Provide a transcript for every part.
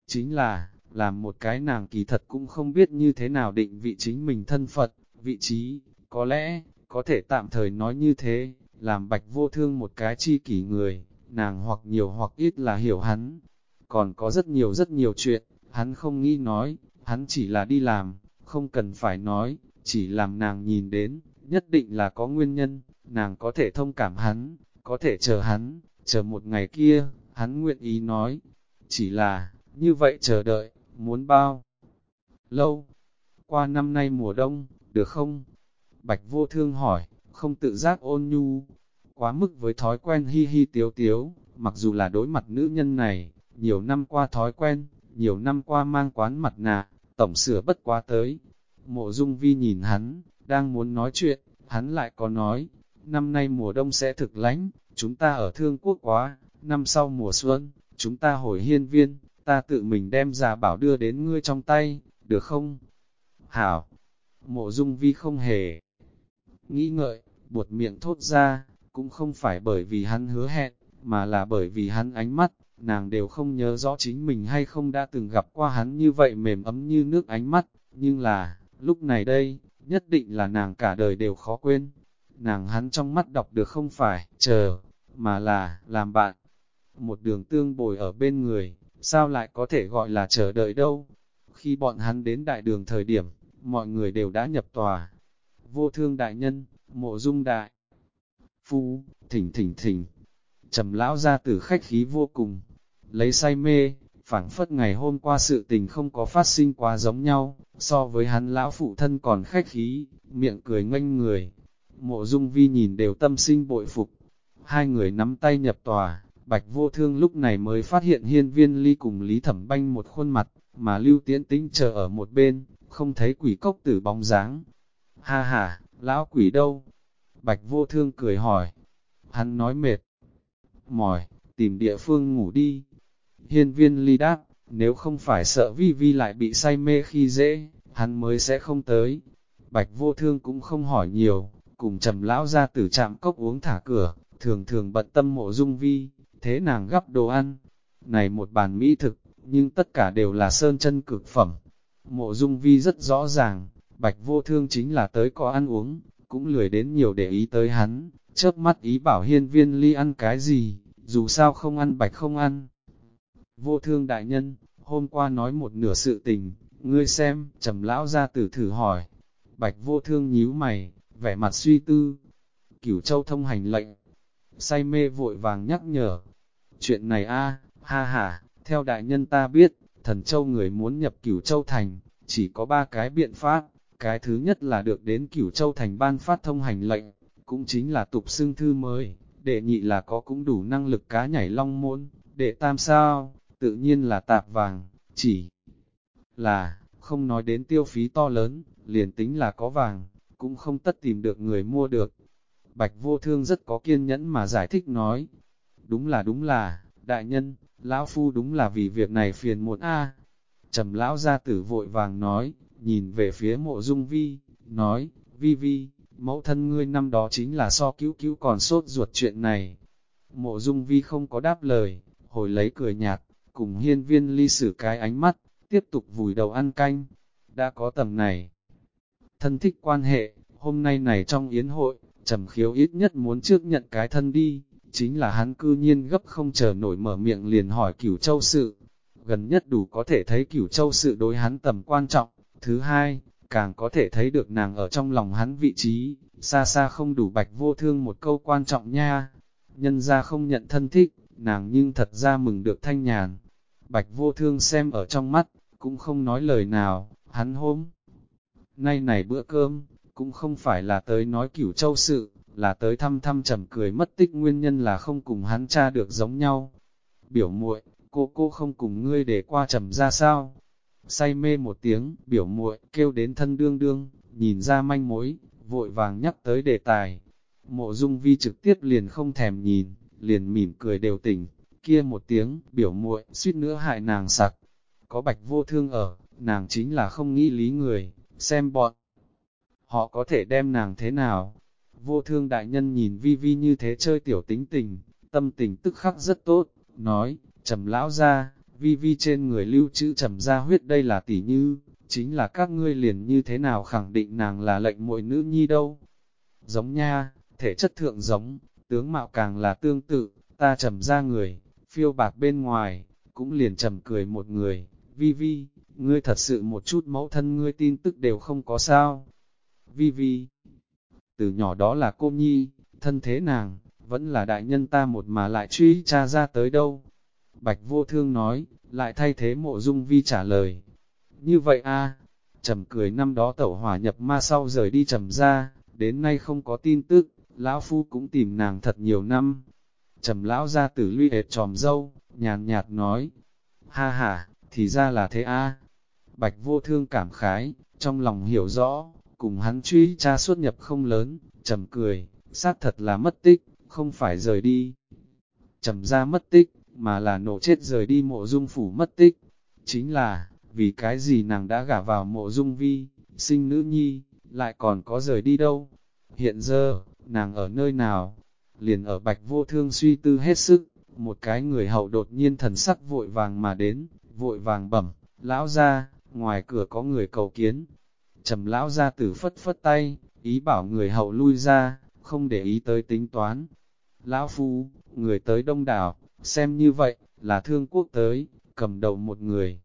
Chính là, làm một cái nàng kỳ thật cũng không biết như thế nào định vị chính mình thân phận, vị trí, có lẽ, có thể tạm thời nói như thế, làm Bạch Vô Thương một cái chi kỷ người, nàng hoặc nhiều hoặc ít là hiểu hắn. Còn có rất nhiều chuyện, hắn không nghĩ nói, hắn chỉ là đi làm, không cần phải nói, chỉ làm nàng nhìn đến, nhất định là có nguyên nhân, nàng có thể thông cảm hắn, có thể chờ hắn, chờ một ngày kia, hắn nguyện ý nói. Chỉ là, như vậy chờ đợi, muốn bao lâu? Qua năm nay mùa đông, được không? Bạch Vô Thương hỏi, không tự giác ôn nhu, quá mức với thói quen hi hi tiếu tiếu, mặc dù là đối mặt nữ nhân này, nhiều năm qua thói quen, nhiều năm qua mang quán mặt nạ, tổng sửa bất quá tới. Mộ Dung Vi nhìn hắn, đang muốn nói chuyện, hắn lại có nói, năm nay mùa đông sẽ thực lánh, chúng ta ở Thương Quốc quá, năm sau mùa xuân, chúng ta hồi Hiên Viên, ta tự mình đem Già Bảo đưa đến ngươi trong tay, được không? Hảo! Mộ Dung Vi không hề nghĩ ngợi, buột miệng thốt ra, cũng không phải bởi vì hắn hứa hẹn, mà là bởi vì hắn ánh mắt, nàng đều không nhớ rõ chính mình hay không đã từng gặp qua hắn như vậy mềm ấm như nước ánh mắt, nhưng là, lúc này đây, nhất định là nàng cả đời đều khó quên. Nàng hắn trong mắt đọc được không phải, chờ, mà là, làm bạn. Một đường tương bồi ở bên người, sao lại có thể gọi là chờ đợi đâu. Khi bọn hắn đến đại đường thời điểm, mọi người đều đã nhập tòa. Vô Thương đại nhân, Mộ Dung đại phu, thỉnh. Trầm lão ra tử khách khí vô cùng, lấy say mê, phảng phất ngày hôm qua sự tình không có phát sinh quá giống nhau, so với hắn lão phụ thân còn khách khí, miệng cười nghênh người. Mộ Dung Vi nhìn đều tâm sinh bội phục. Hai người nắm tay nhập tòa, Bạch Vô Thương lúc này mới phát hiện Hiên Viên Ly cùng Lý Thẩm Banh một khuôn mặt, mà Lưu Tiễn Tĩnh chờ ở một bên, không thấy quỷ cốc tử bóng dáng. Ha ha, lão quỷ đâu? Bạch Vô Thương cười hỏi. Hắn nói mệt mỏi, tìm địa phương ngủ đi. Hiên Viên Ly đáp, nếu không phải sợ Vi Vi lại bị say mê khi dễ, hắn mới sẽ không tới. Bạch Vô Thương cũng không hỏi nhiều, cùng Trầm lão ra tử trạm cốc uống thả cửa, thường bận tâm Mộ Dung Vi, thế nàng gắp đồ ăn. Này một bàn mỹ thực, nhưng tất cả đều là sơn chân cực phẩm. Mộ Dung Vi rất rõ ràng, Bạch Vô Thương chính là tới có ăn uống, cũng lười đến nhiều để ý tới hắn, chớp mắt ý bảo Hiên Viên Ly ăn cái gì, dù sao không ăn Bạch không ăn. Vô Thương đại nhân, hôm qua nói một nửa sự tình, ngươi xem, Trầm lão ra tử thử hỏi. Bạch Vô Thương nhíu mày, vẻ mặt suy tư. Cửu Châu thông hành lệnh, say mê vội vàng nhắc nhở. Chuyện này ha ha, theo đại nhân ta biết, Thần Châu người muốn nhập Cửu Châu thành, chỉ có 3 cái biện pháp. Cái thứ nhất là được đến Cửu Châu thành ban phát thông hành lệnh, cũng chính là tục xưng thư mới. Đệ nhị là có cũng đủ năng lực cá nhảy long môn. Đệ tam sao, tự nhiên là tạp vàng, chỉ là, không nói đến tiêu phí to lớn, liền tính là có vàng, cũng không tất tìm được người mua được. Bạch Vô Thương rất có kiên nhẫn mà giải thích nói, đúng là, đại nhân, lão phu đúng là vì việc này phiền muộn Trầm lão gia tử vội vàng nói, nhìn về phía Mộ Dung Vi, nói, Vi, mẫu thân ngươi năm đó chính là so cứu còn sốt ruột chuyện này. Mộ Dung Vi không có đáp lời, hồi lấy cười nhạt, cùng Hiên Viên Ly sử cái ánh mắt, tiếp tục vùi đầu ăn canh. Đã có tầm này, thân thích quan hệ, hôm nay này trong yến hội, Trầm Khiếu ít nhất muốn trước nhận cái thân đi, chính là hắn cư nhiên gấp không chờ nổi mở miệng liền hỏi Cửu Châu sự. Gần nhất đủ có thể thấy Cửu Châu sự đối hắn tầm quan trọng, thứ hai, càng có thể thấy được nàng ở trong lòng hắn vị trí, xa xa không đủ Bạch Vô Thương một câu quan trọng nha. Nhân ra không nhận thân thích, nàng nhưng thật ra mừng được thanh nhàn. Bạch Vô Thương xem ở trong mắt, cũng không nói lời nào, hắn hôm nay này bữa cơm, cũng không phải là tới nói Cửu Châu sự, là tới thăm Trầm cười mất tích nguyên nhân là không cùng hắn tra được giống nhau. Biểu muội, cô không cùng ngươi để qua Trầm ra sao? Say mê một tiếng, biểu muội kêu đến thân đương đương, nhìn ra manh mối, vội vàng nhắc tới đề tài. Mộ Dung Vi trực tiếp liền không thèm nhìn, liền mỉm cười đều tỉnh, kia một tiếng, biểu muội suýt nữa hại nàng sặc. Có Bạch Vô Thương ở, nàng chính là không nghĩ lý người, xem bọn họ có thể đem nàng thế nào. Vô Thương đại nhân nhìn Vi như thế chơi tiểu tính tình, tâm tình tức khắc rất tốt, nói, Trầm lão ra, Vi Vi trên người lưu trữ Trầm gia huyết đây là tỷ như, chính là các ngươi liền như thế nào khẳng định nàng là lệnh muội nữ nhi đâu. Giống nha, thể chất thượng giống, tướng mạo càng là tương tự, ta Trầm gia người, phiêu bạc bên ngoài, cũng liền Trầm cười một người. Vi Vi, ngươi thật sự một chút mẫu thân ngươi tin tức đều không có sao. Vi Vi, từ nhỏ đó là cô nhi, thân thế nàng, vẫn là đại nhân ta một mà lại truy tra ra tới đâu. Bạch Vô Thương nói, lại thay thế Mộ Dung Vi trả lời. Như vậy a, Trầm cười năm đó tẩu hỏa nhập ma sau rời đi Trầm ra, đến nay không có tin tức, lão phu cũng tìm nàng thật nhiều năm. Trầm lão ra tử luy hệt tròm dâu, nhàn nhạt nói, ha ha, thì ra là thế a. Bạch Vô Thương cảm khái, trong lòng hiểu rõ, cùng hắn truy tra xuất nhập không lớn, Trầm cười, xác thật là mất tích, không phải rời đi. Trầm ra mất tích, mà là nổ chết rời đi Mộ Dung phủ mất tích. Chính là, vì cái gì nàng đã gả vào Mộ Dung Vi, sinh nữ nhi, lại còn có rời đi đâu? Hiện giờ, nàng ở nơi nào? Liền ở Bạch Vô Thương suy tư hết sức, một cái người hậu đột nhiên thần sắc vội vàng mà đến, vội vàng bẩm, lão ra, ngoài cửa có người cầu kiến. Trầm lão ra tử phất phất tay, ý bảo người hậu lui ra, không để ý tới tính toán. Lão phu, người tới đông đảo, xem như vậy, là Thương Quốc tới, cầm đầu một người.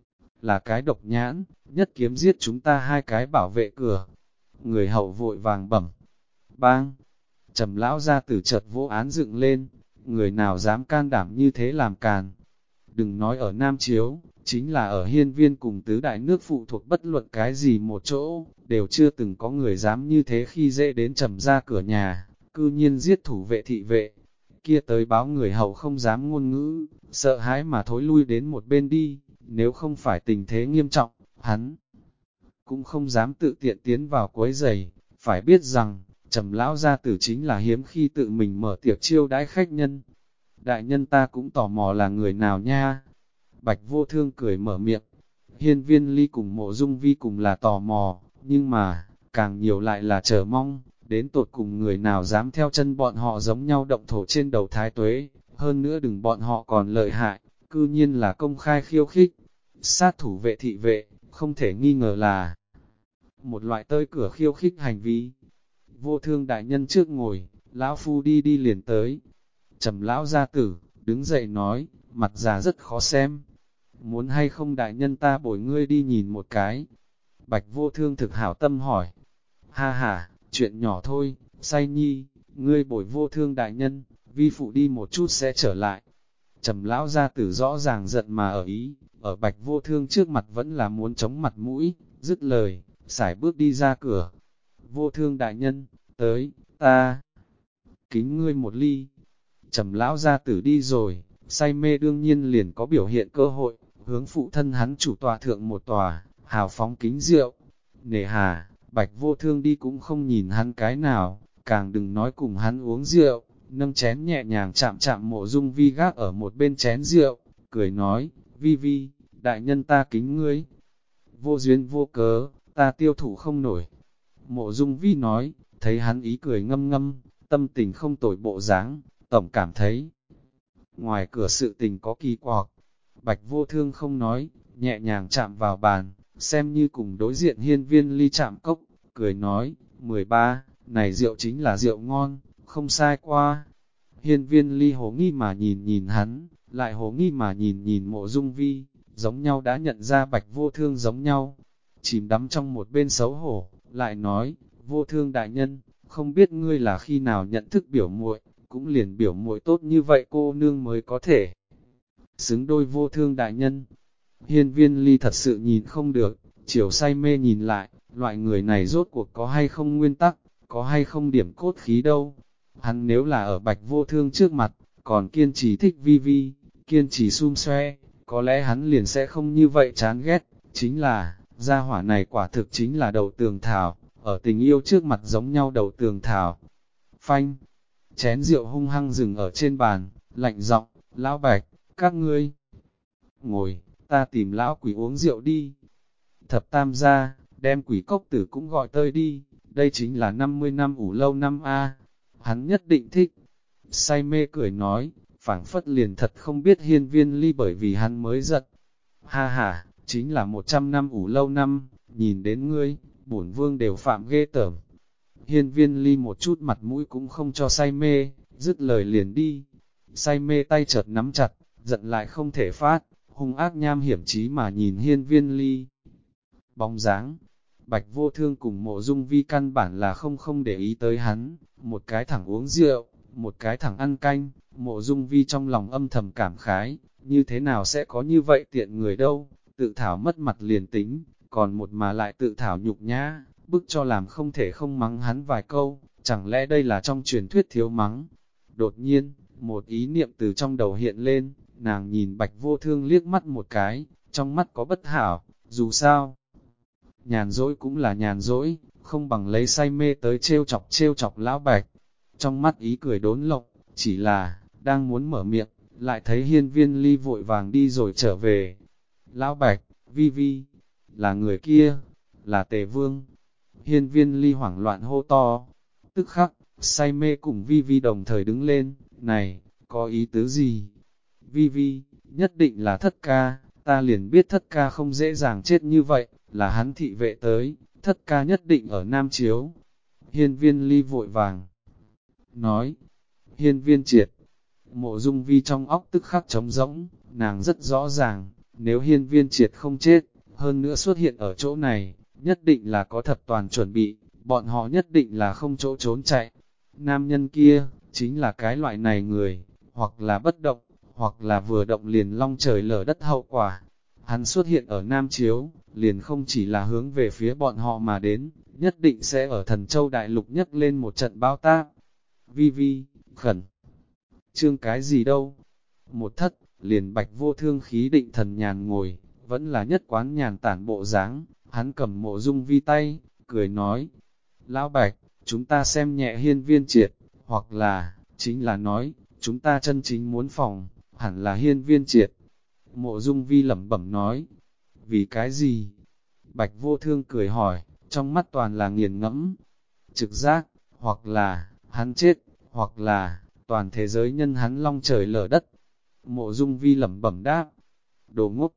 Là cái độc nhãn, nhất kiếm giết chúng ta hai cái bảo vệ cửa. Người hậu vội vàng bẩm. Bang! Trầm lão ra tử chợt vô án dựng lên, người nào dám can đảm như thế làm càn. Đừng nói ở Nam Chiếu, chính là ở Hiên Viên cùng tứ đại nước phụ thuộc bất luận cái gì một chỗ, đều chưa từng có người dám như thế khi dễ đến Trầm ra cửa nhà, cư nhiên giết thủ vệ thị vệ. Kia tới báo người hậu không dám ngôn ngữ, sợ hãi mà thối lui đến một bên đi, nếu không phải tình thế nghiêm trọng, hắn cũng không dám tự tiện tiến vào quấy giày, phải biết rằng, Trầm lão gia tử chính là hiếm khi tự mình mở tiệc chiêu đãi khách nhân. Đại nhân ta cũng tò mò là người nào nha. Bạch Vô Thương cười mở miệng. Hiên Viên Ly cùng Mộ Dung Vi cùng là tò mò, nhưng mà, càng nhiều lại là chờ mong, đến tột cùng người nào dám theo chân bọn họ giống nhau động thổ trên đầu thái tuế, hơn nữa đừng bọn họ còn lợi hại, cư nhiên là công khai khiêu khích. Sát thủ vệ thị vệ, không thể nghi ngờ là một loại tơi cửa khiêu khích hành vi. Vô Thương đại nhân trước ngồi, lão phu đi đi liền tới. Trầm lão gia tử, đứng dậy nói, mặt già rất khó xem. Muốn hay không đại nhân ta bồi ngươi đi nhìn một cái. Bạch Vô Thương thực hảo tâm hỏi. Ha ha, chuyện nhỏ thôi, say nhi, ngươi bồi Vô Thương đại nhân, vi phụ đi một chút sẽ trở lại. Trầm lão gia tử rõ ràng giận mà ở ý, ở Bạch Vô Thương trước mặt vẫn là muốn chống mặt mũi, dứt lời, sải bước đi ra cửa. Vô Thương đại nhân, tới, ta kính ngươi một ly. Trầm lão gia tử đi rồi, say mê đương nhiên liền có biểu hiện cơ hội, hướng phụ thân hắn chủ tọa thượng một tòa, hào phóng kính rượu. Nề hà, Bạch Vô Thương đi cũng không nhìn hắn cái nào, càng đừng nói cùng hắn uống rượu, nâng chén nhẹ nhàng chạm chạm Mộ Dung Vi gác ở một bên chén rượu, cười nói, Vi Vi, đại nhân ta kính ngươi. Vô duyên vô cớ, ta tiêu thủ không nổi. Mộ Dung Vi nói, thấy hắn ý cười ngâm ngâm, tâm tình không tồi bộ dáng, tổng cảm thấy ngoài cửa sự tình có kỳ quặc. Bạch Vô Thương không nói, nhẹ nhàng chạm vào bàn, xem như cùng đối diện Hiên Viên Ly chạm cốc, cười nói, 13, này rượu chính là rượu ngon, không sai qua. Hiên Viên Ly hồ nghi mà nhìn nhìn hắn, lại hồ nghi mà nhìn nhìn Mộ Dung Vi, giống nhau đã nhận ra Bạch Vô Thương giống nhau, chìm đắm trong một bên xấu hổ, lại nói, Vô Thương đại nhân, không biết ngươi là khi nào nhận thức biểu muội, cũng liền biểu muội tốt như vậy cô nương mới có thể xứng đôi Vô Thương đại nhân. Hiên Viên Ly thật sự nhìn không được, chiều say mê nhìn lại, loại người này rốt cuộc có hay không nguyên tắc, có hay không điểm cốt khí đâu. Hắn nếu là ở Bạch Vô Thương trước mặt, còn kiên trì thích Vi Vi, kiên trì xum xoe, có lẽ hắn liền sẽ không như vậy chán ghét, chính là, gia hỏa này quả thực chính là đầu tường thảo, ở tình yêu trước mặt giống nhau đầu tường thảo. Phanh, chén rượu hung hăng dừng ở trên bàn, lạnh giọng, lão Bạch, các ngươi ngồi, ta tìm lão quỷ uống rượu đi. Thập tam gia, đem quỷ cốc tử cũng gọi tơi đi, đây chính là 50 năm ủ lâu năm A, hắn nhất định thích. Say mê cười nói, phảng phất liền thật không biết Hiên Viên Ly bởi vì hắn mới giận. Ha ha, chính là 100 năm ủ lâu năm, nhìn đến ngươi, bổn vương đều phạm ghê tởm. Hiên Viên Ly một chút mặt mũi cũng không cho say mê, dứt lời liền đi. Say mê tay chợt nắm chặt, giận lại không thể phát, hung ác nham hiểm chí mà nhìn Hiên Viên Ly. Bóng dáng, Bạch Vô Thương cùng Mộ Dung Vi căn bản là không để ý tới hắn, một cái thẳng uống rượu, một cái thẳng ăn canh. Mộ Dung Vi trong lòng âm thầm cảm khái, như thế nào sẽ có như vậy tiện người đâu, tự thảo mất mặt liền tính, còn một mà lại tự thảo nhục nhã, bức cho làm không thể không mắng hắn vài câu, chẳng lẽ đây là trong truyền thuyết thiếu mắng. Đột nhiên, một ý niệm từ trong đầu hiện lên, nàng nhìn Bạch Vô Thương liếc mắt một cái, trong mắt có bất hảo, dù sao. Nhàn dỗi cũng là nhàn dỗi, không bằng lấy say mê tới trêu chọc lão Bạch. Trong mắt ý cười đốn lộng, chỉ là, đang muốn mở miệng, lại thấy Hiên Viên Ly vội vàng đi rồi trở về. Lão Bạch, Vi Vi, là người kia, là Tề Vương. Hiên Viên Ly hoảng loạn hô to, tức khắc, say mê cùng Vi Vi đồng thời đứng lên, này, có ý tứ gì? Vi Vi, nhất định là Thất ca, ta liền biết Thất ca không dễ dàng chết như vậy, là hắn thị vệ tới, Thất ca nhất định ở Nam Chiếu. Hiên Viên Ly vội vàng nói, Hiên Viên Triệt. Mộ Dung Vi trong óc tức khắc trống rỗng, nàng rất rõ ràng, nếu Hiên Viên Triệt không chết, hơn nữa xuất hiện ở chỗ này, nhất định là có thập toàn chuẩn bị, bọn họ nhất định là không chỗ trốn chạy. Nam nhân kia, chính là cái loại này người, hoặc là bất động, hoặc là vừa động liền long trời lở đất hậu quả. Hắn xuất hiện ở Nam Chiếu, liền không chỉ là hướng về phía bọn họ mà đến, nhất định sẽ ở Thần Châu Đại Lục nhấc lên một trận bao tác. Vi Vi, khẩn trương cái gì đâu? Một thất, liền Bạch Vô Thương khí định thần nhàn ngồi, vẫn là nhất quán nhàn tản bộ dáng. Hắn cầm Mộ Dung Vi tay, cười nói, Lão Bạch, chúng ta xem nhẹ Hiên Viên Triệt, hoặc là, chính là nói, chúng ta chân chính muốn phòng, hẳn là Hiên Viên Triệt. Mộ Dung Vi lẩm bẩm nói, vì cái gì? Bạch Vô Thương cười hỏi, trong mắt toàn là nghiền ngẫm, trực giác, hoặc là, hắn chết, hoặc là, toàn thế giới nhân hắn long trời lở đất. Mộ Dung Vi lẩm bẩm đáp, đồ ngốc,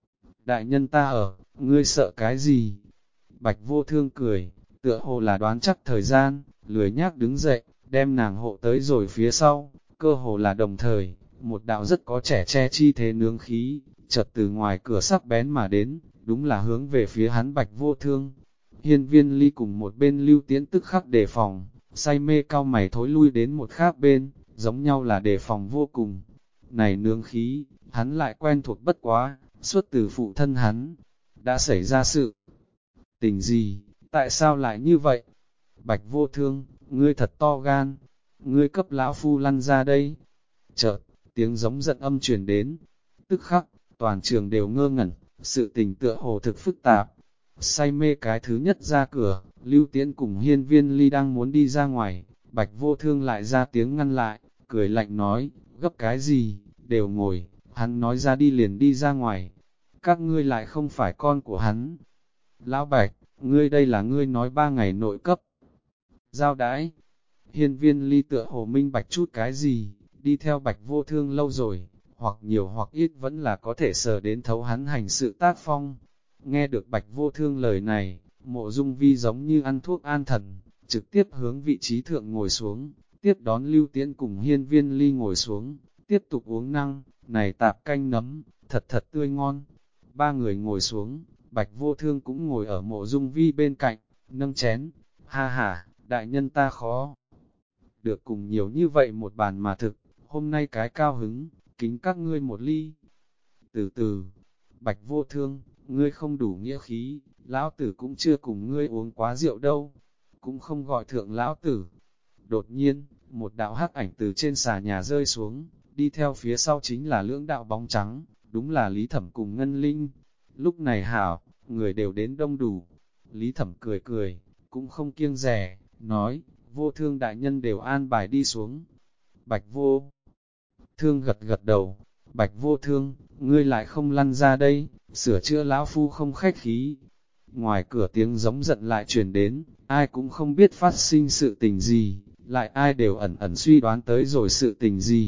đại nhân ta ở, ngươi sợ cái gì? Bạch Vô Thương cười, tựa hồ là đoán chắc thời gian, lười nhác đứng dậy, đem nàng hộ tới rồi phía sau, cơ hồ là đồng thời, một đạo rất có trẻ che chi thế nướng khí, chợt từ ngoài cửa sắc bén mà đến, đúng là hướng về phía hắn Bạch Vô Thương. Hiên Viên Ly cùng một bên Lưu Tiễn tức khắc đề phòng, say mê cao mày thối lui đến một khác bên, giống nhau là đề phòng vô cùng. Này nướng khí, hắn lại quen thuộc bất quá, xuất từ phụ thân hắn. Đã xảy ra sự tình gì, tại sao lại như vậy? Bạch Vô Thương, ngươi thật to gan, ngươi cấp lão phu lăn ra đây. Chợt, tiếng giống giận âm truyền đến, tức khắc, toàn trường đều ngơ ngẩn, sự tình tựa hồ thực phức tạp. Say mê cái thứ nhất ra cửa, Lưu Tiễn cùng Hiên Viên Ly đang muốn đi ra ngoài, Bạch Vô Thương lại ra tiếng ngăn lại, cười lạnh nói, gấp cái gì, đều ngồi, hắn nói ra đi liền đi ra ngoài. Các ngươi lại không phải con của hắn. Lão Bạch, ngươi đây là ngươi nói 3 ngày nội cấp. Giao đãi, Hiên Viên Ly tựa hồ minh bạch chút cái gì, đi theo Bạch Vô Thương lâu rồi, hoặc nhiều hoặc ít vẫn là có thể sờ đến thấu hắn hành sự tác phong. Nghe được Bạch Vô Thương lời này, Mộ Dung Vi giống như ăn thuốc an thần, trực tiếp hướng vị trí thượng ngồi xuống, tiếp đón Lưu Tiễn cùng Hiên Viên Ly ngồi xuống, tiếp tục uống năng, này tạp canh nấm, thật thật tươi ngon. Ba người ngồi xuống, Bạch Vô Thương cũng ngồi ở Mộ Dung Vi bên cạnh, nâng chén, ha ha, đại nhân ta khó được cùng nhiều như vậy một bàn mà thực, hôm nay cái cao hứng, kính các ngươi một ly. Từ từ, Bạch Vô Thương, ngươi không đủ nghĩa khí, lão tử cũng chưa cùng ngươi uống quá rượu đâu, cũng không gọi thượng lão tử. Đột nhiên, một đạo hắc ảnh từ trên xà nhà rơi xuống, đi theo phía sau chính là lưỡng đạo bóng trắng, đúng là Lý Thẩm cùng Ngân Linh. Lúc này hảo, người đều đến đông đủ. Lý Thẩm cười cười, cũng không kiêng rẻ, nói, Vô Thương đại nhân đều an bài đi xuống. Bạch Vô Thương gật gật đầu, Bạch Vô Thương, ngươi lại không lăn ra đây, sửa chữa lão phu không khách khí. Ngoài cửa tiếng giống giận lại truyền đến, ai cũng không biết phát sinh sự tình gì, lại ai đều ẩn ẩn suy đoán tới rồi sự tình gì,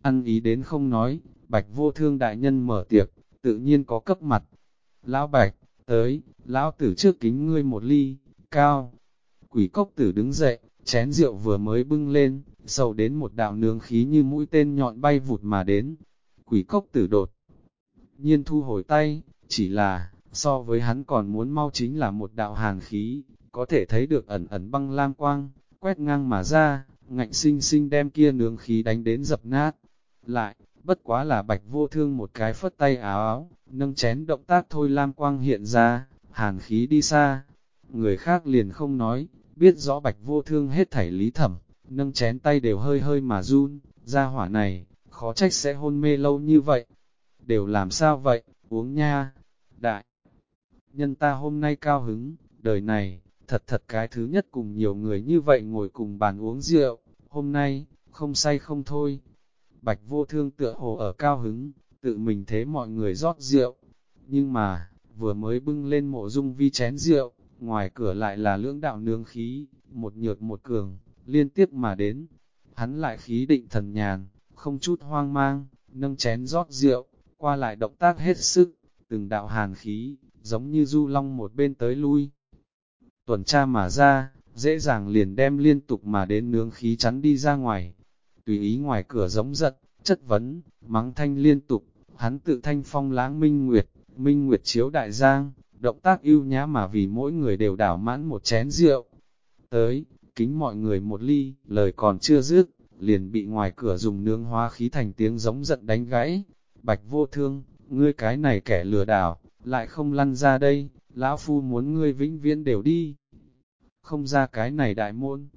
Ăn ý đến không nói, Bạch Vô Thương đại nhân mở tiệc, tự nhiên có cấp mặt. Lão Bạch, tới, lão tử trước kính ngươi một ly, cao. Quỷ cốc tử đứng dậy, chén rượu vừa mới bưng lên, sầu đến một đạo nướng khí như mũi tên nhọn bay vụt mà đến. Quỷ cốc tử đột nhiên thu hồi tay, chỉ là, so với hắn còn muốn mau chính là một đạo hàn khí, có thể thấy được ẩn ẩn băng lam quang, quét ngang mà ra, ngạnh sinh sinh đem kia nướng khí đánh đến dập nát. Lại, bất quá là Bạch Vô Thương một cái phất tay áo áo, nâng chén động tác thôi lam quang hiện ra, hàn khí đi xa. Người khác liền không nói, biết rõ Bạch Vô Thương hết thảy lý thẩm, nâng chén tay đều hơi hơi mà run, ra hỏa này, khó trách sẽ hôn mê lâu như vậy. Đều làm sao vậy, uống nha, đại. Nhân ta hôm nay cao hứng, đời này, thật cái thứ nhất cùng nhiều người như vậy ngồi cùng bàn uống rượu, hôm nay, không say không thôi. Bạch Vô Thương tựa hồ ở cao hứng, tự mình thế mọi người rót rượu, nhưng mà, vừa mới bưng lên Mộ Dung Vi chén rượu, ngoài cửa lại là lưỡng đạo nương khí, một nhược một cường, liên tiếp mà đến. Hắn lại khí định thần nhàn, không chút hoang mang, nâng chén rót rượu, qua lại động tác hết sức, từng đạo hàn khí, giống như du long một bên tới lui. Tuần tra mà ra, dễ dàng liền đem liên tục mà đến nướng khí chắn đi ra ngoài. Tùy ý ngoài cửa giống giận, chất vấn, mắng thanh liên tục, hắn tự thanh phong lãng Minh Nguyệt chiếu đại giang, động tác ưu nhã mà vì mỗi người đều đảo mãn một chén rượu. Tới, kính mọi người một ly, lời còn chưa dứt, liền bị ngoài cửa dùng nướng hóa khí thành tiếng giống giận đánh gãy. Bạch Vô Thương, ngươi cái này kẻ lừa đảo, lại không lăn ra đây, lão phu muốn ngươi vĩnh viễn đều đi. Không ra cái này đại môn.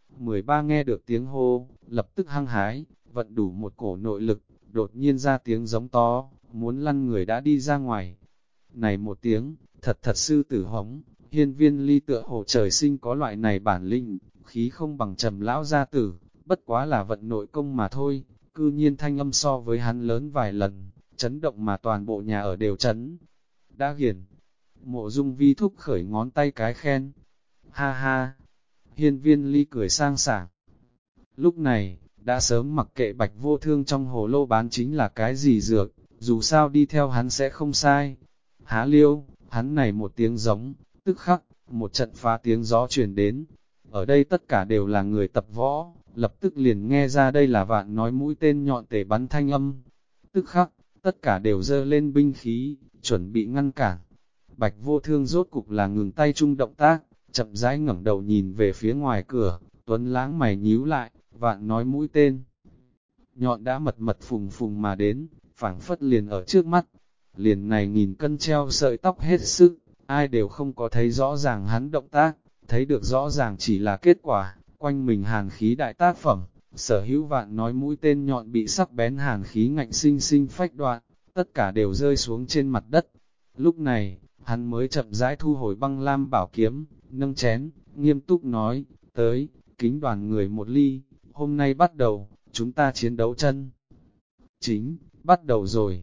13 nghe được tiếng hô, lập tức hăng hái, vận đủ một cổ nội lực, đột nhiên ra tiếng giống to, muốn lăn người đã đi ra ngoài. Này một tiếng, thật sư tử hống, Hiên Viên Ly tựa hồ trời sinh có loại này bản lĩnh, khí không bằng Trầm lão gia tử, bất quá là vận nội công mà thôi, cư nhiên thanh âm so với hắn lớn vài lần, chấn động mà toàn bộ nhà ở đều chấn. Đã hiển, Mộ Dung Vi thúc khởi ngón tay cái khen. Ha ha, Hiên Viên Ly cười sang sảng. Lúc này, đã sớm mặc kệ Bạch Vô Thương trong hồ lô bán chính là cái gì dược, dù sao đi theo hắn sẽ không sai. Há liêu, hắn này một tiếng giống, tức khắc, một trận phá tiếng gió truyền đến. Ở đây tất cả đều là người tập võ, lập tức liền nghe ra đây là Vạn Nói mũi tên nhọn tể bắn thanh âm. Tức khắc, tất cả đều dơ lên binh khí, chuẩn bị ngăn cản. Bạch Vô Thương rốt cục là ngừng tay chung động tác, chậm rãi ngẩng đầu nhìn về phía ngoài cửa, Tuấn Lãng mày nhíu lại, Vạn Nói mũi tên nhọn đã mật phùng phùng mà đến, phảng phất liền ở trước mắt. Liền này nghìn cân treo sợi tóc hết sức, ai đều không có thấy rõ ràng hắn động tác, thấy được rõ ràng chỉ là kết quả, quanh mình hàn khí đại tác phẩm, sở hữu Vạn Nói mũi tên nhọn bị sắc bén hàn khí ngạnh sinh sinh phách đoạn, tất cả đều rơi xuống trên mặt đất. Lúc này, hắn mới chậm rãi thu hồi băng lam bảo kiếm, nâng chén, nghiêm túc nói, tới, kính đoàn người một ly, hôm nay bắt đầu, chúng ta chiến đấu chân. Chính, bắt đầu rồi.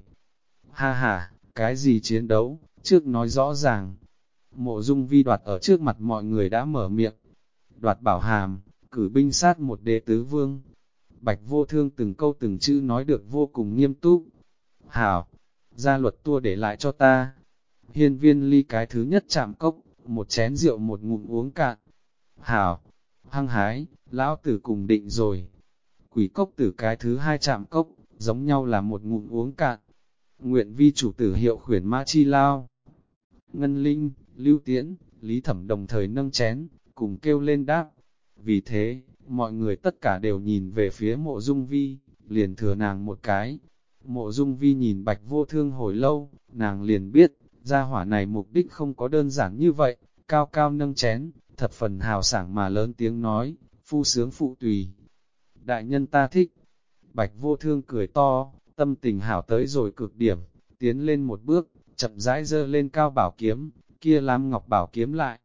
Ha ha, cái gì chiến đấu, trước nói rõ ràng. Mộ Dung Vi đoạt ở trước mặt mọi người đã mở miệng. Đoạt bảo hàm, cử binh sát một đế tứ vương. Bạch Vô Thương từng câu từng chữ nói được vô cùng nghiêm túc. Hảo, gia luật tua để lại cho ta. Hiên Viên Ly cái thứ nhất chạm cốc, một chén rượu một ngụm uống cạn. Hảo, hăng hái, lão tử cùng định rồi. Quỷ cốc tử cái thứ hai chạm cốc, giống nhau là một ngụm uống cạn. Nguyện vi chủ tử hiệu khuyển mã chi lao. Ngân Linh, Lưu Tiễn, Lý Thẩm đồng thời nâng chén, cùng kêu lên đáp. Vì thế, mọi người tất cả đều nhìn về phía Mộ Dung Vi, liền thừa nàng một cái. Mộ Dung Vi nhìn Bạch Vô Thương hồi lâu, nàng liền biết, gia hỏa này mục đích không có đơn giản như vậy, cao cao nâng chén, thập phần hào sảng mà lớn tiếng nói, phu sướng phụ tùy. Đại nhân ta thích. Bạch Vô Thương cười to, tâm tình hảo tới rồi cực điểm, tiến lên một bước, chậm rãi giơ lên cao bảo kiếm, kia lam ngọc bảo kiếm lại.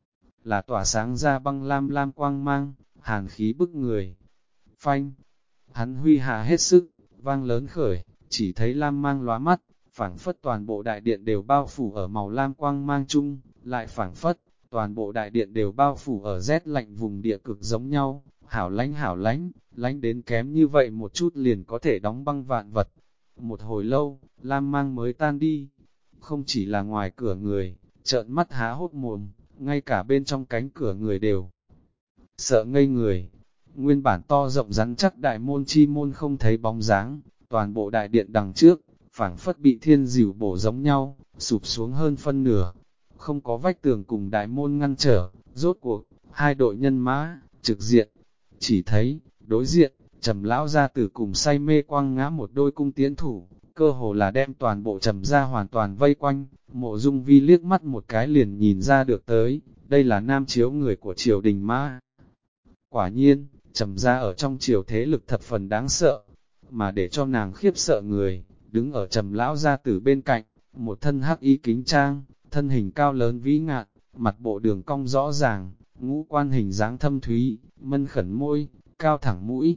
Là tỏa sáng ra băng lam quang mang, hàn khí bức người. Phanh, hắn huy hạ hết sức, vang lớn khởi, chỉ thấy lam mang lóa mắt, phảng phất toàn bộ đại điện đều bao phủ ở màu lam quang mang chung, lại phảng phất, toàn bộ đại điện đều bao phủ ở rét lạnh vùng địa cực giống nhau, hảo lánh, lánh đến kém như vậy một chút liền có thể đóng băng vạn vật. Một hồi lâu, lam mang mới tan đi, không chỉ là ngoài cửa người, trợn mắt há hốc mồm, ngay cả bên trong cánh cửa người đều sợ ngây người. Nguyên bản to rộng rắn chắc đại môn chi môn không thấy bóng dáng, toàn bộ đại điện đằng trước, phảng phất bị thiên dìu bổ giống nhau, sụp xuống hơn phân nửa. Không có vách tường cùng đại môn ngăn trở, rốt cuộc, hai đội nhân mã, trực diện. Chỉ thấy, đối diện, Trầm lão gia tử cùng say mê quăng ngã một đôi cung tiễn thủ, cơ hồ là đem toàn bộ Trầm gia hoàn toàn vây quanh. Mộ Dung Vi liếc mắt một cái liền nhìn ra được tới, đây là nam chiếu người của triều đình mã. Quả nhiên, Trầm gia ở trong triều thế lực thập phần đáng sợ, mà để cho nàng khiếp sợ người, đứng ở Trầm lão gia tử bên cạnh, một thân hắc y kính trang, thân hình cao lớn vĩ ngạn, mặt bộ đường cong rõ ràng, ngũ quan hình dáng thâm thúy, mân khẩn môi, cao thẳng mũi,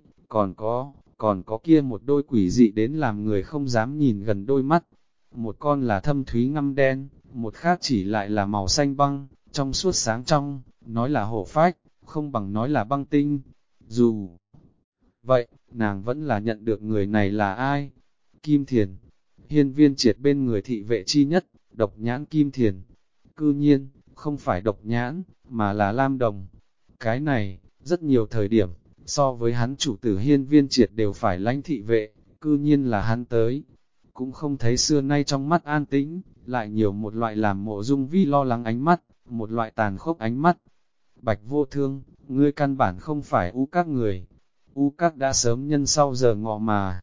còn có kia một đôi quỷ dị đến làm người không dám nhìn gần đôi mắt. Một con là thâm thúy ngăm đen, một khác chỉ lại là màu xanh băng, trong suốt sáng trong, nói là hổ phách, không bằng nói là băng tinh. Dù vậy, nàng vẫn là nhận được người này là ai. Kim Thiền, Hiên Viên Triệt bên người thị vệ chi nhất, Độc Nhãn Kim Thiền. Cư nhiên, không phải Độc Nhãn, mà là Lam Đồng. Cái này, rất nhiều thời điểm, so với hắn chủ tử Hiên Viên Triệt đều phải lãnh thị vệ, cư nhiên là hắn tới. Cũng không thấy xưa nay trong mắt an tĩnh, lại nhiều một loại làm Mộ Dung Vi lo lắng ánh mắt, một loại tàn khốc ánh mắt. Bạch Vô Thương, ngươi căn bản không phải U Các người. U Các đã sớm nhân sau giờ ngọ mà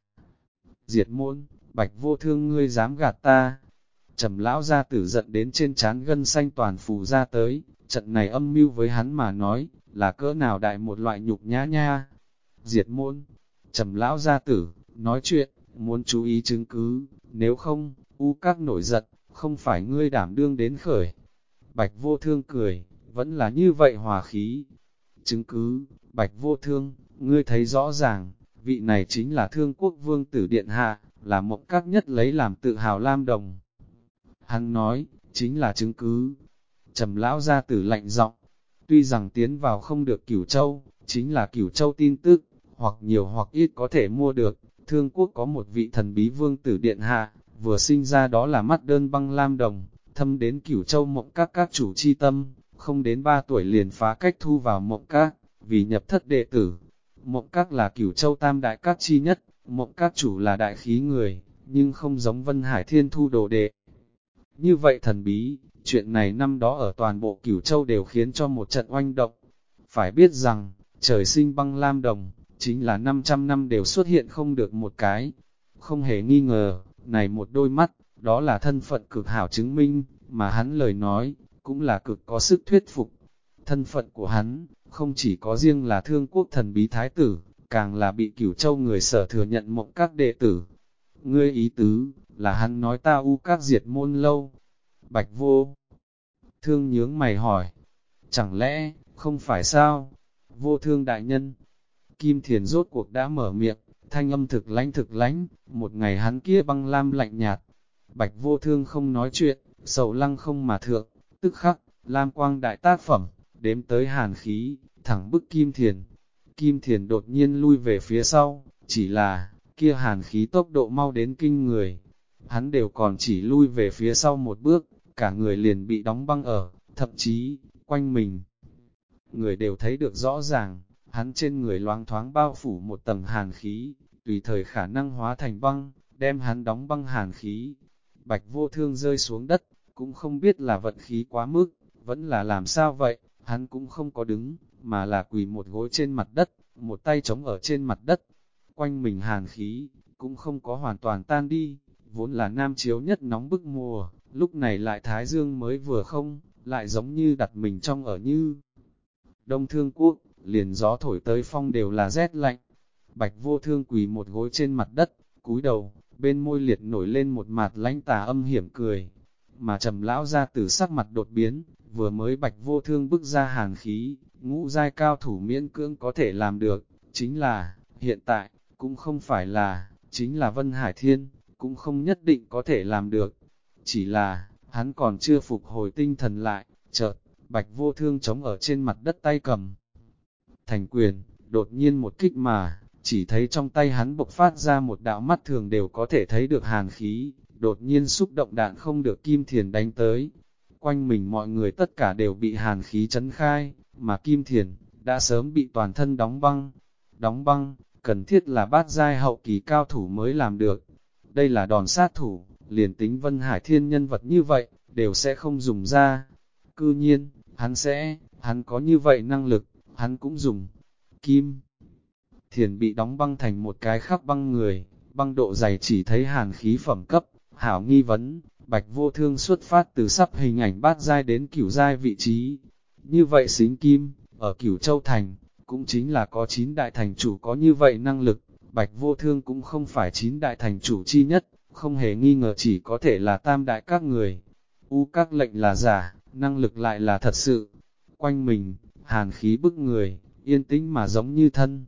diệt môn. Bạch Vô Thương, ngươi dám gạt ta. Trầm lão gia tử giận đến trên trán gân xanh toàn phù ra tới, trận này âm mưu với hắn mà nói, là cỡ nào đại một loại nhục nhã nha. Diệt môn, Trầm lão gia tử, nói chuyện, muốn chú ý chứng cứ, nếu không, U Các nổi giận, không phải ngươi đảm đương đến khởi. Bạch Vô Thương cười, vẫn là như vậy hòa khí. Chứng cứ, Bạch Vô Thương, ngươi thấy rõ ràng, vị này chính là Thương Quốc Vương tử Điện Hạ, là Mộng Các nhất lấy làm tự hào Lam Đồng. Hắn nói, chính là chứng cứ. Trầm lão gia tử lạnh giọng, tuy rằng tiến vào không được Cửu Châu, chính là Cửu Châu tin tức, hoặc nhiều hoặc ít có thể mua được. Thương Quốc có một vị thần bí vương tử Điện Hạ, vừa sinh ra đó là mắt đơn băng Lam Đồng, thâm đến Cửu Châu Mộng các chủ chi tâm, không đến 3 tuổi liền phá cách thu vào Mộng Các, vì nhập thất đệ tử. Mộng Các là Cửu Châu tam đại các chi nhất, Mộng Các chủ là đại khí người, nhưng không giống Vân Hải Thiên thu đồ đệ. Như vậy thần bí, chuyện này năm đó ở toàn bộ Cửu Châu đều khiến cho một trận oanh động. Phải biết rằng, trời sinh băng Lam Đồng, chính là 500 năm đều xuất hiện không được một cái. Không hề nghi ngờ, này một đôi mắt, đó là thân phận cực hảo chứng minh, mà hắn lời nói, cũng là cực có sức thuyết phục. Thân phận của hắn, không chỉ có riêng là Thương Quốc thần bí thái tử, càng là bị Cửu Châu người sở thừa nhận Mộng Các đệ tử. Ngươi ý tứ, là hắn nói ta U Các diệt môn lâu. Bạch Vô Thương nhướng mày hỏi, chẳng lẽ, không phải sao? Vô Thương đại nhân, Kim Thiền rốt cuộc đã mở miệng, thanh âm thực lánh, một ngày hắn kia băng lam lạnh nhạt. Bạch Vô Thương không nói chuyện, sầu lăng không mà thượng, tức khắc, lam quang đại tác phẩm, đếm tới hàn khí, thẳng bức Kim Thiền. Kim Thiền đột nhiên lui về phía sau, chỉ là, kia hàn khí tốc độ mau đến kinh người. Hắn đều còn chỉ lui về phía sau một bước, cả người liền bị đóng băng ở, thậm chí, quanh mình. Người đều thấy được rõ ràng, hắn trên người loáng thoáng bao phủ một tầng hàn khí, tùy thời khả năng hóa thành băng, đem hắn đóng băng hàn khí. Bạch Vô Thương rơi xuống đất, cũng không biết là vận khí quá mức, vẫn là làm sao vậy, hắn cũng không có đứng, mà là quỳ một gối trên mặt đất, một tay chống ở trên mặt đất. Quanh mình hàn khí, cũng không có hoàn toàn tan đi, vốn là nam chiếu nhất nóng bức mùa, lúc này lại thái dương mới vừa không, lại giống như đặt mình trong ở như Đông Thương Quốc, liền gió thổi tới phong đều là rét lạnh. Bạch Vô Thương quỳ một gối trên mặt đất, cúi đầu, bên môi liệt nổi lên một mặt lãnh tà âm hiểm cười. Mà Trầm lão gia tử sắc mặt đột biến, vừa mới Bạch Vô Thương bức ra hàn khí, ngũ giai cao thủ miễn cưỡng có thể làm được, chính là, hiện tại, cũng không phải là, chính là Vân Hải Thiên, cũng không nhất định có thể làm được. Chỉ là, hắn còn chưa phục hồi tinh thần lại, chợt, Bạch Vô Thương chống ở trên mặt đất tay cầm thành quyền, đột nhiên một kích mà, chỉ thấy trong tay hắn bộc phát ra một đạo mắt thường đều có thể thấy được hàn khí, đột nhiên xúc động đạn không được Kim Thiền đánh tới. Quanh mình mọi người tất cả đều bị hàn khí chấn khai, mà Kim Thiền đã sớm bị toàn thân đóng băng. Đóng băng, cần thiết là bát giai hậu kỳ cao thủ mới làm được. Đây là đòn sát thủ, liền tính Vân Hải Thiên nhân vật như vậy, đều sẽ không dùng ra. Cư nhiên, hắn có như vậy năng lực, hắn cũng dùng. Kim Thiền bị đóng băng thành một cái khắc băng người, băng độ dày chỉ thấy hàn khí phẩm cấp, hảo nghi vấn, Bạch Vô Thương xuất phát từ sắp hình ảnh bát giai đến cửu giai vị trí. Như vậy xính kim, ở Cửu Châu Thành, cũng chính là có 9 đại thành chủ có như vậy năng lực, Bạch Vô Thương cũng không phải 9 đại thành chủ chi nhất, không hề nghi ngờ chỉ có thể là tam đại các người. Các lệnh là giả, năng lực lại là thật sự. Quanh mình, hàn khí bức người, yên tĩnh mà giống như thân.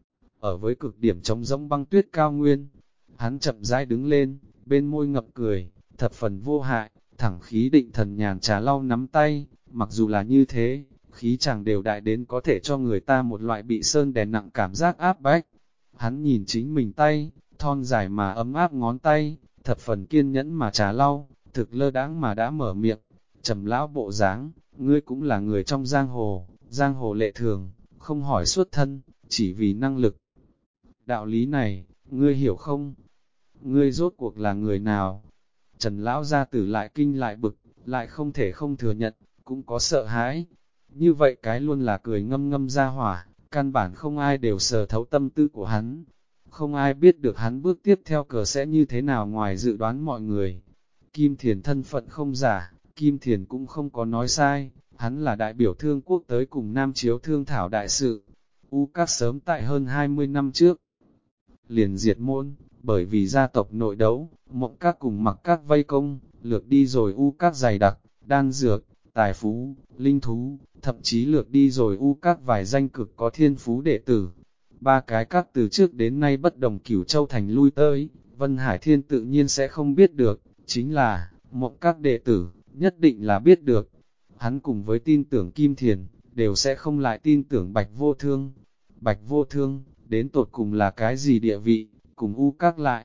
Ở với cực điểm trống rỗng băng tuyết cao nguyên, hắn chậm rãi đứng lên, bên môi ngậm cười, thập phần vô hại, thẳng khí định thần nhàn trà lau nắm tay, mặc dù là như thế, khí chàng đều đại đến có thể cho người ta một loại bị sơn đè nặng cảm giác áp bách. Hắn nhìn chính mình tay, thon dài mà ấm áp ngón tay, thập phần kiên nhẫn mà trà lau, thực lơ đãng mà đã mở miệng, trầm lão bộ dáng, ngươi cũng là người trong giang hồ lệ thường, không hỏi xuất thân, chỉ vì năng lực. Đạo lý này, ngươi hiểu không? Ngươi rốt cuộc là người nào? Trần lão gia tử lại kinh lại bực, lại không thể không thừa nhận, cũng có sợ hãi. Như vậy cái luôn là cười ngâm ngâm ra hỏa, căn bản không ai đều sờ thấu tâm tư của hắn. Không ai biết được hắn bước tiếp theo cờ sẽ như thế nào ngoài dự đoán mọi người. Kim Thiền thân phận không giả, Kim Thiền cũng không có nói sai, hắn là đại biểu thương quốc tới cùng Nam Chiếu thương thảo đại sự. Các sớm tại hơn 20 năm trước, liền diệt môn, bởi vì gia tộc nội đấu, Mộng Các cùng Mặc Các vây công, lược đi rồi Các dày đặc, đan dược, tài phú, linh thú, thậm chí lược đi rồi Các vài danh cực có thiên phú đệ tử. Ba cái các từ trước đến nay bất đồng Cửu Châu Thành lui tới, Vân Hải Thiên tự nhiên sẽ không biết được, chính là, Mộng Các đệ tử, nhất định là biết được. Hắn cùng với tin tưởng Kim Thiền, đều sẽ không lại tin tưởng Bạch Vô Thương. Bạch Vô Thương, đến tột cùng là cái gì địa vị, cùng Các lại,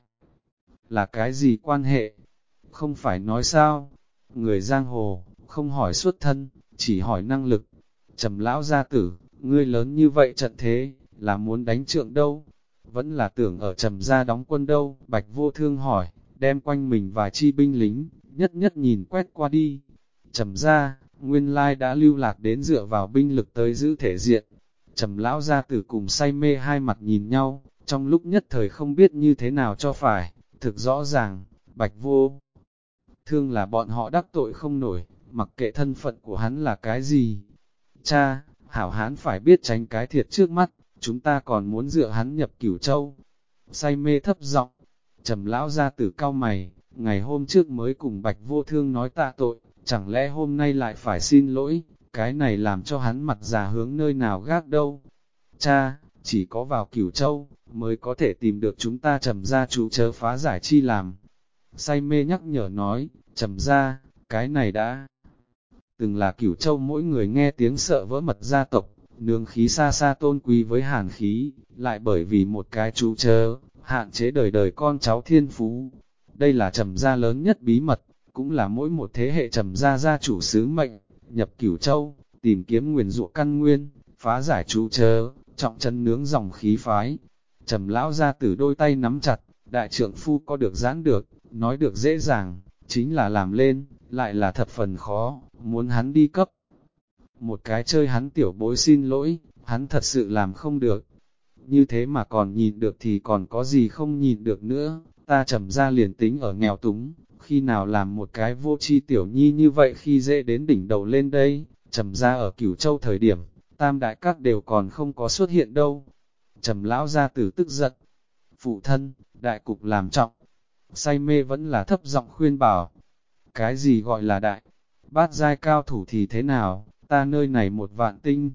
là cái gì quan hệ? Không phải nói sao, người giang hồ, không hỏi xuất thân, chỉ hỏi năng lực. Trầm lão gia tử, ngươi lớn như vậy trận thế, là muốn đánh trượng đâu? Vẫn là tưởng ở Trầm gia đóng quân đâu? Bạch Vô Thương hỏi, đem quanh mình vài chi binh lính, nhất nhất nhìn quét qua đi. Trầm gia, nguyên lai đã lưu lạc đến dựa vào binh lực tới giữ thể diện. Trầm lão gia tử cùng say mê hai mặt nhìn nhau, trong lúc nhất thời không biết như thế nào cho phải, thực rõ ràng, Bạch Vô Thương là bọn họ đắc tội không nổi, mặc kệ thân phận của hắn là cái gì. Cha, hảo hán phải biết tránh cái thiệt trước mắt, chúng ta còn muốn dựa hắn nhập Cửu Châu. Say mê thấp giọng, Trầm lão gia tử cau mày, ngày hôm trước mới cùng Bạch Vô Thương nói tạ tội, chẳng lẽ hôm nay lại phải xin lỗi, cái này làm cho hắn mặt già hướng nơi nào gác đâu. Cha, chỉ có vào Cửu Châu, mới có thể tìm được chúng ta Trầm gia chú chớ phá giải chi làm. Say mê nhắc nhở nói, Trầm gia, cái này đã từng là Cửu Châu mỗi người nghe tiếng sợ vỡ mật gia tộc, nương khí xa xa tôn quý với hàn khí, lại bởi vì một cái chú chớ, hạn chế đời đời con cháu thiên phú. Đây là Trầm gia lớn nhất bí mật, cũng là mỗi một thế hệ Trầm gia gia chủ sứ mệnh, nhập Cửu Châu, tìm kiếm nguyền rủa căn nguyên, phá giải chú chớ, trọng chân nướng dòng khí phái. Trầm lão gia tử đôi tay nắm chặt, đại trượng phu có được giãn được, nói được dễ dàng, chính là làm lên, lại là thập phần khó, muốn hắn đi cấp. Một cái chơi hắn tiểu bối xin lỗi, hắn thật sự làm không được. Như thế mà còn nhìn được thì còn có gì không nhìn được nữa, ta Trầm gia liền tính ở nghèo túng, khi nào làm một cái vô tri tiểu nhi như vậy khi dễ đến đỉnh đầu lên đây, Trầm gia ở Cửu Châu thời điểm, tam đại các đều còn không có xuất hiện đâu. Trầm lão gia tử tức giận, phụ thân, đại cục làm trọng, say mê vẫn là thấp giọng khuyên bảo. Cái gì gọi là đại, bát giai cao thủ thì thế nào, ta nơi này 1.000 tinh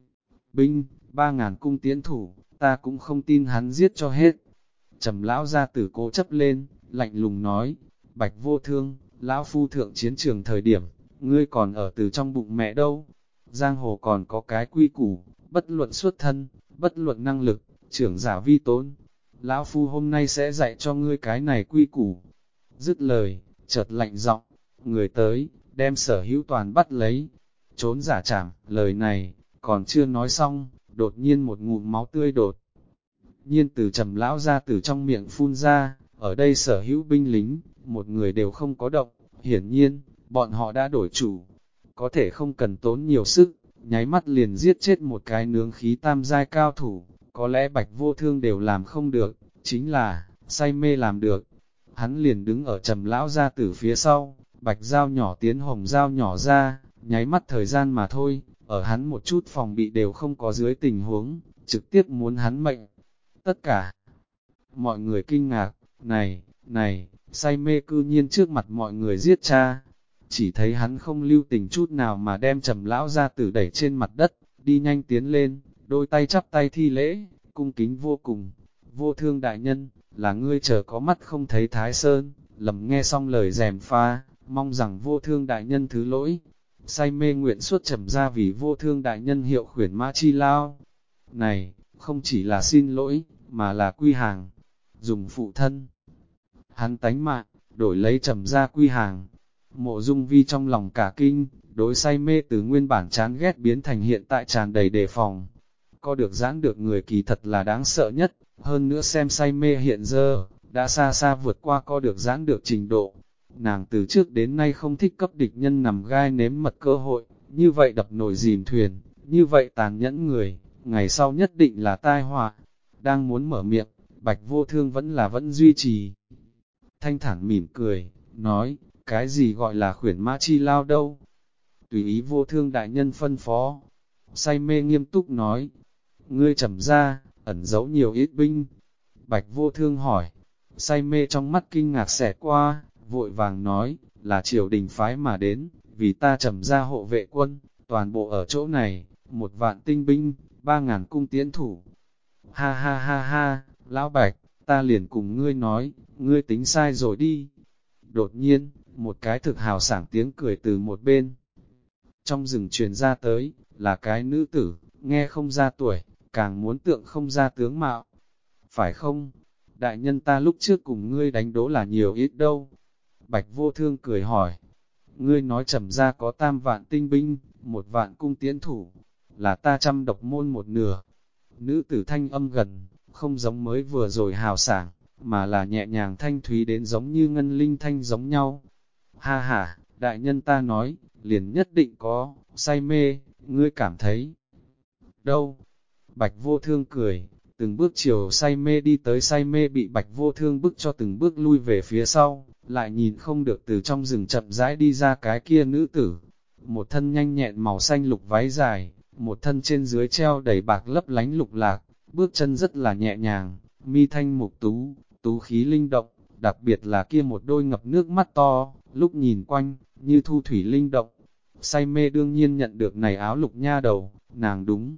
binh, 3.000 cung tiễn thủ, ta cũng không tin hắn giết cho hết. Trầm lão gia tử cố chấp lên, lạnh lùng nói, Bạch Vô Thương, lão phu thượng chiến trường thời điểm, ngươi còn ở từ trong bụng mẹ đâu. Giang hồ còn có cái quy củ, bất luận xuất thân, bất luận năng lực, trưởng giả vi tôn, lão phu hôm nay sẽ dạy cho ngươi cái này quy củ. Dứt lời, chợt lạnh giọng, người tới, đem sở hữu toàn bắt lấy. Trốn giả trảm, lời này, còn chưa nói xong, đột nhiên một ngụm máu tươi đột nhiên từ Trầm lão ra từ trong miệng phun ra, ở đây sở hữu binh lính, một người đều không có động, hiển nhiên, bọn họ đã đổi chủ, có thể không cần tốn nhiều sức, nháy mắt liền giết chết một cái nướng khí tam giai cao thủ, có lẽ Bạch Vô Thương đều làm không được, chính là, say mê làm được. Hắn liền đứng ở Trầm lão ra từ phía sau, bạch dao nhỏ tiến hồng dao nhỏ ra, nháy mắt thời gian mà thôi, ở hắn một chút phòng bị đều không có dưới tình huống, trực tiếp muốn hắn mệnh. Tất cả mọi người kinh ngạc, này, say mê cư nhiên trước mặt mọi người giết cha. Chỉ thấy hắn không lưu tình chút nào mà đem Trầm lão ra tử đẩy trên mặt đất, đi nhanh tiến lên, đôi tay chắp tay thi lễ, cung kính vô cùng. Vô Thương đại nhân, là ngươi chờ có mắt không thấy Thái Sơn, lầm nghe xong lời gièm pha, mong rằng Vô Thương đại nhân thứ lỗi. Say mê nguyện suốt Trầm ra vì Vô Thương đại nhân hiệu khuyển mã chi lao. Này, không chỉ là xin lỗi, mà là quy hàng, dùng phụ thân. Hắn tánh mạng, đổi lấy Trầm ra quy hàng. Mộ Dung Vi trong lòng cả kinh, đối say mê từ nguyên bản chán ghét biến thành hiện tại tràn đầy đề phòng. Có được giãn được người kỳ thật là đáng sợ nhất, hơn nữa xem say mê hiện giờ, đã xa xa vượt qua có được giãn được trình độ. Nàng từ trước đến nay không thích cấp địch nhân nằm gai nếm mật cơ hội, như vậy đập nồi dìm thuyền, như vậy tàn nhẫn người, ngày sau nhất định là tai họa. Đang muốn mở miệng, Bạch Vô Thương vẫn duy trì. Thanh thản mỉm cười, nói, cái gì gọi là khuyển mã chi lao đâu? Tùy ý Vô Thương đại nhân phân phó. Say mê nghiêm túc nói, ngươi Trầm ra, ẩn giấu nhiều ít binh. Bạch Vô Thương hỏi, say mê trong mắt kinh ngạc xẹt qua, vội vàng nói, là triều đình phái mà đến, vì ta Trầm ra hộ vệ quân, toàn bộ ở chỗ này, 1.000 tinh binh, 3.000 cung tiễn thủ. Ha ha ha ha, lão Bạch, ta liền cùng ngươi nói, ngươi tính sai rồi đi. Đột nhiên, một cái thực hào sảng tiếng cười từ một bên. Trong rừng truyền ra tới, là cái nữ tử, nghe không ra tuổi, càng muốn tượng không ra tướng mạo. Phải không? Đại nhân ta lúc trước cùng ngươi đánh đố là nhiều ít đâu. Bạch Vô Thương cười hỏi. Ngươi nói Trầm ra có 3.000 tinh binh, 1.000 cung tiễn thủ, là ta trăm độc môn một nửa. Nữ tử thanh âm gần, không giống mới vừa rồi hào sảng, mà là nhẹ nhàng thanh thúy đến giống như ngân linh thanh giống nhau. Ha ha, đại nhân ta nói, liền nhất định có, say mê, ngươi cảm thấy. Đâu? Bạch Vô Thương cười, từng bước chiều say mê đi tới, say mê bị Bạch Vô Thương bức cho từng bước lui về phía sau, lại nhìn không được từ trong rừng chậm rãi đi ra cái kia nữ tử. Một thân nhanh nhẹn màu xanh lục váy dài, một thân trên dưới treo đầy bạc lấp lánh lục lạc, bước chân rất là nhẹ nhàng, mi thanh mục tú, tú khí linh động, đặc biệt là kia một đôi ngập nước mắt to, lúc nhìn quanh, như thu thủy linh động. Say mê đương nhiên nhận được này áo lục nha đầu, nàng đúng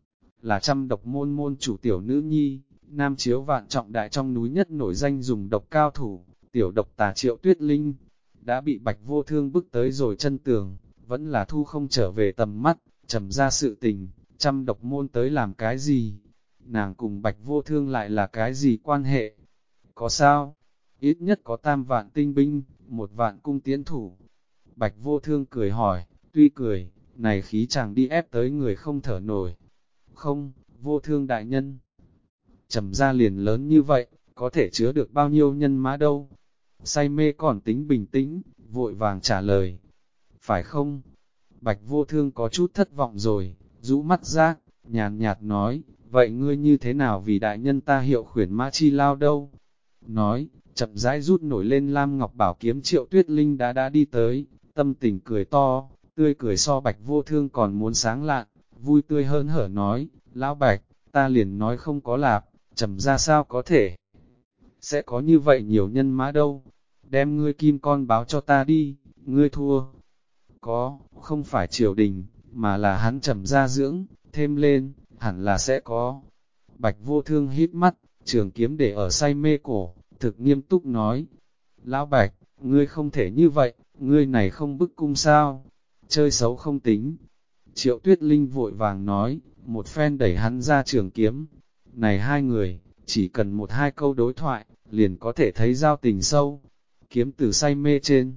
là trăm độc môn môn chủ tiểu nữ nhi, nam chiếu vạn trọng đại trong núi nhất nổi danh dùng độc cao thủ, tiểu độc tà Triệu Tuyết Linh, đã bị Bạch Vô Thương bức tới rồi chân tường, vẫn là thu không trở về tầm mắt. Trầm ra sự tình, trăm độc môn tới làm cái gì? Nàng cùng Bạch Vô Thương lại là cái gì quan hệ? Có sao? Ít nhất có 3.000 tinh binh, 1.000 cung tiễn thủ. Bạch Vô Thương cười hỏi, tuy cười, này khí chàng đi ép tới người không thở nổi. Không, Vô Thương đại nhân. Trầm ra liền lớn như vậy, có thể chứa được bao nhiêu nhân mã đâu? Say mê còn tính bình tĩnh, vội vàng trả lời. Phải không? Bạch Vô Thương có chút thất vọng rồi, rũ mắt ra, nhàn nhạt nói, vậy ngươi như thế nào vì đại nhân ta hiệu khuyển mã chi lao đâu? Nói, chậm rãi rút nổi lên lam ngọc bảo kiếm Triệu Tuyết Linh đã đi tới, tâm tình cười to, tươi cười so Bạch Vô Thương còn muốn sáng lạn, vui tươi hớn hở nói, lão Bạch, ta liền nói không có lạp, Trầm ra sao có thể? Sẽ có như vậy nhiều nhân mã đâu? Đem ngươi kim con báo cho ta đi, ngươi thua. Có, không phải triều đình, mà là hắn Trầm ra dưỡng, thêm lên, hẳn là sẽ có. Bạch Vô Thương hít mắt, trường kiếm để ở say mê cổ, thực nghiêm túc nói. Lão Bạch, ngươi không thể như vậy, ngươi này không bức cung sao? Chơi xấu không tính. Triệu Tuyết Linh vội vàng nói, một phen đẩy hắn ra trường kiếm. Này hai người, chỉ cần một hai câu đối thoại, liền có thể thấy giao tình sâu. Kiếm từ say mê trên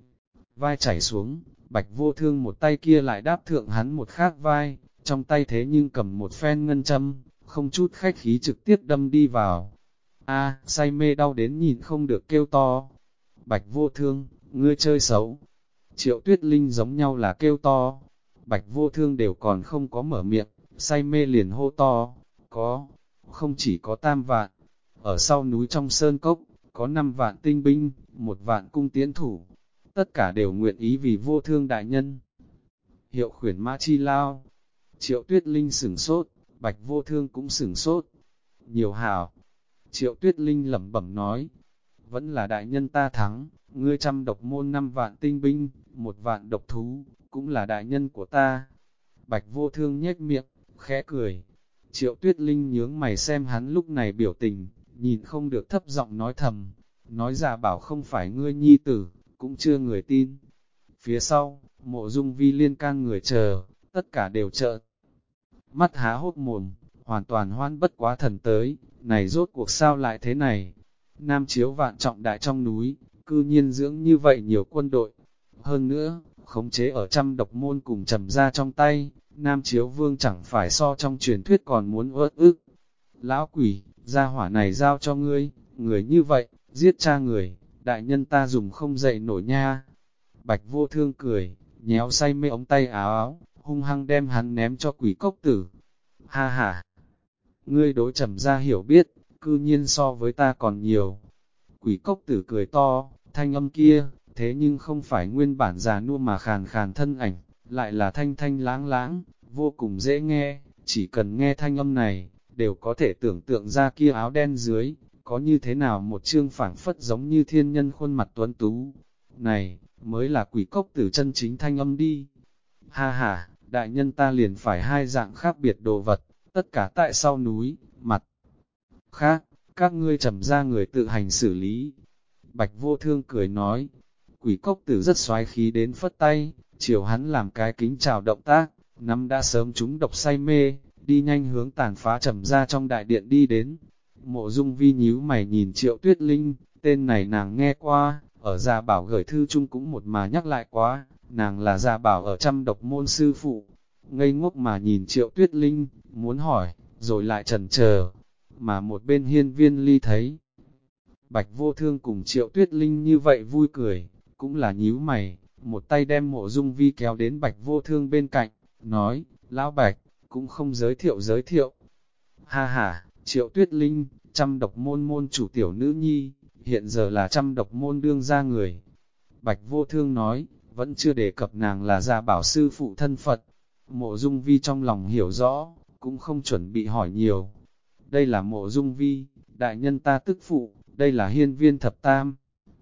vai chảy xuống, Bạch Vô Thương một tay kia lại đáp thượng hắn một khác vai, trong tay thế nhưng cầm một phen ngân châm, không chút khách khí trực tiếp đâm đi vào. A, say mê đau đến nhìn không được kêu to. Bạch Vô Thương, ngươi chơi xấu. Triệu Tuyết Linh giống nhau là kêu to. Bạch Vô Thương đều còn không có mở miệng, say mê liền hô to. Không chỉ có 3 vạn, ở sau núi trong sơn cốc, có 5 vạn tinh binh, 1 vạn cung tiễn thủ. Tất cả đều nguyện ý vì Vô Thương đại nhân. Hiệu khuyển mã chi lao. Triệu Tuyết Linh sửng sốt, Bạch Vô Thương cũng sửng sốt. Nhiều hảo. Triệu Tuyết Linh lẩm bẩm nói, vẫn là đại nhân ta thắng, ngươi trăm độc môn 5 vạn tinh binh, 1 vạn độc thú, cũng là đại nhân của ta. Bạch Vô Thương nhếch miệng, khẽ cười. Triệu Tuyết Linh nhướng mày xem hắn lúc này biểu tình, nhìn không được thấp giọng nói thầm, nói ra bảo không phải ngươi nhi tử, cũng chưa người tin. Phía sau, Mộ Dung Vi liên can người chờ, tất cả đều trợ. Mắt há hốt mồm, hoàn toàn hoan bất quá thần tới, này rốt cuộc sao lại thế này? Nam Chiếu vạn trọng đại trong núi, cư nhiên dưỡng như vậy nhiều quân đội. Hơn nữa, khống chế ở trăm độc môn cùng trầm ra trong tay, Nam Chiếu Vương chẳng phải so trong truyền thuyết còn muốn uất ức. Lão quỷ, gia hỏa này giao cho ngươi, người như vậy, giết cha người, đại nhân ta dùng không dậy nổi nha. Bạch Vô Thương cười, nhéo say mê ống tay áo áo, hung hăng đem hắn ném cho quỷ cốc tử. Ha ha! Ngươi đối trầm ra hiểu biết, cư nhiên so với ta còn nhiều. Quỷ cốc tử cười to, thanh âm kia, thế nhưng không phải nguyên bản già nua mà khàn khàn thân ảnh, lại là thanh thanh láng láng, vô cùng dễ nghe, chỉ cần nghe thanh âm này, đều có thể tưởng tượng ra kia áo đen dưới, có như thế nào một chương phảng phất giống như thiên nhân khuôn mặt tuấn tú. Này, mới là quỷ cốc tử chân chính thanh âm đi. Ha ha, đại nhân ta liền phải hai dạng khác biệt đồ vật, tất cả tại sau núi, mặt khác, các ngươi trầm ra người tự hành xử lý. Bạch Vô Thương cười nói, quỷ cốc tử rất xoái khí đến phất tay, chiều hắn làm cái kính chào động tác, năm đã sớm chúng độc say mê, đi nhanh hướng tàn phá trầm ra trong đại điện đi đến. Mộ Dung Vi nhíu mày nhìn Triệu Tuyết Linh, tên này nàng nghe qua, ở Gia Bảo gửi thư chung cũng một mà nhắc lại quá, nàng là Gia Bảo ở trăm độc môn sư phụ. Ngây ngốc mà nhìn Triệu Tuyết Linh, muốn hỏi, rồi lại chần chờ, mà một bên Hiên Viên Ly thấy. Bạch Vô Thương cùng Triệu Tuyết Linh như vậy vui cười, cũng là nhíu mày, một tay đem Mộ Dung Vi kéo đến Bạch Vô Thương bên cạnh, nói, Lão Bạch, cũng không giới thiệu. Ha ha, Triệu Tuyết Linh, trăm độc môn môn chủ tiểu nữ nhi, hiện giờ là trăm độc môn đương gia người. Bạch Vô Thương nói, vẫn chưa đề cập nàng là Gia Bảo sư phụ thân Phật. Mộ Dung Vi trong lòng hiểu rõ, cũng không chuẩn bị hỏi nhiều. Đây là Mộ Dung Vi, đại nhân ta tức phụ, đây là Hiên Viên thập tam.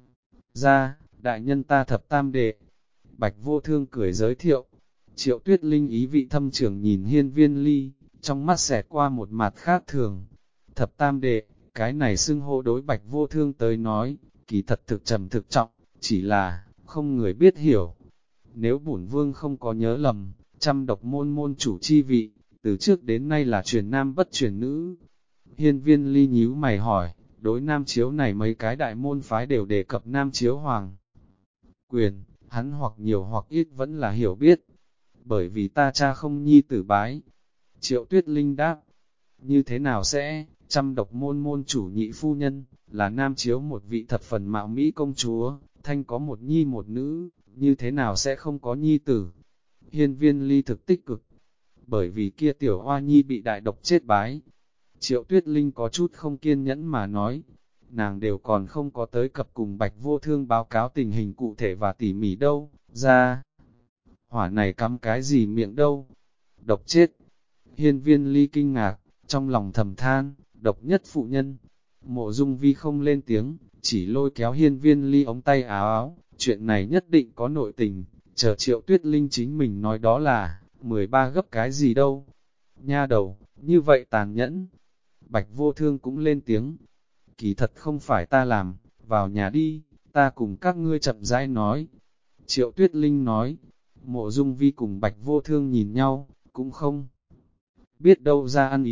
Gia, đại nhân ta thập tam đệ. Bạch Vô Thương cười giới thiệu. Triệu Tuyết Linh ý vị thâm trường nhìn Hiên Viên Ly, trong mắt xẹt qua một mặt khác thường. Thập tam đệ, cái này xưng hô đối Bạch Vô Thương tới nói, kỳ thật thực trầm thực trọng, chỉ là, không người biết hiểu. Nếu bổn vương không có nhớ lầm, trăm độc môn môn chủ chi vị, từ trước đến nay là truyền nam bất truyền nữ. Hiên Viên Ly nhíu mày hỏi, đối nam chiếu này mấy cái đại môn phái đều đề cập nam chiếu hoàng quyền, hắn hoặc nhiều hoặc ít vẫn là hiểu biết. Bởi vì ta cha không nhi tử bái. Triệu Tuyết Linh đáp, như thế nào sẽ, trăm độc môn môn chủ nhị phu nhân, là nam chiếu một vị thập phần mạo mỹ công chúa, thanh có một nhi một nữ, như thế nào sẽ không có nhi tử. Hiên Viên Ly thực tích cực, bởi vì kia tiểu hoa nhi bị đại độc chết bái. Triệu Tuyết Linh có chút không kiên nhẫn mà nói, nàng đều còn không có tới cập cùng Bạch Vô Thương báo cáo tình hình cụ thể và tỉ mỉ đâu, ra. Hỏa này cắm cái gì miệng đâu, độc chết. Hiên Viên Ly kinh ngạc, trong lòng thầm than, độc nhất phụ nhân. Mộ Dung Vi không lên tiếng, chỉ lôi kéo Hiên Viên Ly ống tay áo áo, chuyện này nhất định có nội tình, chờ Triệu Tuyết Linh chính mình nói đó là, 13 gấp cái gì đâu. Nha đầu, như vậy tàn nhẫn. Bạch Vô Thương cũng lên tiếng, kỳ thật không phải ta làm, vào nhà đi, ta cùng các ngươi chậm rãi nói. Triệu Tuyết Linh nói, Mộ Dung Vi cùng Bạch Vô Thương nhìn nhau, cũng không biết đâu ra ăn ý,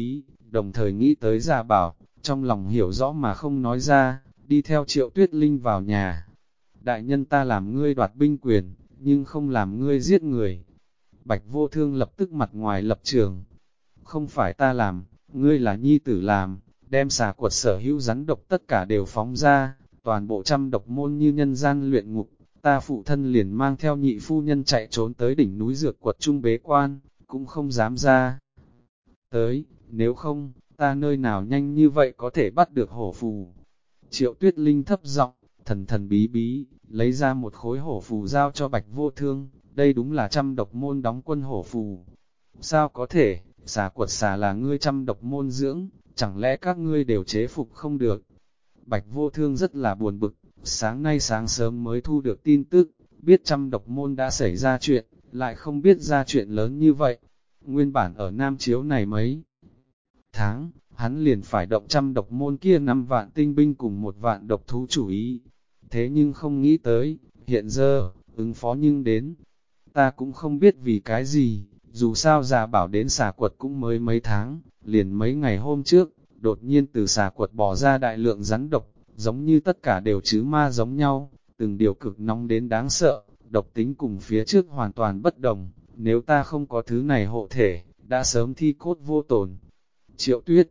đồng thời nghĩ tới Gia Bảo, trong lòng hiểu rõ mà không nói ra, đi theo Triệu Tuyết Linh vào nhà. Đại nhân ta làm ngươi đoạt binh quyền, nhưng không làm ngươi giết người. Bạch Vô Thương lập tức mặt ngoài lập trường. Không phải ta làm, ngươi là nhi tử làm, đem xà quật sở hữu rắn độc tất cả đều phóng ra, toàn bộ trăm độc môn như nhân gian luyện ngục. Ta phụ thân liền mang theo nhị phu nhân chạy trốn tới đỉnh núi dược quật trung bế quan, cũng không dám ra. Tới, nếu không, ta nơi nào nhanh như vậy có thể bắt được hổ phù. Triệu Tuyết Linh thấp giọng, thần thần bí bí, lấy ra một khối hổ phù giao cho Bạch Vô Thương, đây đúng là trăm độc môn đóng quân hổ phù. Sao có thể, xà quật xà là ngươi trăm độc môn dưỡng, chẳng lẽ các ngươi đều chế phục không được? Bạch Vô Thương rất là buồn bực, sáng nay sáng sớm mới thu được tin tức, biết trăm độc môn đã xảy ra chuyện, lại không biết ra chuyện lớn như vậy. Nguyên bản ở Nam Chiếu này mấy tháng, hắn liền phải động trăm độc môn kia 5 vạn tinh binh cùng 1 vạn độc thú chủ ý. Thế nhưng không nghĩ tới, hiện giờ, ứng phó nhưng đến. Ta cũng không biết vì cái gì, dù sao Gia Bảo đến xà quật cũng mới mấy tháng, liền mấy ngày hôm trước, đột nhiên từ xà quật bỏ ra đại lượng rắn độc, giống như tất cả đều chứ ma giống nhau, từng điều cực nóng đến đáng sợ, độc tính cùng phía trước hoàn toàn bất đồng, nếu ta không có thứ này hộ thể, đã sớm thi cốt vô tổn. Triệu Tuyết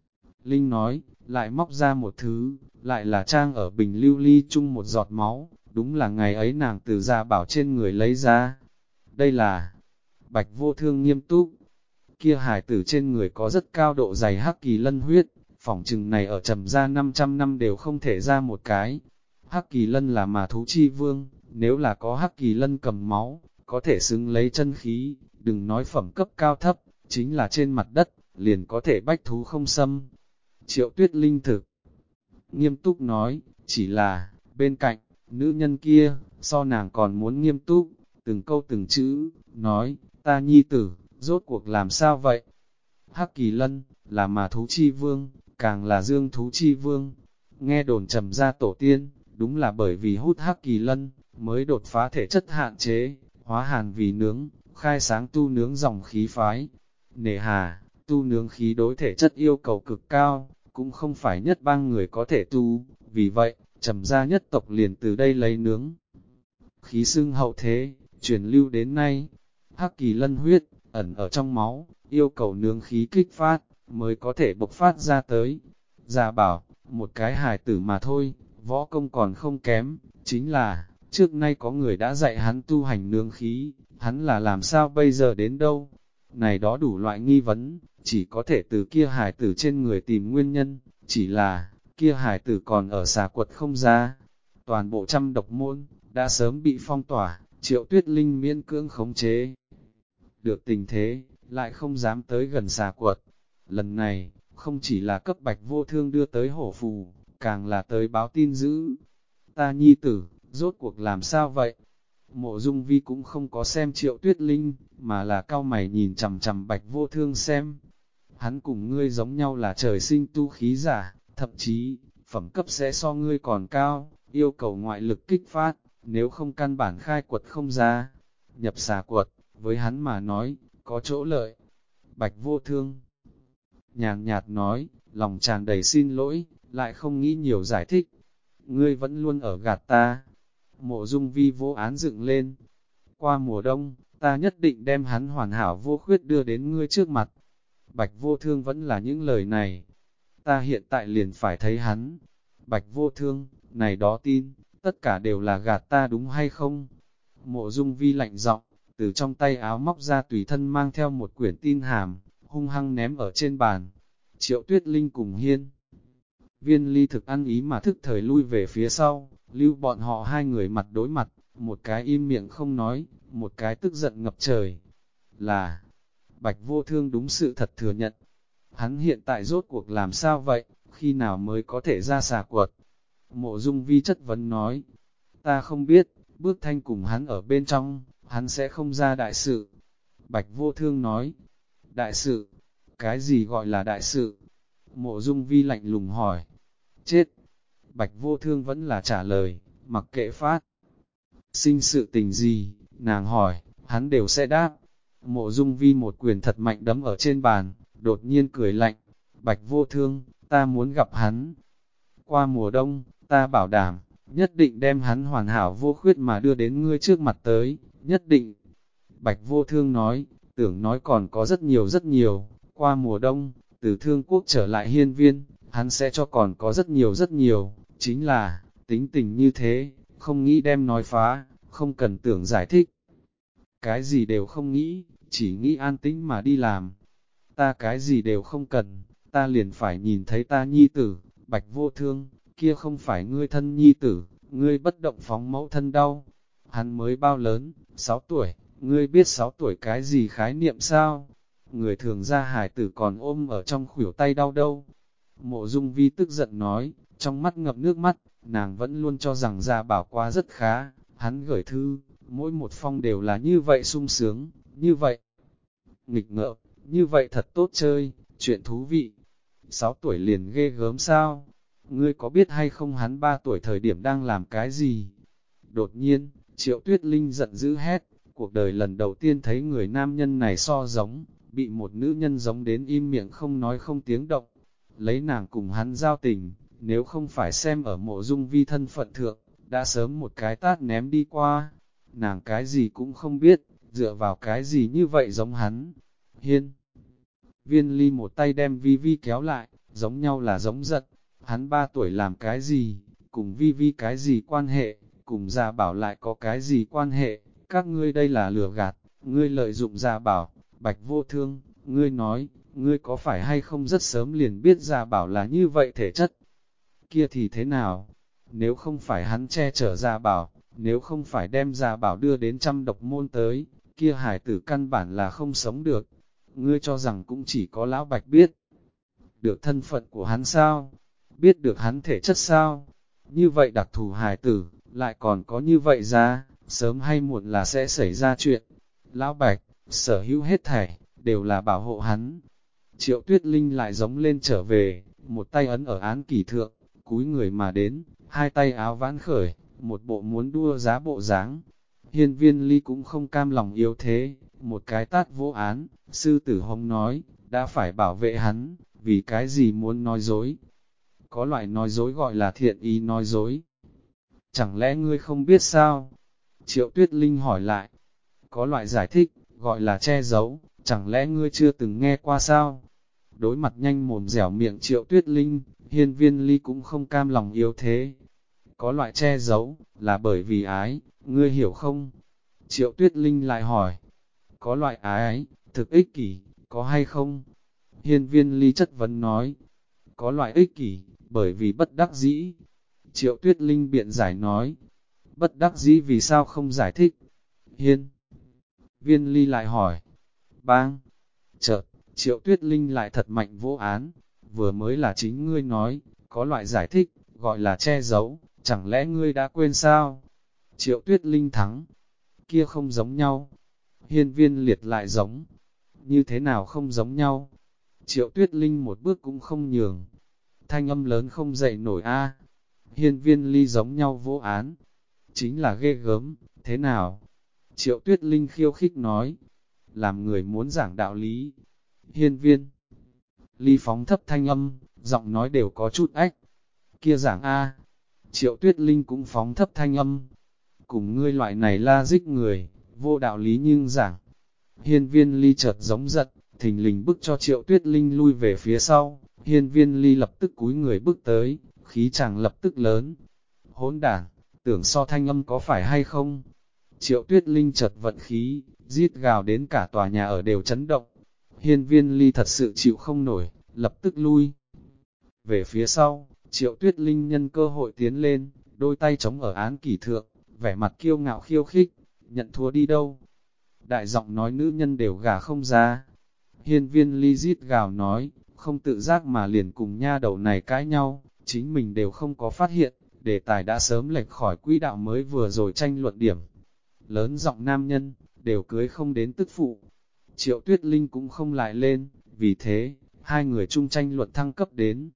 Linh nói, lại móc ra một thứ, lại là trang ở bình lưu ly chung một giọt máu, đúng là ngày ấy nàng từ Gia Bảo trên người lấy ra. Đây là Bạch Vô Thương nghiêm túc, kia hải tử trên người có rất cao độ dày hắc kỳ lân huyết, phỏng chừng này ở Trầm gia 500 năm đều không thể ra một cái. Hắc kỳ lân là mà thú chi vương, nếu là có hắc kỳ lân cầm máu, có thể xứng lấy chân khí, đừng nói phẩm cấp cao thấp, chính là trên mặt đất, liền có thể bách thú không xâm. Triệu Tuyết Linh thực nghiêm túc nói, chỉ là, bên cạnh, nữ nhân kia, so nàng còn muốn nghiêm túc, từng câu từng chữ, nói, ta nhi tử, rốt cuộc làm sao vậy? Hắc kỳ lân, là mà thú chi vương, càng là dương thú chi vương. Nghe đồn Trầm gia tổ tiên, đúng là bởi vì hút hắc kỳ lân, mới đột phá thể chất hạn chế, hóa hàn vì nướng, khai sáng tu nướng dòng khí phái. Nề hà, tu nướng khí đối thể chất yêu cầu cực cao, cũng không phải nhất bang người có thể tu, vì vậy, Trầm gia nhất tộc liền từ đây lấy nướng. Khí xưng hậu thế, truyền lưu đến nay, hắc kỳ lân huyết, ẩn ở trong máu, yêu cầu nướng khí kích phát, mới có thể bộc phát ra tới. Gia Bảo, một cái hài tử mà thôi, võ công còn không kém, chính là, trước nay có người đã dạy hắn tu hành nướng khí, hắn là làm sao bây giờ đến đâu? Này đó đủ loại nghi vấn, chỉ có thể từ kia hài tử trên người tìm nguyên nhân, chỉ là, kia hài tử còn ở xà quật không ra. Toàn bộ trăm độc môn, đã sớm bị phong tỏa, Triệu Tuyết Linh miễn cưỡng khống chế. Được tình thế, lại không dám tới gần xà quật. Lần này, không chỉ là cấp Bạch Vô Thương đưa tới hổ phù, càng là tới báo tin dữ. Ta nhi tử, rốt cuộc làm sao vậy? Mộ Dung Vi cũng không có xem Triệu Tuyết Linh, mà là cao mày nhìn chằm chằm Bạch Vô Thương xem. Hắn cùng ngươi giống nhau là trời sinh tu khí giả, thậm chí, phẩm cấp sẽ so ngươi còn cao, yêu cầu ngoại lực kích phát, nếu không căn bản khai quật không ra. Nhập xà quật, với hắn mà nói, có chỗ lợi. Bạch Vô Thương nhàn nhạt nói, lòng tràn đầy xin lỗi, lại không nghĩ nhiều giải thích. Ngươi vẫn luôn ở gạt ta. Mộ Dung Vi vô án dựng lên. Qua mùa đông, ta nhất định đem hắn hoàn hảo vô khuyết đưa đến ngươi trước mặt. Bạch Vô Thương vẫn là những lời này. Ta hiện tại liền phải thấy hắn. Bạch Vô Thương, này đó tin, tất cả đều là gạt ta đúng hay không? Mộ Dung Vi lạnh giọng, từ trong tay áo móc ra tùy thân mang theo một quyển tin hàm, hung hăng ném ở trên bàn. Triệu Tuyết Linh cùng Hiên Viên Ly thực ăn ý mà thức thời lui về phía sau, lưu bọn họ hai người mặt đối mặt, một cái im miệng không nói, một cái tức giận ngập trời. Là, Bạch Vô Thương đúng sự thật thừa nhận. Hắn hiện tại rốt cuộc làm sao vậy, khi nào mới có thể ra xà quật? Mộ Dung Vi chất vấn nói, ta không biết, Bước Thanh cùng hắn ở bên trong, hắn sẽ không ra đại sự. Bạch Vô Thương nói, đại sự, cái gì gọi là đại sự? Mộ Dung Vi lạnh lùng hỏi, chết. Bạch Vô Thương vẫn là trả lời, mặc kệ phát. Sinh sự tình gì, nàng hỏi, hắn đều sẽ đáp. Mộ Dung Vi một quyền thật mạnh đấm ở trên bàn, đột nhiên cười lạnh. Bạch Vô Thương, ta muốn gặp hắn. Qua mùa đông, ta bảo đảm, nhất định đem hắn hoàn hảo vô khuyết mà đưa đến ngươi trước mặt tới, nhất định. Bạch Vô Thương nói, tưởng nói còn có rất nhiều, qua mùa đông, từ Thương Quốc trở lại Hiên Viên, hắn sẽ cho còn có rất nhiều, chính là, tính tình như thế, không nghĩ đem nói phá, không cần tưởng giải thích. Cái gì đều không nghĩ, chỉ nghĩ an tĩnh mà đi làm. Ta cái gì đều không cần, ta liền phải nhìn thấy ta nhi tử, Bạch Vô Thương, kia không phải ngươi thân nhi tử, ngươi bất động phóng mẫu thân đau. Hắn mới bao lớn, 6 tuổi, ngươi biết 6 tuổi cái gì khái niệm sao? Người thường ra hài tử còn ôm ở trong khuỷu tay đau đâu. Mộ Dung Vi tức giận nói, trong mắt ngập nước mắt, nàng vẫn luôn cho rằng Gia Bảo qua rất khá, hắn gửi thư, mỗi một phong đều là như vậy sung sướng, như vậy nghịch ngợm, như vậy thật tốt chơi, chuyện thú vị. 6 tuổi liền ghê gớm sao? Ngươi có biết hay không hắn 3 tuổi thời điểm đang làm cái gì? Đột nhiên, Triệu Tuyết Linh giận dữ hét, cuộc đời lần đầu tiên thấy người nam nhân này so giống, bị một nữ nhân giống đến im miệng không nói không tiếng động. Lấy nàng cùng hắn giao tình, nếu không phải xem ở Mộ Dung Vi thân phận thượng, đã sớm một cái tát ném đi qua. Nàng cái gì cũng không biết, dựa vào cái gì như vậy giống hắn. Hiên Viên Ly một tay đem Vi Vi kéo lại, giống nhau là giống giận. Hắn 3 tuổi làm cái gì, cùng Vi Vi cái gì quan hệ, cùng Gia Bảo lại có cái gì quan hệ, các ngươi đây là lừa gạt, ngươi lợi dụng Gia Bảo, Bạch Vô Thương, ngươi nói, ngươi có phải hay không rất sớm liền biết Gia Bảo là như vậy thể chất, kia thì thế nào, nếu không phải hắn che chở Gia Bảo, nếu không phải đem Gia Bảo đưa đến trăm độc môn tới, kia hải tử căn bản là không sống được, ngươi cho rằng cũng chỉ có Lão Bạch biết được thân phận của hắn sao, biết được hắn thể chất sao, như vậy đặc thù hài tử, lại còn có như vậy ra, sớm hay muộn là sẽ xảy ra chuyện. Lão Bạch, sở hữu hết thảy, đều là bảo hộ hắn. Triệu Tuyết Linh lại giống lên trở về, một tay ấn ở án kỷ thượng, cúi người mà đến, hai tay áo vãn khởi, một bộ muốn đua giá bộ dáng. Hiên Viên Ly cũng không cam lòng yếu thế, một cái tát vô án, sư tử hống nói, đã phải bảo vệ hắn, vì cái gì muốn nói dối. Có loại nói dối gọi là thiện ý nói dối. Chẳng lẽ ngươi không biết sao? Triệu Tuyết Linh hỏi lại. Có loại giải thích, gọi là che giấu, chẳng lẽ ngươi chưa từng nghe qua sao? Đối mặt nhanh mồm dẻo miệng Triệu Tuyết Linh, Hiên Viên Ly cũng không cam lòng yếu thế. Có loại che giấu, là bởi vì ái, ngươi hiểu không? Triệu Tuyết Linh lại hỏi. Có loại ái, thực ích kỷ, có hay không? Hiên Viên Ly chất vấn nói. Có loại ích kỷ, bởi vì bất đắc dĩ. Triệu Tuyết Linh biện giải nói. Bất đắc dĩ vì sao không giải thích? Hiên Viên Ly lại hỏi. Bang! Chợt, Triệu Tuyết Linh lại thật mạnh vô án. Vừa mới là chính ngươi nói, có loại giải thích, gọi là che giấu, chẳng lẽ ngươi đã quên sao? Triệu Tuyết Linh thắng. Kia không giống nhau. Hiên Viên Liệt lại giống. Như thế nào không giống nhau? Triệu Tuyết Linh một bước cũng không nhường. Thanh âm lớn không dậy nổi a. Hiên Viên Ly giống nhau vô án. Chính là ghê gớm, thế nào? Triệu Tuyết Linh khiêu khích nói. Làm người muốn giảng đạo lý. Hiên Viên Ly phóng thấp thanh âm, giọng nói đều có chút ách. Kia giảng a. Triệu Tuyết Linh cũng phóng thấp thanh âm. Cùng ngươi loại này la dích người, vô đạo lý nhưng giảng. Hiên Viên Ly chợt giống giận, thình lình bức cho Triệu Tuyết Linh lui về phía sau. Hiên Viên Ly lập tức cúi người bước tới, khí chàng lập tức lớn. Hỗn đảng, tưởng so thanh âm có phải hay không? Triệu Tuyết Linh chợt vận khí, rít gào đến cả tòa nhà ở đều chấn động. Hiên Viên Ly thật sự chịu không nổi, lập tức lui về phía sau. Triệu Tuyết Linh nhân cơ hội tiến lên, đôi tay chống ở án kỷ thượng, vẻ mặt kiêu ngạo khiêu khích, nhận thua đi đâu? Đại giọng nói nữ nhân đều gà không ra. Hiên Viên Ly rít gào nói, không tự giác mà liền cùng nha đầu này cãi nhau, chính mình đều không có phát hiện, đề tài đã sớm lệch khỏi quỹ đạo mới vừa rồi tranh luận điểm. Lớn giọng nam nhân, đều cưới không đến tức phụ. Triệu Tuyết Linh cũng không lại lên, vì thế, hai người chung tranh luận thăng cấp đến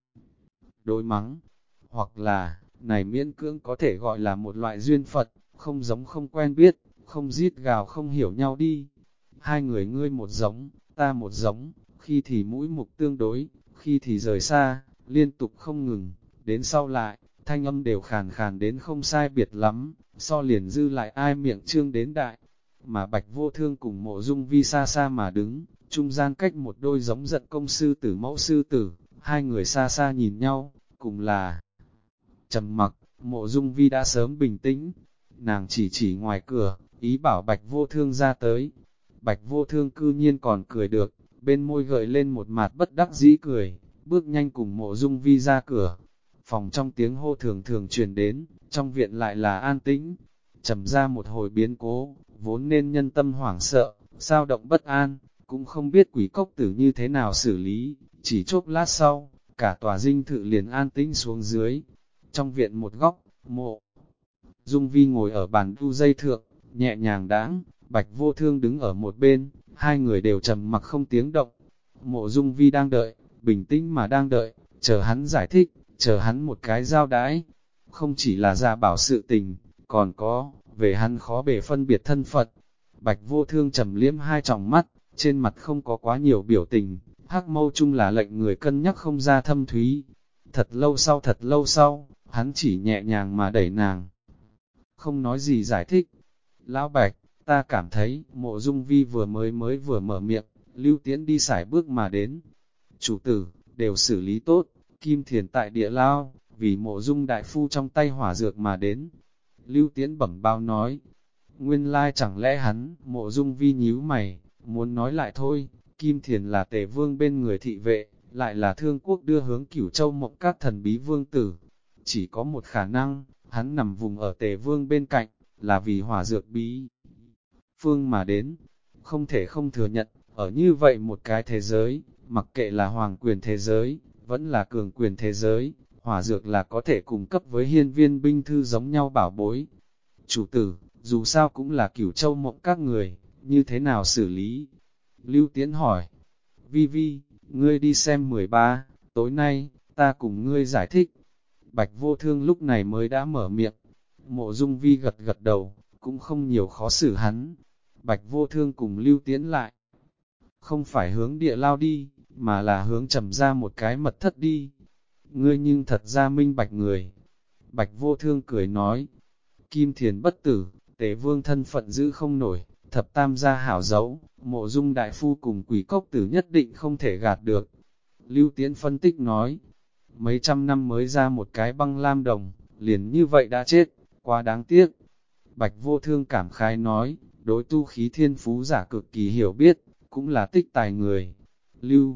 đối mắng, hoặc là, này miễn cưỡng có thể gọi là một loại duyên Phật, không giống không quen biết, không rít gào không hiểu nhau đi. Hai người ngươi một giống, ta một giống, khi thì mũi mục tương đối, khi thì rời xa, liên tục không ngừng, đến sau lại, thanh âm đều khàn khàn đến không sai biệt lắm, so liền dư lại ai miệng trương đến đại. Mà Bạch Vô Thương cùng Mộ Dung Vi xa xa mà đứng, trung gian cách một đôi giống giận công sư tử mẫu sư tử, hai người xa xa nhìn nhau, cùng là trầm mặc. Mộ Dung Vi đã sớm bình tĩnh, nàng chỉ ngoài cửa, ý bảo Bạch Vô Thương ra tới. Bạch Vô Thương cư nhiên còn cười được, bên môi gợi lên một mặt bất đắc dĩ cười, bước nhanh cùng Mộ Dung Vi ra cửa. Phòng trong tiếng hô thường thường truyền đến, trong viện lại là an tĩnh. Trầm ra một hồi biến cố, vốn nên nhân tâm hoảng sợ, sao động bất an, cũng không biết quỷ cốc tử như thế nào xử lý, chỉ chốc lát sau, cả tòa dinh thự liền an tĩnh xuống dưới. Trong viện một góc, Mộ Dung Vi ngồi ở bàn đu dây thượng, nhẹ nhàng đãng, Bạch Vô Thương đứng ở một bên, hai người đều trầm mặc không tiếng động. Mộ Dung Vi đang đợi, bình tĩnh mà đang đợi, chờ hắn giải thích, chờ hắn một cái giao đãi. Không chỉ là gia bảo sự tình, còn có, về hắn khó bề phân biệt thân phận. Bạch Vô Thương trầm liếm hai tròng mắt, trên mặt không có quá nhiều biểu tình, hắc mâu chung là lệnh người cân nhắc không ra thâm thúy. Thật lâu sau, hắn chỉ nhẹ nhàng mà đẩy nàng. Không nói gì giải thích. Lão Bạch, ta cảm thấy, Mộ Dung Vi vừa mở miệng, Lưu Tiễn đi sải bước mà đến. Chủ tử, đều xử lý tốt, Kim Thiền tại địa lao, vì Mộ Dung đại phu trong tay hỏa dược mà đến. Lưu Tiễn bẩm báo nói, nguyên lai chẳng lẽ hắn, Mộ Dung Vi nhíu mày, muốn nói lại thôi, Kim Thiền là Tề Vương bên người thị vệ, lại là Thương Quốc đưa hướng Cửu Châu Mộng các thần bí vương tử. Chỉ có một khả năng, hắn nằm vùng ở Tề Vương bên cạnh, là vì hỏa dược bí phương mà đến. Không thể không thừa nhận, ở như vậy một cái thế giới, mặc kệ là hoàng quyền thế giới, vẫn là cường quyền thế giới, hỏa dược là có thể cung cấp với hiên viên binh thư giống nhau bảo bối. Chủ tử, dù sao cũng là Cửu Châu Mộng các người, như thế nào xử lý? Lưu Tiễn hỏi, Vi Vi, ngươi đi xem 13, tối nay, ta cùng ngươi giải thích. Bạch Vô Thương lúc này mới đã mở miệng, Mộ Dung Vi gật gật đầu, cũng không nhiều khó xử hắn. Bạch Vô Thương cùng Lưu Tiễn lại, không phải hướng địa lao đi, mà là hướng Trầm ra một cái mật thất đi. Ngươi nhưng thật ra minh bạch người. Bạch Vô Thương cười nói, Kim Thiền bất tử, Tề Vương thân phận giữ không nổi, thập tam gia hảo dấu, Mộ Dung đại phu cùng Quỷ Cốc tử nhất định không thể gạt được. Lưu Tiễn phân tích nói, mấy trăm năm mới ra một cái băng lam đồng, liền như vậy đã chết, quá đáng tiếc. Bạch Vô Thương cảm khái nói, đối tu khí thiên phú giả cực kỳ hiểu biết, cũng là tích tài người. Lưu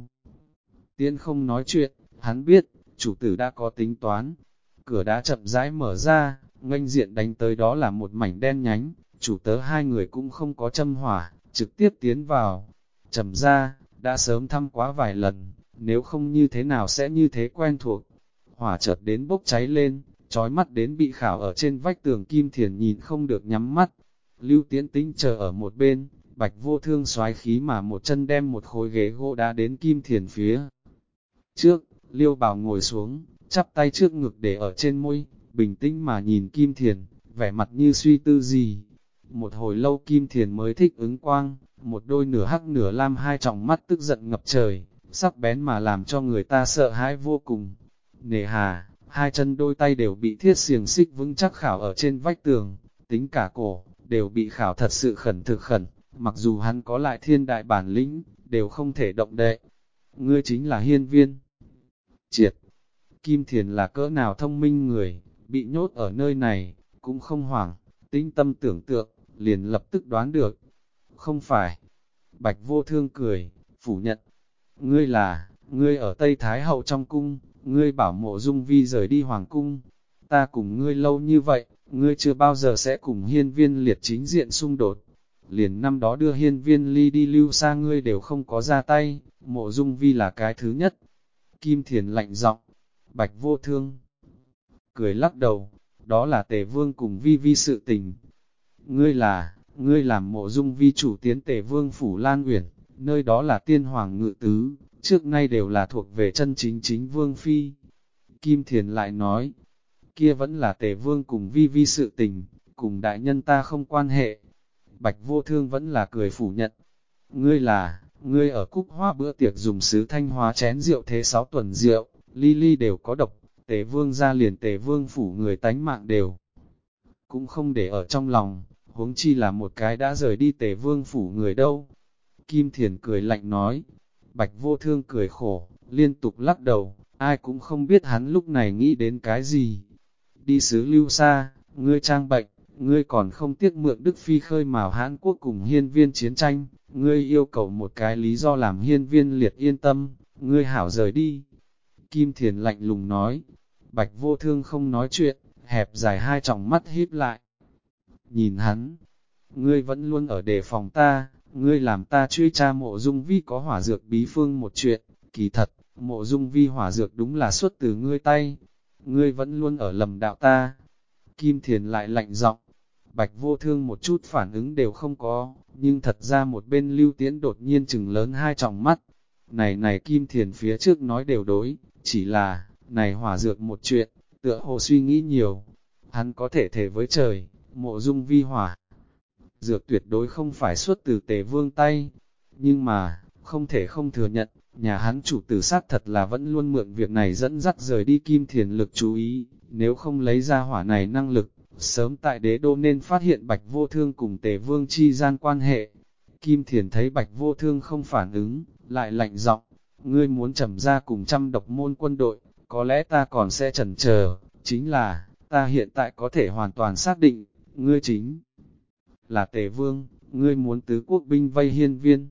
Tiễn không nói chuyện, hắn biết, chủ tử đã có tính toán. Cửa đã chậm rãi mở ra, nghênh diện đánh tới đó là một mảnh đen nhánh, chủ tớ hai người cũng không có châm hỏa, trực tiếp tiến vào. Trầm ra, đã sớm thăm quá vài lần, nếu không như thế nào sẽ như thế quen thuộc. Hỏa chợt đến bốc cháy lên, trói mắt đến bị khảo ở trên vách tường. Kim Thiền nhìn không được nhắm mắt. Lưu Tiễn Tĩnh chờ ở một bên, Bạch Vô Thương xoái khí mà một chân đem một khối ghế gỗ đá đến Kim Thiền phía trước. Liêu Bảo ngồi xuống, chắp tay trước ngực để ở trên môi, bình tĩnh mà nhìn Kim Thiền, vẻ mặt như suy tư gì. Một hồi lâu Kim Thiền mới thích ứng quang, một đôi nửa hắc nửa lam hai tròng mắt tức giận ngập trời, sắc bén mà làm cho người ta sợ hãi vô cùng. Nề hà, hai chân đôi tay đều bị thiết xiềng xích vững chắc khảo ở trên vách tường, tính cả cổ, đều bị khảo thật sự khẩn thực khẩn, mặc dù hắn có lại thiên đại bản lĩnh, đều không thể động đậy. Ngươi chính là Hiên Viên Triệt. Kim Thiền là cỡ nào thông minh người, bị nhốt ở nơi này, cũng không hoảng, tĩnh tâm tưởng tượng, liền lập tức đoán được. Không phải. Bạch Vô Thương cười, phủ nhận. Ngươi ở Tây Thái Hậu trong cung, ngươi bảo Mộ Dung Vi rời đi hoàng cung. Ta cùng ngươi lâu như vậy, ngươi chưa bao giờ sẽ cùng Hiên Viên Liệt chính diện xung đột. Liền năm đó đưa Hiên Viên Ly đi lưu xa ngươi đều không có ra tay, Mộ Dung Vi là cái thứ nhất. Kim Thiền lạnh giọng. Bạch Vô Thương cười lắc đầu, đó là Tề Vương cùng Vi Vi sự tình. Ngươi làm Mộ Dung Vi chủ tiến Tề Vương phủ Lan Uyển, nơi đó là tiên hoàng ngự tứ, trước nay đều là thuộc về chân chính Vương Phi. Kim Thiền lại nói, kia vẫn là Tề Vương cùng Vi Vi sự tình, cùng đại nhân ta không quan hệ. Bạch Vô Thương vẫn là cười phủ nhận, ngươi ở Cúc Hoa bữa tiệc dùng sứ Thanh Hóa chén rượu thế 6 tuần rượu, ly ly đều có độc, Tề Vương ra liền Tề Vương phủ người tánh mạng đều. Cũng không để ở trong lòng, huống chi là một cái đã rời đi Tề Vương phủ người đâu. Kim Thiền cười lạnh nói, Bạch Vô Thương cười khổ, liên tục lắc đầu, ai cũng không biết hắn lúc này nghĩ đến cái gì. Đi xứ lưu xa, ngươi trang bệnh, ngươi còn không tiếc mượn Đức Phi khơi mào Hán Quốc cùng hiên viên chiến tranh, ngươi yêu cầu một cái lý do làm hiên viên liệt yên tâm, ngươi hảo rời đi. Kim Thiền lạnh lùng nói, Bạch Vô Thương không nói chuyện, hẹp dài hai tròng mắt híp lại. Nhìn hắn, ngươi vẫn luôn ở đề phòng ta, ngươi làm ta truy tra Mộ Dung Vi có hỏa dược bí phương một chuyện, kỳ thật, Mộ Dung Vi hỏa dược đúng là xuất từ ngươi tay, ngươi vẫn luôn ở lầm đạo ta. Kim Thiền lại lạnh giọng, Bạch Vô Thương một chút phản ứng đều không có, nhưng thật ra một bên Lưu Tiễn đột nhiên chừng lớn hai tròng mắt. Này Kim Thiền phía trước nói đều đối, chỉ là, này hỏa dược một chuyện, tựa hồ suy nghĩ nhiều. Hắn có thể thề với trời, Mộ Dung Vi hỏa dược tuyệt đối không phải xuất từ Tề Vương tay. Nhưng mà, không thể không thừa nhận, nhà hắn chủ tử xác thật là vẫn luôn mượn việc này dẫn dắt rời đi Kim Thiền lực chú ý, nếu không lấy ra hỏa này năng lực, sớm tại đế đô nên phát hiện Bạch Vô Thương cùng Tề Vương chi gian quan hệ. Kim Thiền thấy Bạch Vô Thương không phản ứng, lại lạnh giọng, ngươi muốn trầm ra cùng 100 độc môn quân đội, có lẽ ta còn sẽ chần chờ, chính là, ta hiện tại có thể hoàn toàn xác định, ngươi chính là Tề Vương, ngươi muốn tứ quốc binh vây hiên viên.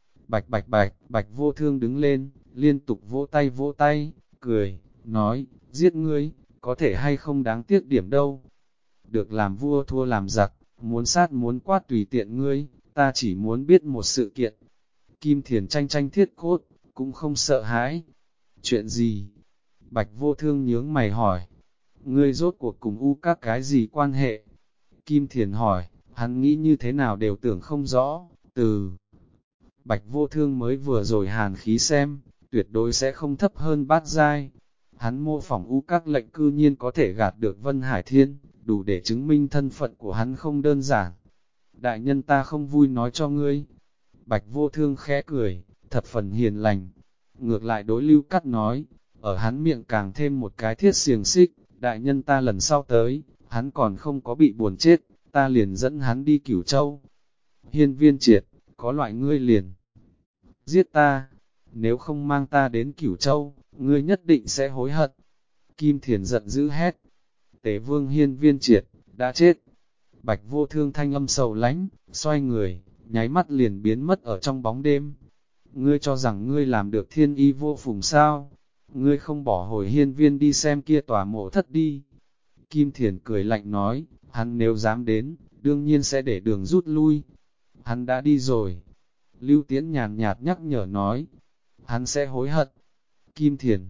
Bạch Vô Thương đứng lên, liên tục vỗ tay, cười, nói, giết ngươi, có thể hay không đáng tiếc điểm đâu. Được làm vua thua làm giặc, muốn sát muốn quát tùy tiện ngươi, ta chỉ muốn biết một sự kiện. Kim Thiền tranh thiết cốt, cũng không sợ hãi. Chuyện gì? Bạch Vô Thương nhướng mày hỏi. Ngươi rốt cuộc cùng u các cái gì quan hệ? Kim Thiền hỏi, hắn nghĩ như thế nào đều tưởng không rõ, từ Bạch Vô Thương mới vừa rồi hàn khí xem, tuyệt đối sẽ không thấp hơn bát giai. Hắn mô phỏng u các lệnh cư nhiên có thể gạt được Vân Hải Thiên, đủ để chứng minh thân phận của hắn không đơn giản. Đại nhân ta không vui nói cho ngươi. Bạch Vô Thương khẽ cười, thập phần hiền lành. Ngược lại đối Lưu Cát nói, ở hắn miệng càng thêm một cái thiết xiềng xích, đại nhân ta lần sau tới, hắn còn không có bị buồn chết, ta liền dẫn hắn đi Cửu Châu. Hiên Viên Triệt, có loại ngươi liền giết ta, nếu không mang ta đến Cửu Châu, ngươi nhất định sẽ hối hận. Kim Thiền giận dữ hét, Tề Vương Hiên Viên Triệt, đã chết. Bạch Vô Thương thanh âm sầu lánh, xoay người, nháy mắt liền biến mất ở trong bóng đêm. Ngươi cho rằng ngươi làm được thiên y vô phùng sao? Ngươi không bỏ hồi hiên viên đi xem kia tòa mộ thất đi. Kim Thiền cười lạnh nói, hắn nếu dám đến, đương nhiên sẽ để đường rút lui. Hắn đã đi rồi. Lưu Tiễn nhàn nhạt nhắc nhở nói, hắn sẽ hối hận. Kim Thiền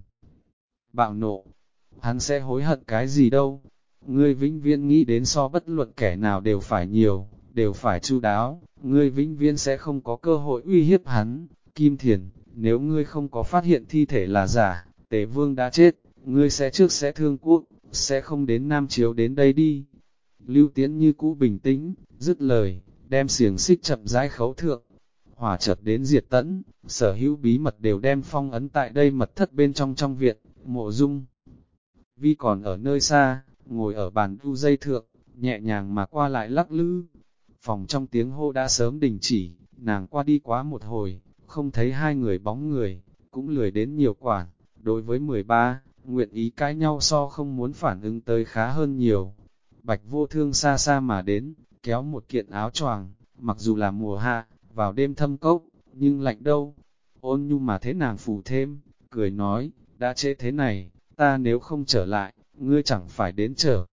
bạo nộ, hắn sẽ hối hận cái gì đâu. Ngươi vĩnh viễn nghĩ đến so bất luận kẻ nào đều phải nhiều, đều phải chu đáo, ngươi vĩnh viễn sẽ không có cơ hội uy hiếp hắn. Kim Thiền, nếu ngươi không có phát hiện thi thể là giả, Tề Vương đã chết, ngươi sẽ trước sẽ thương quốc, sẽ không đến Nam Chiếu đến đây đi. Lưu Tiễn như cũ bình tĩnh, dứt lời, đem xiềng xích chậm rãi khấu thượng. Hỏa chợt đến diệt tẫn, sở hữu bí mật đều đem phong ấn tại đây mật thất bên trong viện, Mộ Dung Vi còn ở nơi xa, ngồi ở bàn tu dây thượng, nhẹ nhàng mà qua lại lắc lư. Phòng trong tiếng hô đã sớm đình chỉ, nàng qua đi quá một hồi, không thấy hai người bóng người, cũng lười đến nhiều quản. Đối với 13, nguyện ý cãi nhau so không muốn phản ứng tới khá hơn nhiều. Bạch Vô Thương xa xa mà đến, kéo một kiện áo choàng, mặc dù là mùa hạ, vào đêm thâm cốc, nhưng lạnh đâu. Ôn nhu mà thế nàng phủ thêm, cười nói, đã trễ thế này, ta nếu không trở lại, ngươi chẳng phải đến trở.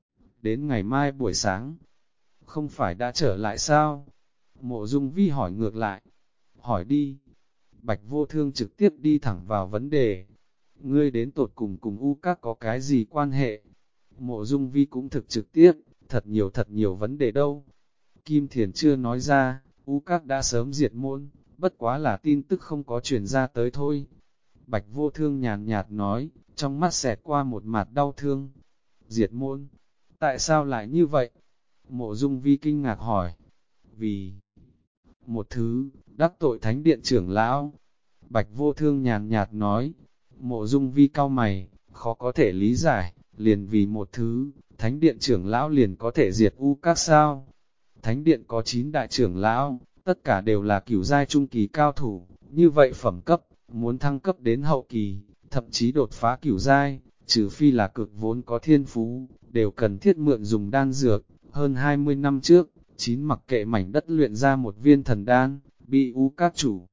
Đến ngày mai buổi sáng, không phải đã trở lại sao? Mộ Dung Vi hỏi ngược lại, hỏi đi. Bạch Vô Thương trực tiếp đi thẳng vào vấn đề. Ngươi đến tột cùng U Các có cái gì quan hệ? Mộ Dung Vi cũng thực trực tiếp, thật nhiều vấn đề đâu. Kim Thiền chưa nói ra, U Các đã sớm diệt môn, bất quá là tin tức không có truyền ra tới thôi. Bạch Vô Thương nhàn nhạt nói, trong mắt xẹt qua một mặt đau thương. Diệt môn? Tại sao lại như vậy? Mộ Dung Vi kinh ngạc hỏi. Vì một thứ, đắc tội thánh điện trưởng lão. Bạch Vô Thương nhàn nhạt nói. Mộ Dung Vi cau mày, khó có thể lý giải, liền vì một thứ, thánh điện trưởng lão liền có thể diệt U Các sao? Thánh điện có 9 đại trưởng lão, tất cả đều là cửu giai trung kỳ cao thủ, như vậy phẩm cấp, muốn thăng cấp đến hậu kỳ, thậm chí đột phá cửu giai, trừ phi là cực vốn có thiên phú, đều cần thiết mượn dùng đan dược. Hơn 20 năm trước, 9 mặc kệ mảnh đất luyện ra một viên thần đan, bị U Các chủ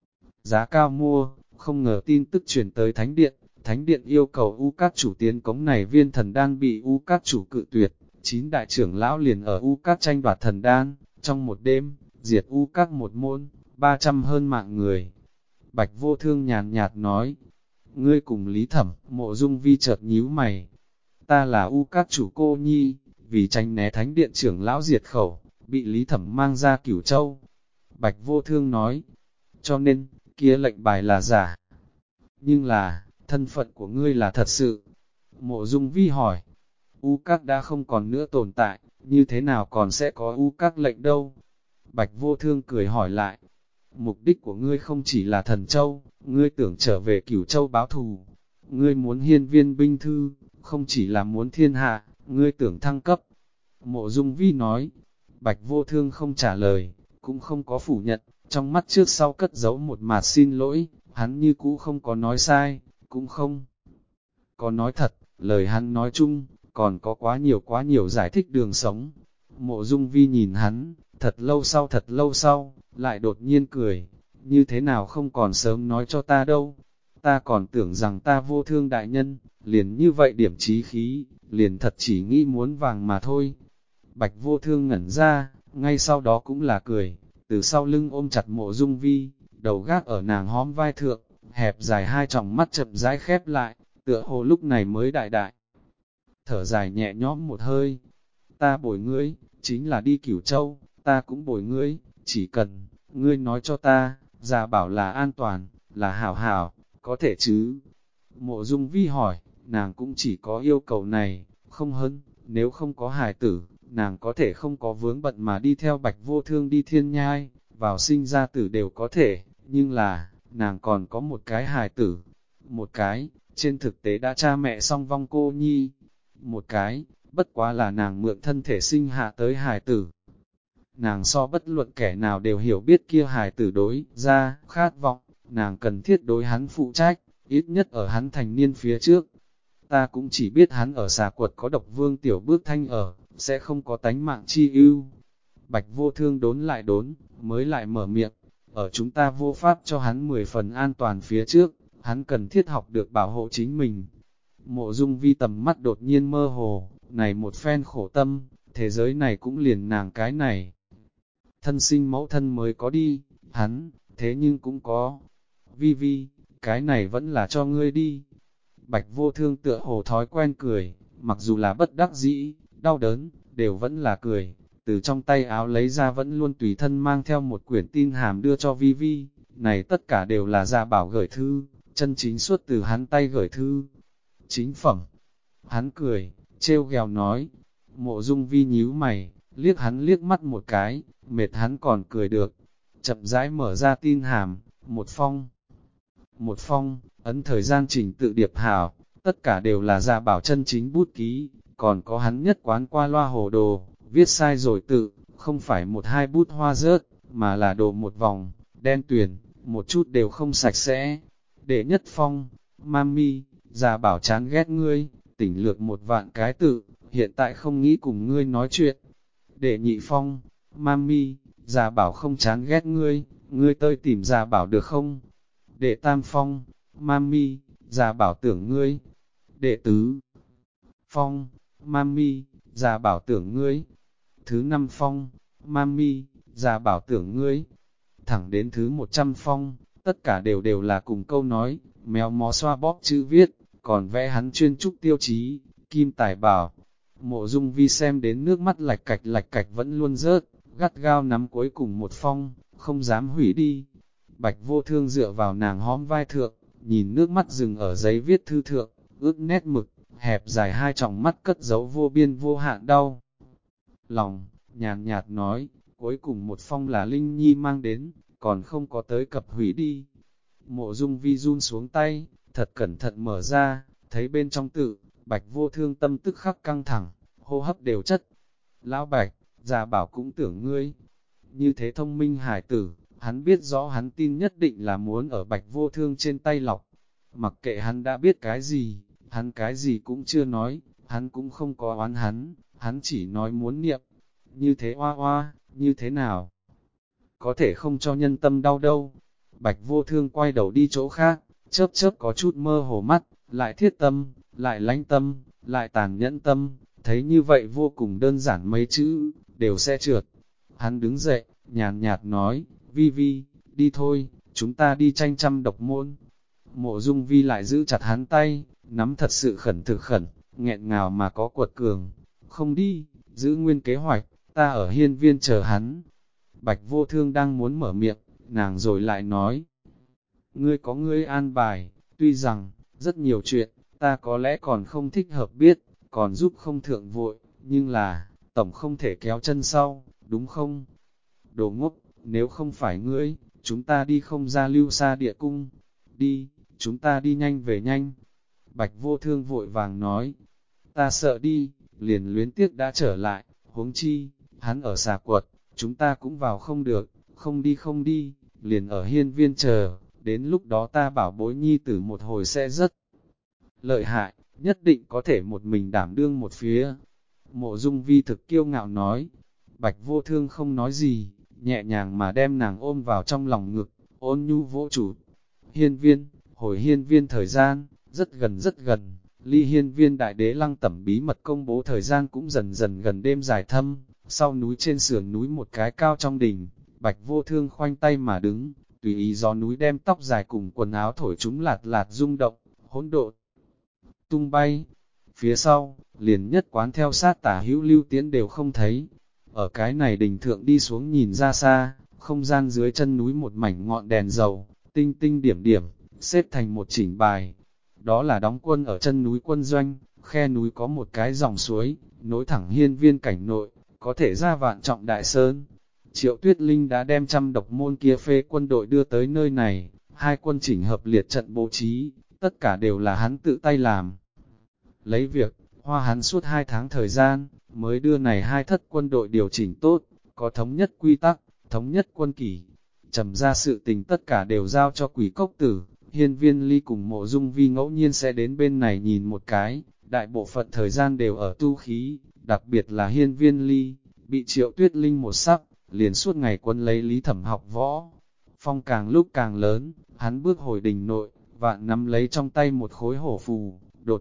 giá cao mua, không ngờ tin tức truyền tới Thánh điện yêu cầu U Các chủ tiến cống này viên thần đan bị U Các chủ cự tuyệt, 9 đại trưởng lão liền ở U Các tranh đoạt thần đan, trong một đêm, diệt U Các một môn, 300 hơn mạng người. Bạch Vô Thương nhàn nhạt nói, ngươi cùng Lý Thẩm, Mộ Dung Vi chợt nhíu mày, ta là U Các chủ cô nhi, vì tránh né thánh điện trưởng lão diệt khẩu, bị Lý Thẩm mang ra Cửu Châu. Bạch Vô Thương nói, cho nên, kia lệnh bài là giả. Nhưng là, thân phận của ngươi là thật sự. Mộ Dung Vi hỏi, U Các đã không còn nữa tồn tại, như thế nào còn sẽ có U Các lệnh đâu? Bạch Vô Thương cười hỏi lại, mục đích của ngươi không chỉ là Thần Châu, ngươi tưởng trở về Cửu Châu báo thù. Ngươi muốn hiên viên binh thư, không chỉ là muốn thiên hạ, ngươi tưởng thăng cấp. Mộ Dung Vi nói, Bạch Vô Thương không trả lời, cũng không có phủ nhận, trong mắt trước sau cất giấu một mạt xin lỗi, hắn như cũ không có nói sai, cũng không có nói thật, lời hắn nói chung, còn có quá nhiều giải thích đường sống. Mộ Dung Vi nhìn hắn, thật lâu sau, lại đột nhiên cười, như thế nào không còn sớm nói cho ta đâu, ta còn tưởng rằng ta Vô Thương đại nhân, liền như vậy điểm chí khí, liền thật chỉ nghĩ muốn vàng mà thôi. Bạch Vô Thương ngẩn ra, ngay sau đó cũng là cười, từ sau lưng ôm chặt Mộ Dung Vi, đầu gác ở nàng hóm vai thượng, hẹp dài hai tròng mắt chậm rãi khép lại, tựa hồ lúc này mới đại đại. Thở dài nhẹ nhõm một hơi, ta bồi ngươi, chính là đi Cửu Châu, ta cũng bồi ngươi, chỉ cần, ngươi nói cho ta, già bảo là an toàn, là hảo hảo, có thể chứ? Mộ Dung Vi hỏi, nàng cũng chỉ có yêu cầu này, không hơn, nếu không có hài tử, nàng có thể không có vướng bận mà đi theo Bạch Vô Thương đi thiên nhai, vào sinh ra tử đều có thể, nhưng là, nàng còn có một cái hài tử, một cái, trên thực tế đã cha mẹ song vong cô nhi, một cái, bất quá là nàng mượn thân thể sinh hạ tới hài tử. Nàng so bất luận kẻ nào đều hiểu biết kia hài tử đối ra khát vọng, nàng cần thiết đối hắn phụ trách, ít nhất ở hắn thành niên phía trước. Ta cũng chỉ biết hắn ở xà quật có độc vương tiểu bước thanh ở, sẽ không có tánh mạng chi ưu. Bạch Vô Thương đốn lại đốn, mới lại mở miệng, ở chúng ta vô pháp cho hắn 10 phần an toàn phía trước, hắn cần thiết học được bảo hộ chính mình. Mộ Dung Vi tầm mắt đột nhiên mơ hồ, này một phen khổ tâm, thế giới này cũng liền nàng cái này. Thân sinh mẫu thân mới có đi, hắn, thế nhưng cũng có. Vi Vi, cái này vẫn là cho ngươi đi. Bạch Vô Thương tựa hồ thói quen cười, mặc dù là bất đắc dĩ, đau đớn, đều vẫn là cười. Từ trong tay áo lấy ra vẫn luôn tùy thân mang theo một quyển tin hàm đưa cho Vi Vi. Này tất cả đều là Gia Bảo gửi thư, chân chính xuất từ hắn tay gửi thư. Chính phẩm. Hắn cười, trêu ghẹo nói. Mộ Dung Vi nhíu mày, liếc hắn liếc mắt một cái, mệt hắn còn cười được. Chậm rãi mở ra tin hàm, một phong. Một phong, ấn thời gian trình tự điệp hảo, tất cả đều là Gia Bảo chân chính bút ký, còn có hắn nhất quán qua loa hồ đồ, viết sai rồi tự, không phải một hai bút hoa rớt, mà là đồ một vòng, đen tuyền, một chút đều không sạch sẽ. Đệ nhất phong, Mami, Gia Bảo chán ghét ngươi, tỉnh lược 1.000 cái tự, hiện tại không nghĩ cùng ngươi nói chuyện. Đệ nhị phong, Mami, Gia Bảo không chán ghét ngươi, ngươi tới tìm Gia Bảo được không? Đệ tam phong, Mami, Gia Bảo tưởng ngươi. Đệ tứ phong, Mami, Gia Bảo tưởng ngươi. Thứ năm phong, Mami, Gia Bảo tưởng ngươi. Thẳng đến thứ 100 phong, tất cả đều là cùng câu nói, méo mó xoa bóp chữ viết, còn vẽ hắn chuyên trúc tiêu chí, Kim Tài Bảo. Mộ Dung Vi xem đến nước mắt lạch cạch vẫn luôn rớt, gắt gao nắm cuối cùng một phong, không dám hủy đi. Bạch Vô Thương dựa vào nàng hóm vai thượng, nhìn nước mắt dừng ở giấy viết thư thượng, ướt nét mực, hẹp dài hai tròng mắt cất giấu vô biên vô hạn đau. Lòng, nhàn nhạt nói, cuối cùng một phong là Linh Nhi mang đến, còn không có tới cập hủy đi. Mộ Dung Vi run xuống tay, thật cẩn thận mở ra, thấy bên trong tự, Bạch Vô Thương tâm tức khắc căng thẳng, hô hấp đều chất. Lão Bạch, già bảo cũng tưởng ngươi, như thế thông minh hải tử, hắn biết rõ hắn tin nhất định là muốn ở Bạch Vô Thương trên tay lọc. Mặc kệ hắn đã biết cái gì, hắn cái gì cũng chưa nói, hắn cũng không có oán hắn chỉ nói muốn niệm. Như thế oa oa, như thế nào? Có thể không cho nhân tâm đau đâu. Bạch Vô Thương quay đầu đi chỗ khác, chớp chớp có chút mơ hồ mắt, lại thiết tâm, lại lánh tâm, lại tàn nhẫn tâm, thấy như vậy vô cùng đơn giản mấy chữ, đều sẽ trượt. Hắn đứng dậy, nhàn nhạt nói, Vi Vi, đi thôi, chúng ta đi tranh trăm độc môn. Mộ Dung Vi lại giữ chặt hắn tay, nắm thật sự khẩn thực khẩn, nghẹn ngào mà có quật cường. Không đi, giữ nguyên kế hoạch, ta ở hiên viên chờ hắn. Bạch Vô Thương đang muốn mở miệng, nàng rồi lại nói. Ngươi có ngươi an bài, tuy rằng, rất nhiều chuyện, ta có lẽ còn không thích hợp biết, còn giúp không thượng vội, nhưng là, tổng không thể kéo chân sau, đúng không? Đồ ngốc, nếu không phải ngươi, chúng ta đi không ra Lưu Sa Địa Cung. Đi, chúng ta đi nhanh về nhanh. Bạch Vô Thương vội vàng nói, ta sợ đi, liền luyến tiếc đã trở lại, huống chi, hắn ở xà quật, chúng ta cũng vào không được, không đi, liền ở hiên viên chờ, đến lúc đó ta bảo bối nhi tử một hồi sẽ rất lợi hại, nhất định có thể một mình đảm đương một phía. Mộ Dung Vi thực kiêu ngạo nói, Bạch Vô Thương không nói gì, nhẹ nhàng mà đem nàng ôm vào trong lòng ngực, ôn nhu vỗ chủ. Hiên viên, hồi hiên viên thời gian, rất gần, ly hiên viên đại đế lăng tẩm bí mật công bố thời gian cũng dần dần gần đêm dài thâm, sau núi trên sườn núi một cái cao trong đỉnh, Bạch Vô Thương khoanh tay mà đứng, tùy ý gió núi đem tóc dài cùng quần áo thổi chúng lạt lạt rung động, hỗn độn tung bay. Phía sau, liền nhất quán theo sát tả hữu Lưu Tiễn đều không thấy. Ở cái này đỉnh thượng đi xuống nhìn ra xa, không gian dưới chân núi một mảnh ngọn đèn dầu, tinh tinh điểm điểm, xếp thành một chỉnh bài. Đó là đóng quân ở chân núi quân doanh, khe núi có một cái dòng suối, nối thẳng hiên viên cảnh nội, có thể ra vạn trọng đại sơn. Triệu Tuyết Linh đã đem trăm độc môn kia phê quân đội đưa tới nơi này, hai quân chỉnh hợp liệt trận bố trí, tất cả đều là hắn tự tay làm. Lấy việc, hoa hắn suốt 2 tháng thời gian, mới đưa này hai thất quân đội điều chỉnh tốt, có thống nhất quy tắc, thống nhất quân kỷ. Trầm ra sự tình tất cả đều giao cho Quỷ Cốc Tử, hiên viên ly cùng Mộ Dung Vi ngẫu nhiên sẽ đến bên này nhìn một cái, đại bộ phận thời gian đều ở tu khí, đặc biệt là hiên viên ly, bị Triệu Tuyết Linh một sắc, liền suốt ngày quân lấy Lý Thẩm học võ. Phong càng lúc càng lớn, hắn bước hồi đình nội, vạn nắm lấy trong tay một khối hổ phù,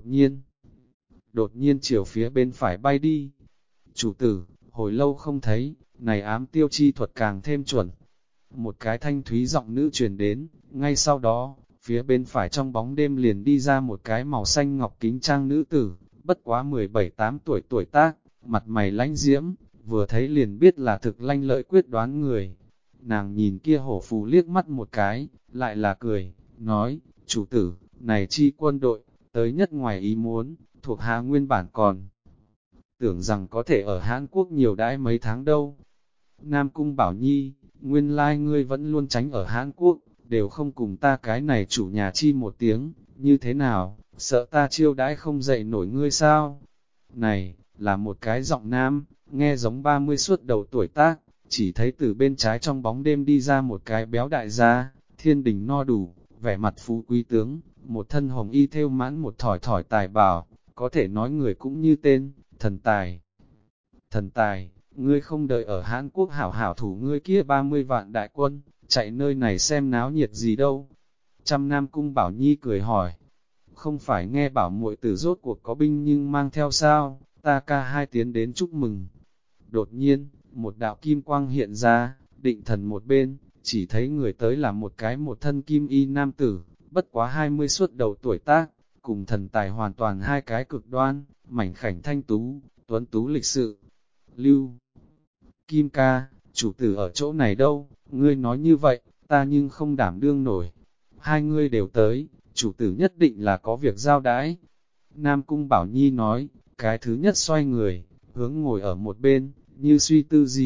đột nhiên chiều phía bên phải bay đi. Chủ tử, hồi lâu không thấy, này ám tiêu chi thuật càng thêm chuẩn. Một cái thanh thúy giọng nữ truyền đến, ngay sau đó, phía bên phải trong bóng đêm liền đi ra một cái màu xanh ngọc kính trang nữ tử, bất quá 17-8 tuổi tuổi tác, mặt mày lãnh diễm, vừa thấy liền biết là thực lanh lợi quyết đoán người. Nàng nhìn kia hổ phù liếc mắt một cái, lại là cười, nói, chủ tử, này chi quân đội, tới nhất ngoài ý muốn, thuộc hạ nguyên bản còn. Tưởng rằng có thể ở Hán Quốc nhiều đãi mấy tháng đâu. Nam Cung Bảo Nhi, nguyên lai ngươi vẫn luôn tránh ở Hán Quốc, đều không cùng ta cái này chủ nhà chi một tiếng, như thế nào, sợ ta chiêu đãi không dậy nổi ngươi sao? Này, là một cái giọng nam, nghe giống 30 suốt đầu tuổi tác, chỉ thấy từ bên trái trong bóng đêm đi ra một cái béo đại gia, thiên đình no đủ, vẻ mặt phú quý tướng, một thân hồng y thêu mãn một thỏi thỏi tài bảo, có thể nói người cũng như tên, thần tài. Thần tài, ngươi không đợi ở Hán Quốc hảo hảo thủ ngươi kia 30 vạn đại quân, chạy nơi này xem náo nhiệt gì đâu. Trăm Nam Cung Bảo Nhi cười hỏi, không phải nghe bảo muội tử rốt cuộc có binh nhưng mang theo sao, ta ca hai tiến đến chúc mừng. Đột nhiên, một đạo kim quang hiện ra, định thần một bên, chỉ thấy người tới là một cái một thân kim y nam tử, bất quá 20 suốt đầu tuổi tác, cùng thần tài hoàn toàn hai cái cực đoan, mảnh khảnh thanh tú, tuấn tú lịch sự. Lưu Kim ca, chủ tử ở chỗ này đâu, ngươi nói như vậy, ta nhưng không đảm đương nổi. Hai ngươi đều tới, chủ tử nhất định là có việc giao đãi. Nam Cung Bảo Nhi nói, cái thứ nhất xoay người, hướng ngồi ở một bên, như suy tư gì,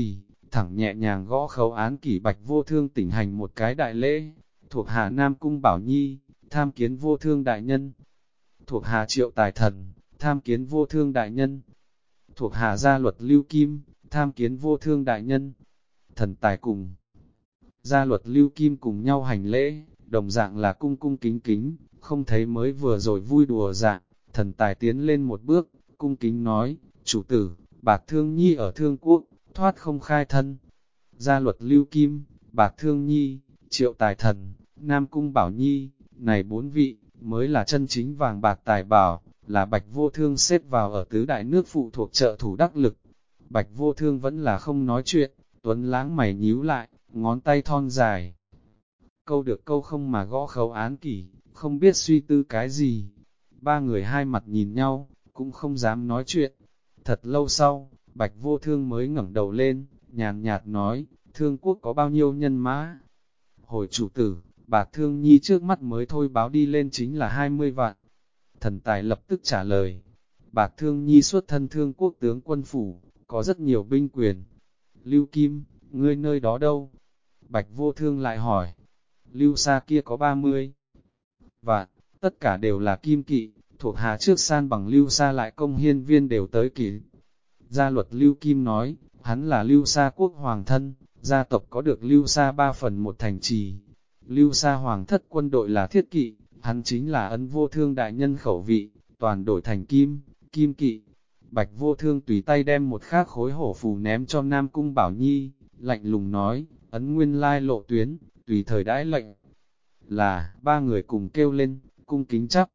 thẳng nhẹ nhàng gõ khấu án kỷ Bạch Vô Thương tỉnh hành một cái đại lễ, thuộc hạ Nam Cung Bảo Nhi, tham kiến Vô Thương đại nhân, thuộc hạ Triệu Tài Thần, tham kiến Vô Thương đại nhân, thuộc hạ Gia Luật Lưu Kim, tham kiến Vô Thương đại nhân. Thần tài cùng Gia Luật Lưu Kim cùng nhau hành lễ, đồng dạng là cung cung kính kính, không thấy mới vừa rồi vui đùa dạng. Thần tài tiến lên một bước, cung kính nói, chủ tử, Bạc Thương Nhi ở Thương Quốc, thoát không khai thân. Gia Luật Lưu Kim, Bạc Thương Nhi, Triệu Tài Thần, Nam Cung Bảo Nhi, này 4 vị, mới là chân chính vàng bạc tài bảo, là Bạch Vô Thương xếp vào ở tứ đại nước phụ thuộc trợ thủ đắc lực. Bạch Vô Thương vẫn là không nói chuyện, Tuấn Lãng mày nhíu lại, ngón tay thon dài. Câu được câu không mà gõ khấu án kỷ, không biết suy tư cái gì. Ba người hai mặt nhìn nhau, cũng không dám nói chuyện. Thật lâu sau, Bạch Vô Thương mới ngẩng đầu lên, nhàn nhạt nói, Thương Quốc có bao nhiêu nhân mã? Hồi chủ tử, Bạc Thương Nhi trước mắt mới thôi báo đi lên chính là 20 vạn. Thần tài lập tức trả lời, Bạc Thương Nhi xuất thân Thương Quốc tướng quân phủ, có rất nhiều binh quyền. Lưu Kim, ngươi nơi đó đâu? Bạch Vô Thương lại hỏi, Lưu Sa kia có 30 vạn, tất cả đều là kim kỵ, thuộc hạ trước san bằng Lưu Sa lại công hiên viên đều tới kỷ. Gia Luật Lưu Kim nói, hắn là Lưu Sa quốc hoàng thân, gia tộc có được Lưu Sa 3/1 thành trì. Lưu Sa hoàng thất quân đội là thiết kỵ, hắn chính là Ân Vô Thương đại nhân khẩu vị, toàn đổi thành kim kỵ. Bạch Vô Thương tùy tay đem một khác khối hổ phù ném cho Nam Cung Bảo Nhi, lạnh lùng nói, ấn nguyên lai lộ tuyến, tùy thời đãi lệnh. Là, ba người cùng kêu lên, cung kính chắp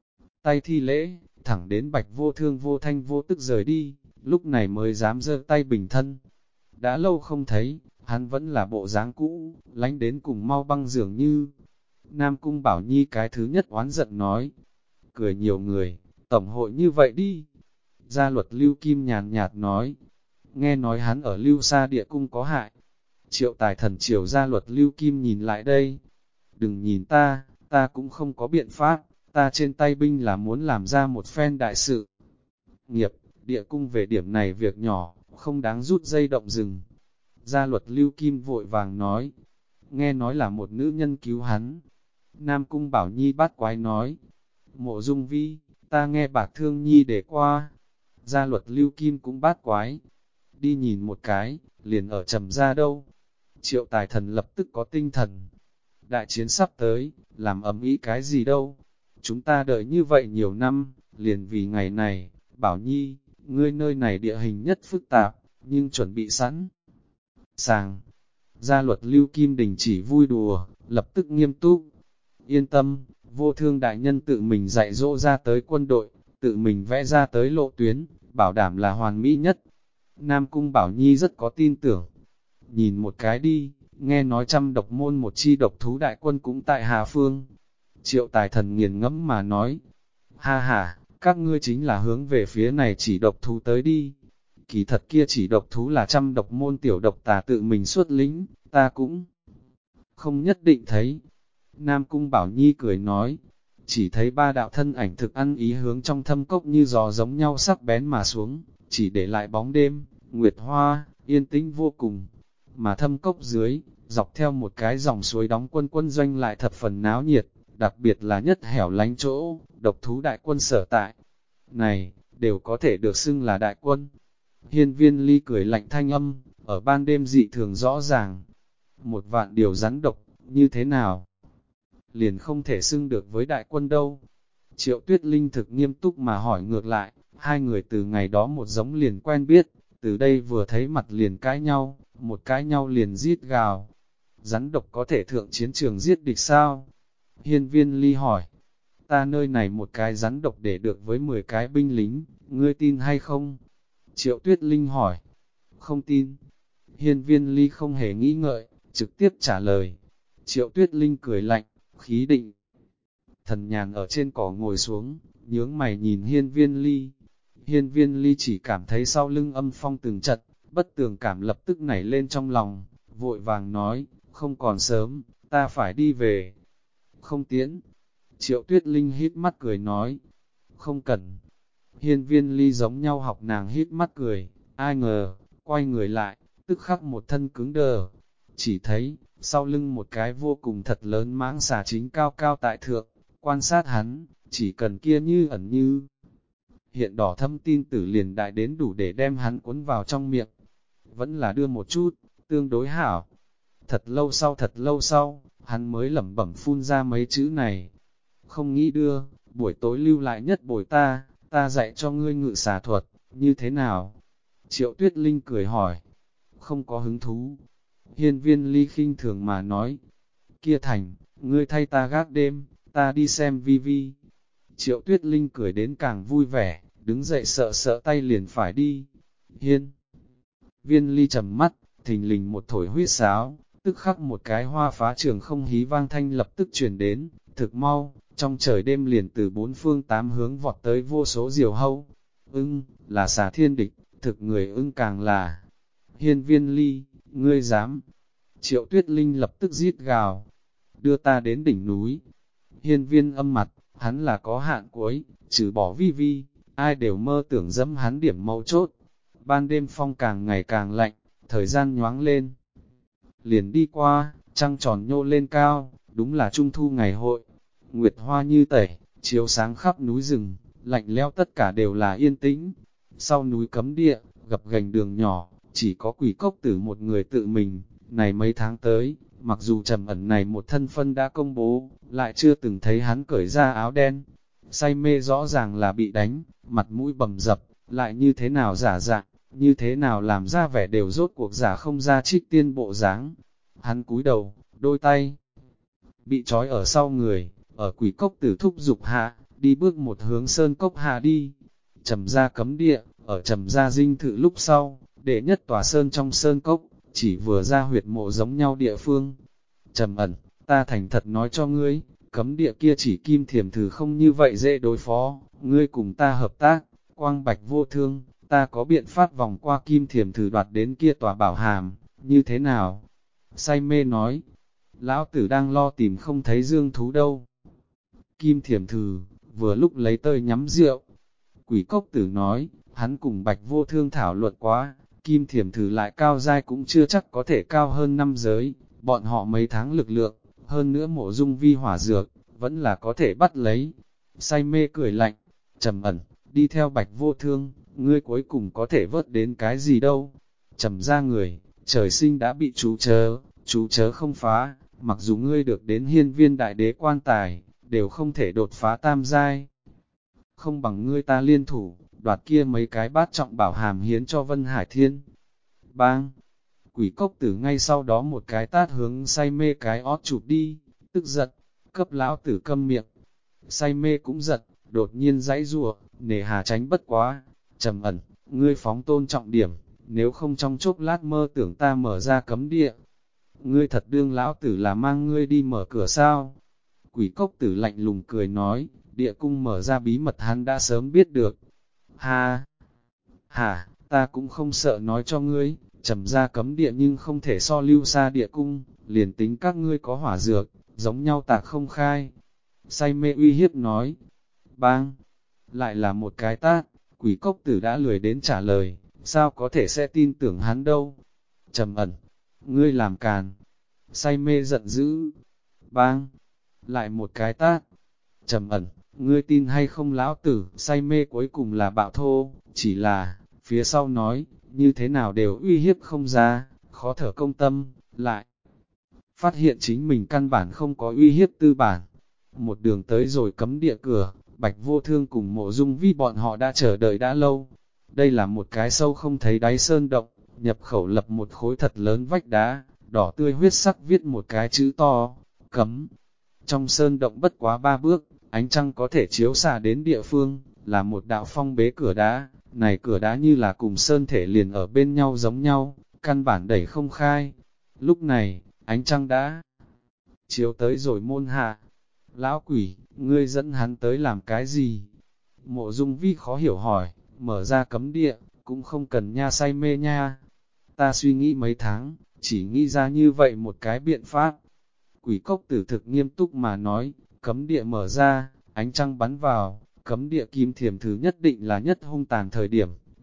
tay thi lễ, thẳng đến Bạch Vô Thương vô thanh vô tức rời đi, lúc này mới dám giơ tay bình thân. Đã lâu không thấy, hắn vẫn là bộ dáng cũ, lánh đến cùng mau băng dường như. Nam Cung Bảo Nhi cái thứ nhất oán giận nói, cười nhiều người, tổng hội như vậy đi. Gia Luật Lưu Kim nhàn nhạt nói, nghe nói hắn ở Lưu Sa địa cung có hại. Triệu Tài Thần chiều Gia Luật Lưu Kim nhìn lại đây, đừng nhìn ta cũng không có biện pháp, ta trên tay binh là muốn làm ra một phen đại sự. Nghiệp, địa cung về điểm này việc nhỏ, không đáng rút dây động rừng. Gia Luật Lưu Kim vội vàng nói, nghe nói là một nữ nhân cứu hắn. Nam Cung Bảo Nhi bát quái nói, Mộ Dung Vi, ta nghe Bạc Thương Nhi để qua. Gia Luật Lưu Kim cũng bát quái, đi nhìn một cái, liền ở trầm ra đâu. Triệu Tài Thần lập tức có tinh thần. Đại chiến sắp tới, làm ầm ĩ cái gì đâu. Chúng ta đợi như vậy nhiều năm, liền vì ngày này, Bảo Nhi, ngươi nơi này địa hình nhất phức tạp, nhưng chuẩn bị sẵn sàng. Gia Luật Lưu Kim đình chỉ vui đùa, lập tức nghiêm túc. Yên tâm, Vô Thương đại nhân tự mình dạy dỗ ra tới quân đội, tự mình vẽ ra tới lộ tuyến, bảo đảm là hoàn mỹ nhất. Nam Cung Bảo Nhi rất có tin tưởng. Nhìn một cái đi, nghe nói trăm độc môn một chi độc thú đại quân cũng tại Hà Phương. Triệu Tài Thần nghiền ngẫm mà nói, ha ha, các ngươi chính là hướng về phía này chỉ độc thú tới đi. Kỳ thật kia chỉ độc thú là trăm độc môn tiểu độc tà tự mình xuất lĩnh, ta cũng không nhất định thấy. Nam Cung Bảo Nhi cười nói, chỉ thấy ba đạo thân ảnh thực ăn ý hướng trong thâm cốc như gió giống nhau sắc bén mà xuống, chỉ để lại bóng đêm, nguyệt hoa, yên tĩnh vô cùng. Mà thâm cốc dưới, dọc theo một cái dòng suối đóng quân doanh lại thập phần náo nhiệt, đặc biệt là nhất hẻo lánh chỗ, độc thú đại quân sở tại. Này, đều có thể được xưng là đại quân. Hiên Viên Ly cười lạnh thanh âm, ở ban đêm dị thường rõ ràng. 1.000.000 điều rắn độc, như thế nào? Liền không thể xưng được với đại quân đâu. Triệu Tuyết Linh thực nghiêm túc mà hỏi ngược lại, hai người từ ngày đó một giống liền quen biết, từ đây vừa thấy mặt liền cãi nhau, một cãi nhau liền giết gào. Rắn độc có thể thượng chiến trường giết địch sao? Hiên Viên Ly hỏi, ta nơi này một cái rắn độc để được với 10 cái binh lính, ngươi tin hay không? Triệu Tuyết Linh hỏi, không tin. Hiên Viên Ly không hề nghĩ ngợi, trực tiếp trả lời. Triệu Tuyết Linh cười lạnh, khí định. Thần nhàn ở trên cỏ ngồi xuống, nhướng mày nhìn Hiên Viên Ly. Hiên Viên Ly chỉ cảm thấy sau lưng âm phong từng trận, bất tường cảm lập tức nảy lên trong lòng, vội vàng nói, không còn sớm, ta phải đi về. Không tiễn. Triệu Tuyết Linh hít mắt cười nói, không cần. Hiên Viên Ly giống nhau học nàng hít mắt cười, ai ngờ, quay người lại, tức khắc một thân cứng đờ. Chỉ thấy, sau lưng một cái vô cùng thật lớn mãng xà chính cao cao tại thượng, quan sát hắn, chỉ cần kia như ẩn như hiện đỏ thâm tin tử liền đại đến đủ để đem hắn cuốn vào trong miệng. Vẫn là đưa một chút, tương đối hảo. Thật lâu sau, hắn mới lẩm bẩm phun ra mấy chữ này. Không nghĩ đưa, buổi tối lưu lại nhất bồi ta dạy cho ngươi ngự xà thuật, như thế nào? Triệu Tuyết Linh cười hỏi. Không có hứng thú. Hiên Viên Ly khinh thường mà nói. Kia thành, ngươi thay ta gác đêm, ta đi xem vi vi. Triệu Tuyết Linh cười đến càng vui vẻ, đứng dậy sợ sợ tay liền phải đi. Hiên Viên Ly trầm mắt, thình lình một thổi huyết sáo, tức khắc một cái hoa phá trường không hí vang thanh lập tức truyền đến, thực mau, trong trời đêm liền từ bốn phương tám hướng vọt tới vô số diều hâu. Là xà thiên địch, thực người càng là. Hiên Viên Ly, ngươi dám. Triệu Tuyết Linh lập tức giết gào, đưa ta đến đỉnh núi. Hiên Viên âm mặt, hắn là có hạn cuối, trừ bỏ vi vi, ai đều mơ tưởng dẫm hắn điểm mấu chốt. Ban đêm phong càng ngày càng lạnh, thời gian nhoáng lên. Liền đi qua, trăng tròn nhô lên cao, đúng là trung thu ngày hội. Nguyệt hoa như tẩy, chiếu sáng khắp núi rừng, lạnh lẽo tất cả đều là yên tĩnh. Sau núi cấm địa, gập ghềnh đường nhỏ, chỉ có Quỷ Cốc Tử một người tự mình. Này mấy tháng tới, mặc dù Trầm Ẩn này một thân phân đã công bố, lại chưa từng thấy hắn cởi ra áo đen. Say mê rõ ràng là bị đánh, mặt mũi bầm dập, lại như thế nào giả dạng, như thế nào làm ra vẻ đều rốt cuộc giả không ra Trích Tiên bộ dáng. Hắn cúi đầu, đôi tay bị trói ở sau người, ở Quỷ Cốc Tử thúc dục hạ, đi bước một hướng sơn cốc hạ đi. Trầm ra cấm địa, ở Trầm ra dinh thự lúc sau, đệ nhất tòa sơn trong sơn cốc, chỉ vừa ra huyệt mộ giống nhau địa phương. Trầm Ẩn, ta thành thật nói cho ngươi, cấm địa kia chỉ Kim Thiểm Thử không như vậy dễ đối phó, ngươi cùng ta hợp tác, quang bạch vô thương, ta có biện pháp vòng qua Kim Thiểm Thử đoạt đến kia tòa bảo hàm, như thế nào? Say mê nói, lão tử đang lo tìm không thấy dương thú đâu. Kim Thiểm Thử, vừa lúc lấy tơi nhắm rượu. Quỷ Cốc Tử nói, hắn cùng bạch vô thương thảo luận quá, Kim Thiểm Thử lại cao giai cũng chưa chắc có thể cao hơn năm giới, bọn họ mấy tháng lực lượng, hơn nữa Mộ Dung Vi hỏa dược, vẫn là có thể bắt lấy. Say mê cười lạnh, Trầm Ẩn, đi theo bạch vô thương, ngươi cuối cùng có thể vớt đến cái gì đâu. Trầm ra người, trời sinh đã bị chú chớ không phá, mặc dù ngươi được đến hiên viên đại đế quan tài, đều không thể đột phá tam giai. Không bằng ngươi ta liên thủ, đoạt kia mấy cái bát trọng bảo hàm hiến cho Vân Hải Thiên. Bang! Quỷ Cốc Tử ngay sau đó một cái tát hướng say mê cái ót chụp đi, tức giận, cấp lão tử câm miệng. Say mê cũng giận, đột nhiên giãy giụa, nề hà tránh bất quá. Trầm Ẩn, ngươi phóng tôn trọng điểm, nếu không trong chốc lát mơ tưởng ta mở ra cấm địa. Ngươi thật đương lão tử là mang ngươi đi mở cửa sao? Quỷ Cốc Tử lạnh lùng cười nói, địa cung mở ra bí mật hắn đã sớm biết được. Hả, ta cũng không sợ nói cho ngươi, Trầm ra cấm địa nhưng không thể so lưu xa địa cung, liền tính các ngươi có hỏa dược, giống nhau tạc không khai. Say mê uy hiếp nói, bang, lại là một cái tát, Quỷ Cốc Tử đã lười đến trả lời, sao có thể sẽ tin tưởng hắn đâu. Trầm Ẩn, ngươi làm càn. Say mê giận dữ, bang, lại một cái tát. Trầm Ẩn, ngươi tin hay không lão tử, say mê cuối cùng là bạo thô, chỉ là, phía sau nói, như thế nào đều uy hiếp không ra, khó thở công tâm, lại. Phát hiện chính mình căn bản không có uy hiếp tư bản. Một đường tới rồi cấm địa cửa, Bạch Vô Thương cùng Mộ Dung Vi bọn họ đã chờ đợi đã lâu. Đây là một cái sâu không thấy đáy sơn động, nhập khẩu lập một khối thật lớn vách đá, đỏ tươi huyết sắc viết một cái chữ to, cấm. Trong sơn động bất quá 3 bước, ánh trăng có thể chiếu xạ đến địa phương, là một đạo phong bế cửa đá, này cửa đá như là cùng sơn thể liền ở bên nhau giống nhau, căn bản đẩy không khai. Lúc này, ánh trăng đã chiếu tới rồi môn hạ. Lão quỷ, ngươi dẫn hắn tới làm cái gì? Mộ Dung Vi khó hiểu hỏi, mở ra cấm địa, cũng không cần nha say mê nha. Ta suy nghĩ mấy tháng, chỉ nghĩ ra như vậy một cái biện pháp. Quỷ Cốc Tử thực nghiêm túc mà nói, cấm địa mở ra, ánh trăng bắn vào, cấm địa Kim Thiểm Thứ nhất định là nhất hung tàn thời điểm,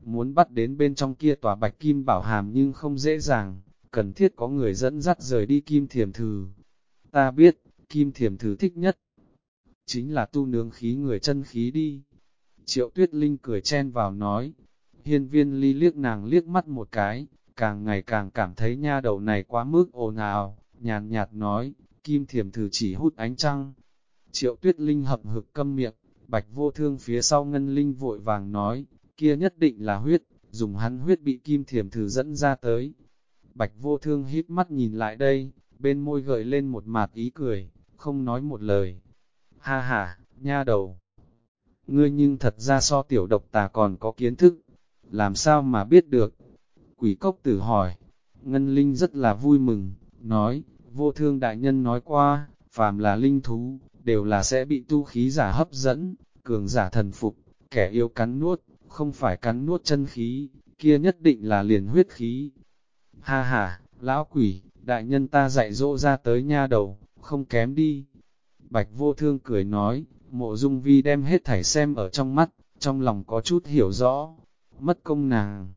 muốn bắt đến bên trong kia tòa bạch kim bảo hàm nhưng không dễ dàng, cần thiết có người dẫn dắt rời đi Kim Thiềm Thử. Ta biết, Kim Thiềm Thử thích nhất, chính là tu nướng khí người chân khí đi. Triệu Tuyết Linh cười chen vào nói, Hiên Viên Ly liếc nàng liếc mắt một cái, càng ngày càng cảm thấy nha đầu này quá mức ồn ào, nhàn nhạt nói, Kim Thiềm Thử chỉ hút ánh trăng. Triệu Tuyết Linh hậm hực câm miệng, Bạch Vô Thương phía sau Ngân Linh vội vàng nói, kia nhất định là huyết, dùng hắn huyết bị Kim Thiềm Thử dẫn ra tới. Bạch Vô Thương hít mắt nhìn lại đây, bên môi gợi lên một mạt ý cười, không nói một lời. Ha ha, nha đầu, ngươi nhưng thật ra so tiểu độc tà còn có kiến thức, làm sao mà biết được? Quỷ Cốc Tử hỏi. Ngân Linh rất là vui mừng, nói, Vô Thương đại nhân nói qua, phàm là linh thú, đều là sẽ bị tu khí giả hấp dẫn, cường giả thần phục, kẻ yêu cắn nuốt, không phải cắn nuốt chân khí, kia nhất định là liền huyết khí. Ha ha, lão quỷ, đại nhân ta dạy dỗ ra tới nha đầu, không kém đi. Bạch Vô Thương cười nói, Mộ Dung Vi đem hết thảy xem ở trong mắt, trong lòng có chút hiểu rõ, mất công nàng.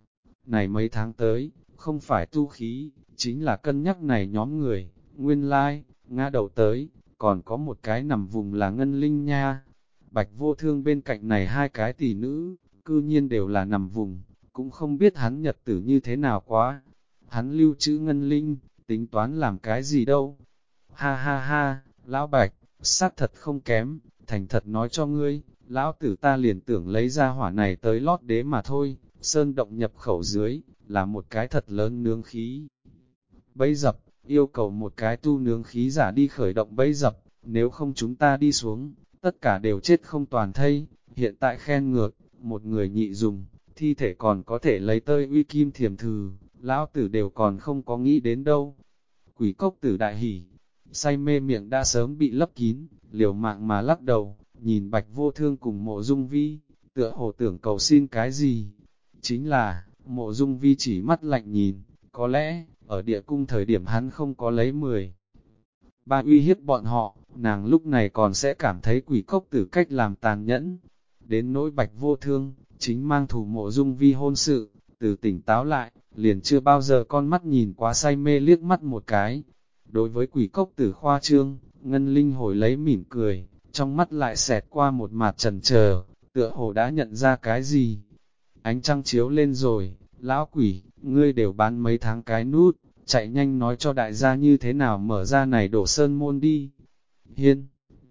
Này mấy tháng tới, không phải tu khí, chính là cân nhắc này nhóm người, nguyên lai, ngã đầu tới, còn có một cái nằm vùng là Ngân Linh nha. Bạch Vô Thương bên cạnh này hai cái tỷ nữ, cư nhiên đều là nằm vùng, cũng không biết hắn nhật tử như thế nào quá. Hắn lưu trữ Ngân Linh, tính toán làm cái gì đâu. Ha ha ha, lão Bạch, xác thật không kém, thành thật nói cho ngươi, lão tử ta liền tưởng lấy ra hỏa này tới lót đế mà thôi, sơn động nhập khẩu dưới, là một cái thật lớn nướng khí. Bẫy dập, yêu cầu một cái tu nướng khí giả đi khởi động bẫy dập, nếu không chúng ta đi xuống, tất cả đều chết không toàn thây, hiện tại khen ngược, một người nhị dùng, thi thể còn có thể lấy tơi uy Kim Thiềm Thử, lão tử đều còn không có nghĩ đến đâu. Quỷ Cốc Tử đại hỉ, say mê miệng đã sớm bị lấp kín, liều mạng mà lắc đầu, nhìn Bạch Vô Thương cùng Mộ Dung Vi, tựa hồ tưởng cầu xin cái gì. Chính là, Mộ Dung Vi chỉ mắt lạnh nhìn, có lẽ, ở địa cung thời điểm hắn không có lấy 10. Ba uy hiếp bọn họ, nàng lúc này còn sẽ cảm thấy Quỷ Cốc Tử cách làm tàn nhẫn. Đến nỗi Bạch Vô Thương, chính mang thủ Mộ Dung Vi hôn sự, từ tỉnh táo lại, liền chưa bao giờ con mắt nhìn quá say mê liếc mắt một cái. Đối với Quỷ Cốc Tử khoa trương, Ngân Linh hồi lấy mỉm cười, trong mắt lại xẹt qua một mạt chần chờ, tựa hồ đã nhận ra cái gì. Ánh trăng chiếu lên rồi, lão quỷ, ngươi đều bán mấy tháng cái nút, chạy nhanh nói cho đại gia như thế nào mở ra này đổ sơn môn đi. Hiên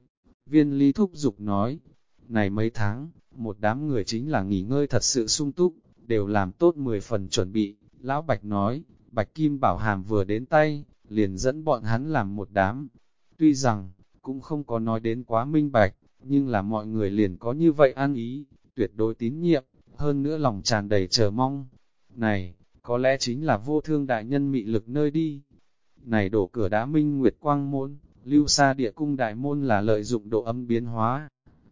Viên Ly thúc giục nói, này mấy tháng, một đám người chính là nghỉ ngơi thật sự sung túc, đều làm tốt 10 phần chuẩn bị. Lão Bạch nói, Bạch Kim Bảo Hàm vừa đến tay, liền dẫn bọn hắn làm một đám. Tuy rằng, cũng không có nói đến quá minh bạch, nhưng là mọi người liền có như vậy ăn ý, tuyệt đối tín nhiệm, hơn nữa lòng tràn đầy chờ mong. Này, có lẽ chính là Vô Thương đại nhân mị lực nơi đi. Này đổ cửa đá minh nguyệt quang môn, lưu xa địa cung đại môn là lợi dụng độ âm biến hóa.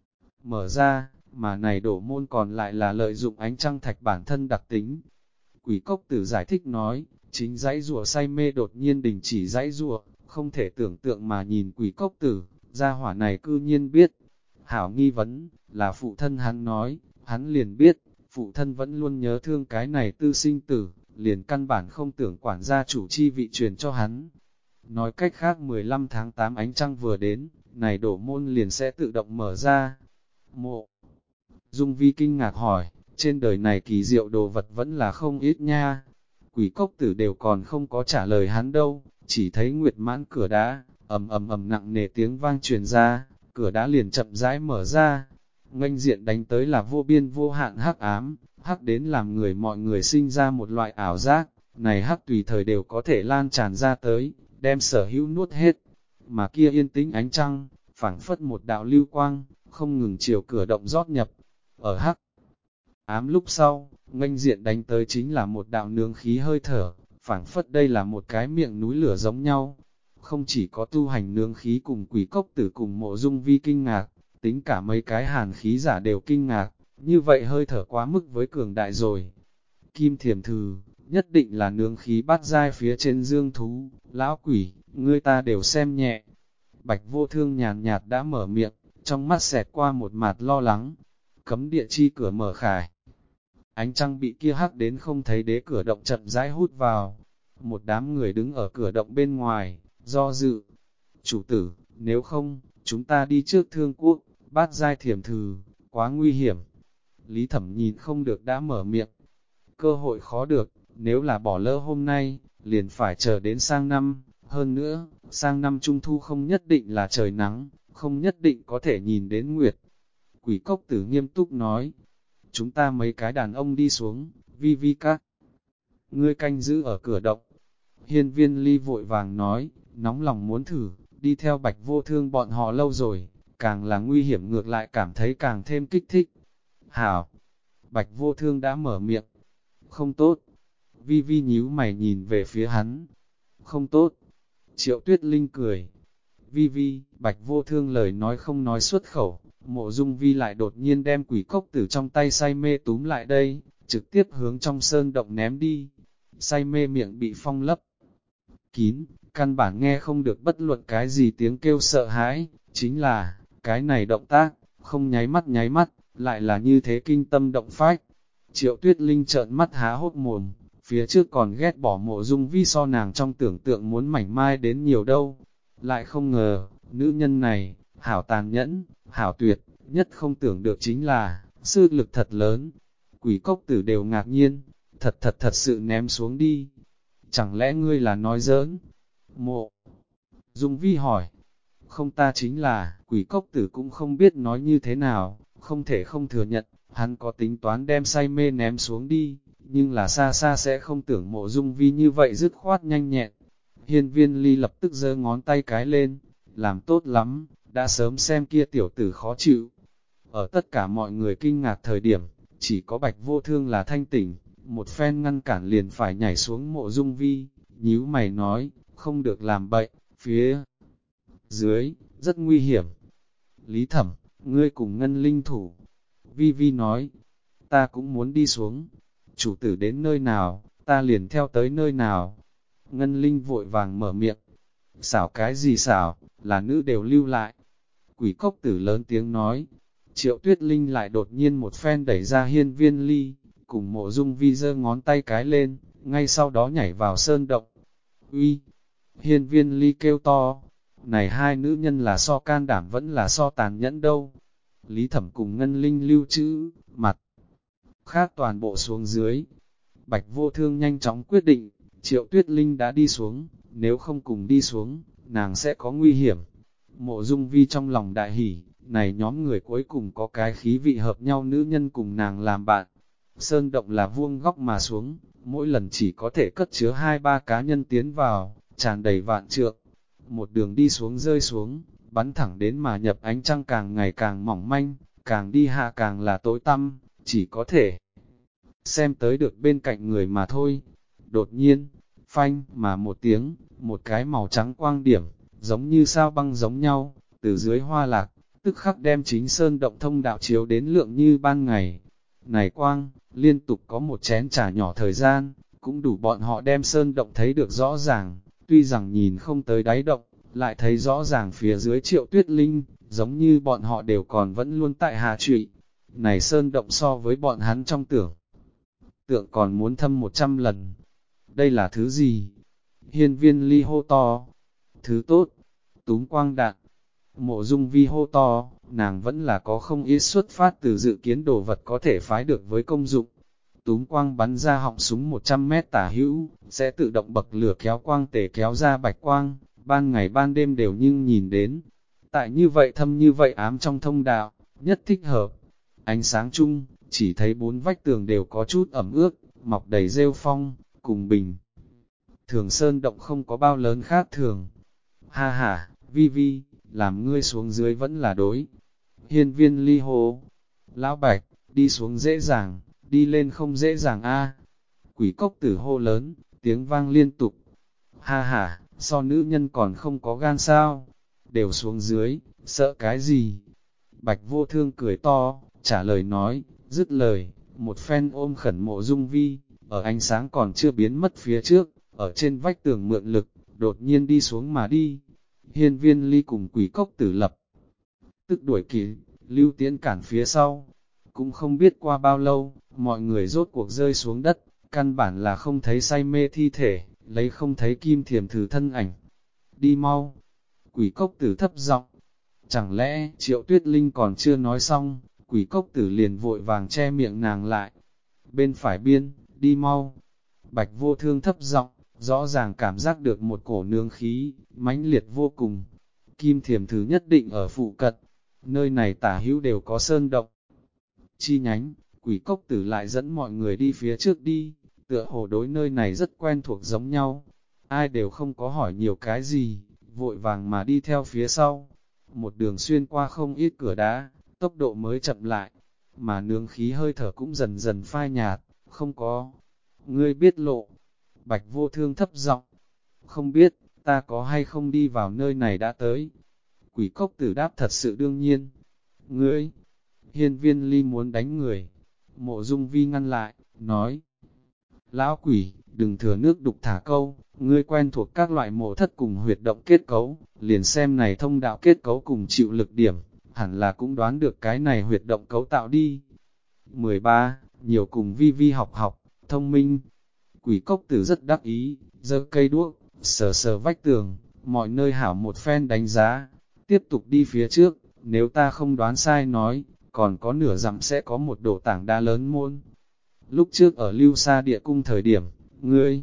Mở ra, mà này đổ môn còn lại là lợi dụng ánh trăng thạch bản thân đặc tính. Quỷ Cốc Tử giải thích nói, chính dãy rùa say mê đột nhiên đình chỉ dãy rùa, không thể tưởng tượng mà nhìn Quỷ Cốc Tử, gia hỏa này cư nhiên biết. Hảo nghi vấn, là phụ thân hắn nói, hắn liền biết, phụ thân vẫn luôn nhớ thương cái này tư sinh tử, liền căn bản không tưởng quản gia chủ chi vị truyền cho hắn. Nói cách khác 15 tháng 8 ánh trăng vừa đến, này đổ môn liền sẽ tự động mở ra. Mộ Dung Vi kinh ngạc hỏi, trên đời này kỳ diệu đồ vật vẫn là không ít nha. Quỷ Cốc Tử đều còn không có trả lời hắn đâu, chỉ thấy nguyệt mãn cửa đá, ầm ầm ầm nặng nề tiếng vang truyền ra, cửa đá liền chậm rãi mở ra. Nghênh diện đánh tới là vô biên vô hạn hắc ám, hắc đến làm mọi người sinh ra một loại ảo giác, này hắc tùy thời đều có thể lan tràn ra tới, đem sở hữu nuốt hết. Mà kia yên tĩnh ánh trăng, phảng phất một đạo lưu quang, không ngừng chiều cửa động rót nhập. Ở hắc ám lúc sau, nghênh diện đánh tới chính là một đạo nướng khí hơi thở, phảng phất đây là một cái miệng núi lửa giống nhau. Không chỉ có tu hành nướng khí cùng Quỷ Cốc Tử cùng Mộ Dung Vi kinh ngạc, tính cả mấy cái hàn khí giả đều kinh ngạc, như vậy hơi thở quá mức với cường đại rồi. Kim Thiềm Thử, nhất định là nướng khí bát giai phía trên dương thú, lão quỷ, ngươi ta đều xem nhẹ. Bạch Vô Thương nhàn nhạt đã mở miệng, trong mắt xẹt qua một mặt lo lắng. Cấm địa chi cửa mở khải. ánh trăng bị kia hắc đến không thấy đế cửa động chậm rãi hút vào. Một đám người đứng ở cửa động bên ngoài, do dự. Chủ tử, nếu không, chúng ta đi trước Thương Quốc, Bát Giai Thiểm Thử, quá nguy hiểm. Lý Thẩm nhìn không được đã mở miệng. Cơ hội khó được, nếu là bỏ lỡ hôm nay, liền phải chờ đến sang năm. Hơn nữa, sang năm Trung Thu không nhất định là trời nắng, không nhất định có thể nhìn đến nguyệt. Quỷ Cốc Tử nghiêm túc nói, chúng ta mấy cái đàn ông đi xuống, vi vi các. Ngươi canh giữ ở cửa động. Hiên Viên Ly vội vàng nói, nóng lòng muốn thử, đi theo Bạch Vô Thương bọn họ lâu rồi, càng là nguy hiểm ngược lại cảm thấy càng thêm kích thích. Hảo! Bạch Vô Thương đã mở miệng. Không tốt. Vi Vi nhíu mày nhìn về phía hắn. Không tốt. Triệu Tuyết Linh cười. Vi Vi, Bạch Vô Thương lời nói không nói xuất khẩu, Mộ Dung Vi lại đột nhiên đem Quỷ Cốc Tử trong tay say mê túm lại đây, trực tiếp hướng trong sơn động ném đi. Say mê miệng bị phong lấp kín, căn bản nghe không được bất luận cái gì tiếng kêu sợ hãi, chính là, cái này động tác, không nháy mắt, lại là như thế kinh tâm động phách. Triệu Tuyết Linh trợn mắt há hốc mồm, phía trước còn ghét bỏ Mộ Dung Vi so nàng trong tưởng tượng muốn mảnh mai đến nhiều đâu. Lại không ngờ, nữ nhân này, hảo tàn nhẫn, hảo tuyệt, nhất không tưởng được chính là, sư lực thật lớn. Quỷ Cốc Tử đều ngạc nhiên, thật sự ném xuống đi. Chẳng lẽ ngươi là nói giỡn? Mộ Dung Vi hỏi. Không, ta chính là, Quỷ Cốc Tử cũng không biết nói như thế nào, không thể không thừa nhận, hắn có tính toán đem say mê ném xuống đi, nhưng là xa xa sẽ không tưởng Mộ Dung Vi như vậy dứt khoát nhanh nhẹn. Hiên Viên Ly lập tức giơ ngón tay cái lên, làm tốt lắm, đã sớm xem kia tiểu tử khó chịu. Ở tất cả mọi người kinh ngạc thời điểm, chỉ có Bạch Vô Thương là thanh tỉnh, một phen ngăn cản liền phải nhảy xuống Mộ Dung Vi, nhíu mày nói, không được làm bậy, phía dưới, rất nguy hiểm. Lý Thẩm, ngươi cùng Ngân Linh thủ. Vi Vi nói, ta cũng muốn đi xuống. Chủ tử đến nơi nào, ta liền theo tới nơi nào. Ngân Linh vội vàng mở miệng. Xảo cái gì xảo, là nữ đều lưu lại. Quỷ Cốc Tử lớn tiếng nói. Triệu Tuyết Linh lại đột nhiên một phen đẩy ra Hiên Viên Ly, cùng Mộ Dung Vi giơ ngón tay cái lên, ngay sau đó nhảy vào sơn động. Uy! Hiên Viên Ly kêu to. Này hai nữ nhân là so can đảm vẫn là so tàn nhẫn đâu. Lý Thẩm cùng Ngân Linh lưu trữ, mặt khác toàn bộ xuống dưới. Bạch Vô Thương nhanh chóng quyết định, Triệu Tuyết Linh đã đi xuống, nếu không cùng đi xuống, nàng sẽ có nguy hiểm. Mộ Dung Vi trong lòng đại hỉ, này nhóm người cuối cùng có cái khí vị hợp nhau nữ nhân cùng nàng làm bạn. Sơn động là vuông góc mà xuống, mỗi lần chỉ có thể cất chứa 2-3 cá nhân tiến vào, tràn đầy vạn trượng. Một đường đi xuống rơi xuống, bắn thẳng đến mà nhập ánh trăng càng ngày càng mỏng manh, càng đi hạ càng là tối tăm, chỉ có thể xem tới được bên cạnh người mà thôi. Đột nhiên, phanh mà một tiếng, một cái màu trắng quang điểm, giống như sao băng giống nhau, từ dưới hoa lạc, tức khắc đem chính sơn động thông đạo chiếu đến lượng như ban ngày. Này quang, liên tục có một chén trà nhỏ thời gian, cũng đủ bọn họ đem sơn động thấy được rõ ràng, tuy rằng nhìn không tới đáy động, lại thấy rõ ràng phía dưới Triệu Tuyết Linh, giống như bọn họ đều còn vẫn luôn tại hạ trụy. Này sơn động so với bọn hắn trong tưởng tượng còn muốn thâm 100 lần. Đây là thứ gì? Hiên Viên Ly hô to. Thứ tốt. Túm quang đạn. Mộ Dung Vi hô to, nàng vẫn là có không ít xuất phát từ dự kiến đồ vật có thể phái được với công dụng. Túm quang bắn ra họng súng 100 mét tả hữu, sẽ tự động bậc lửa kéo quang tể kéo ra bạch quang, ban ngày ban đêm đều nhưng nhìn đến. Tại như vậy thâm như vậy ám trong thông đạo, nhất thích hợp. Ánh sáng chung, chỉ thấy 4 vách tường đều có chút ẩm ướt, mọc đầy rêu phong, cùng bình. Thường sơn động không có bao lớn khác thường. Ha ha, Vi Vi, làm ngươi xuống dưới vẫn là đối. Hiên Viên Ly hô. Lão Bạch, đi xuống dễ dàng, đi lên không dễ dàng a. Quỷ Cốc Tử hô lớn, tiếng vang liên tục. Ha ha, so nữ nhân còn không có gan sao? Đều xuống dưới, sợ cái gì? Bạch Vô Thương cười to, trả lời nói, dứt lời, một phen ôm khẩn Mộ Dung Vi, ở ánh sáng còn chưa biến mất phía trước, ở trên vách tường mượn lực, đột nhiên đi xuống mà đi. Hiên Viên Ly cùng Quỷ Cốc Tử lập tức đuổi kịp, Lưu Tiễn cản phía sau. Cũng không biết qua bao lâu, mọi người rốt cuộc rơi xuống đất, căn bản là không thấy say mê thi thể, lấy không thấy Kim Thiềm Thử thân ảnh. Đi mau! Quỷ cốc tử thấp giọng. Chẳng lẽ Triệu Tuyết Linh còn chưa nói xong, quỷ cốc tử liền vội vàng che miệng nàng lại. Bên phải biên, đi mau! Bạch Vô Thương thấp giọng, rõ ràng cảm giác được một cổ nương khí, mãnh liệt vô cùng. Kim Thiềm Thử nhất định ở phụ cận, nơi này tả hữu đều có sơn động. Chi nhánh, quỷ cốc tử lại dẫn mọi người đi phía trước đi, tựa hồ đối nơi này rất quen thuộc giống nhau. Ai đều không có hỏi nhiều cái gì, vội vàng mà đi theo phía sau. Một đường xuyên qua không ít cửa đá, tốc độ mới chậm lại, mà nương khí hơi thở cũng dần dần phai nhạt, không có. Ngươi biết lộ. Bạch Vô Thương thấp giọng, không biết, ta có hay không đi vào nơi này đã tới. Quỷ cốc tử đáp thật sự đương nhiên. Ngươi, Hiên Viên Ly muốn đánh người. Mộ Dung Vi ngăn lại, nói, lão quỷ, đừng thừa nước đục thả câu, ngươi quen thuộc các loại mộ thất cùng huyệt động kết cấu, liền xem này thông đạo kết cấu cùng chịu lực điểm, hẳn là cũng đoán được cái này huyệt động cấu tạo đi. 13. Nhiều cùng Vi Vi học học, thông minh. Quỷ cốc tử rất đắc ý, giơ cây đuốc, sờ sờ vách tường, mọi nơi hảo một phen đánh giá, tiếp tục đi phía trước, nếu ta không đoán sai nói, còn có nửa dặm sẽ có một đổ tảng đá lớn môn. Lúc trước ở Lưu Sa Địa Cung thời điểm, ngươi,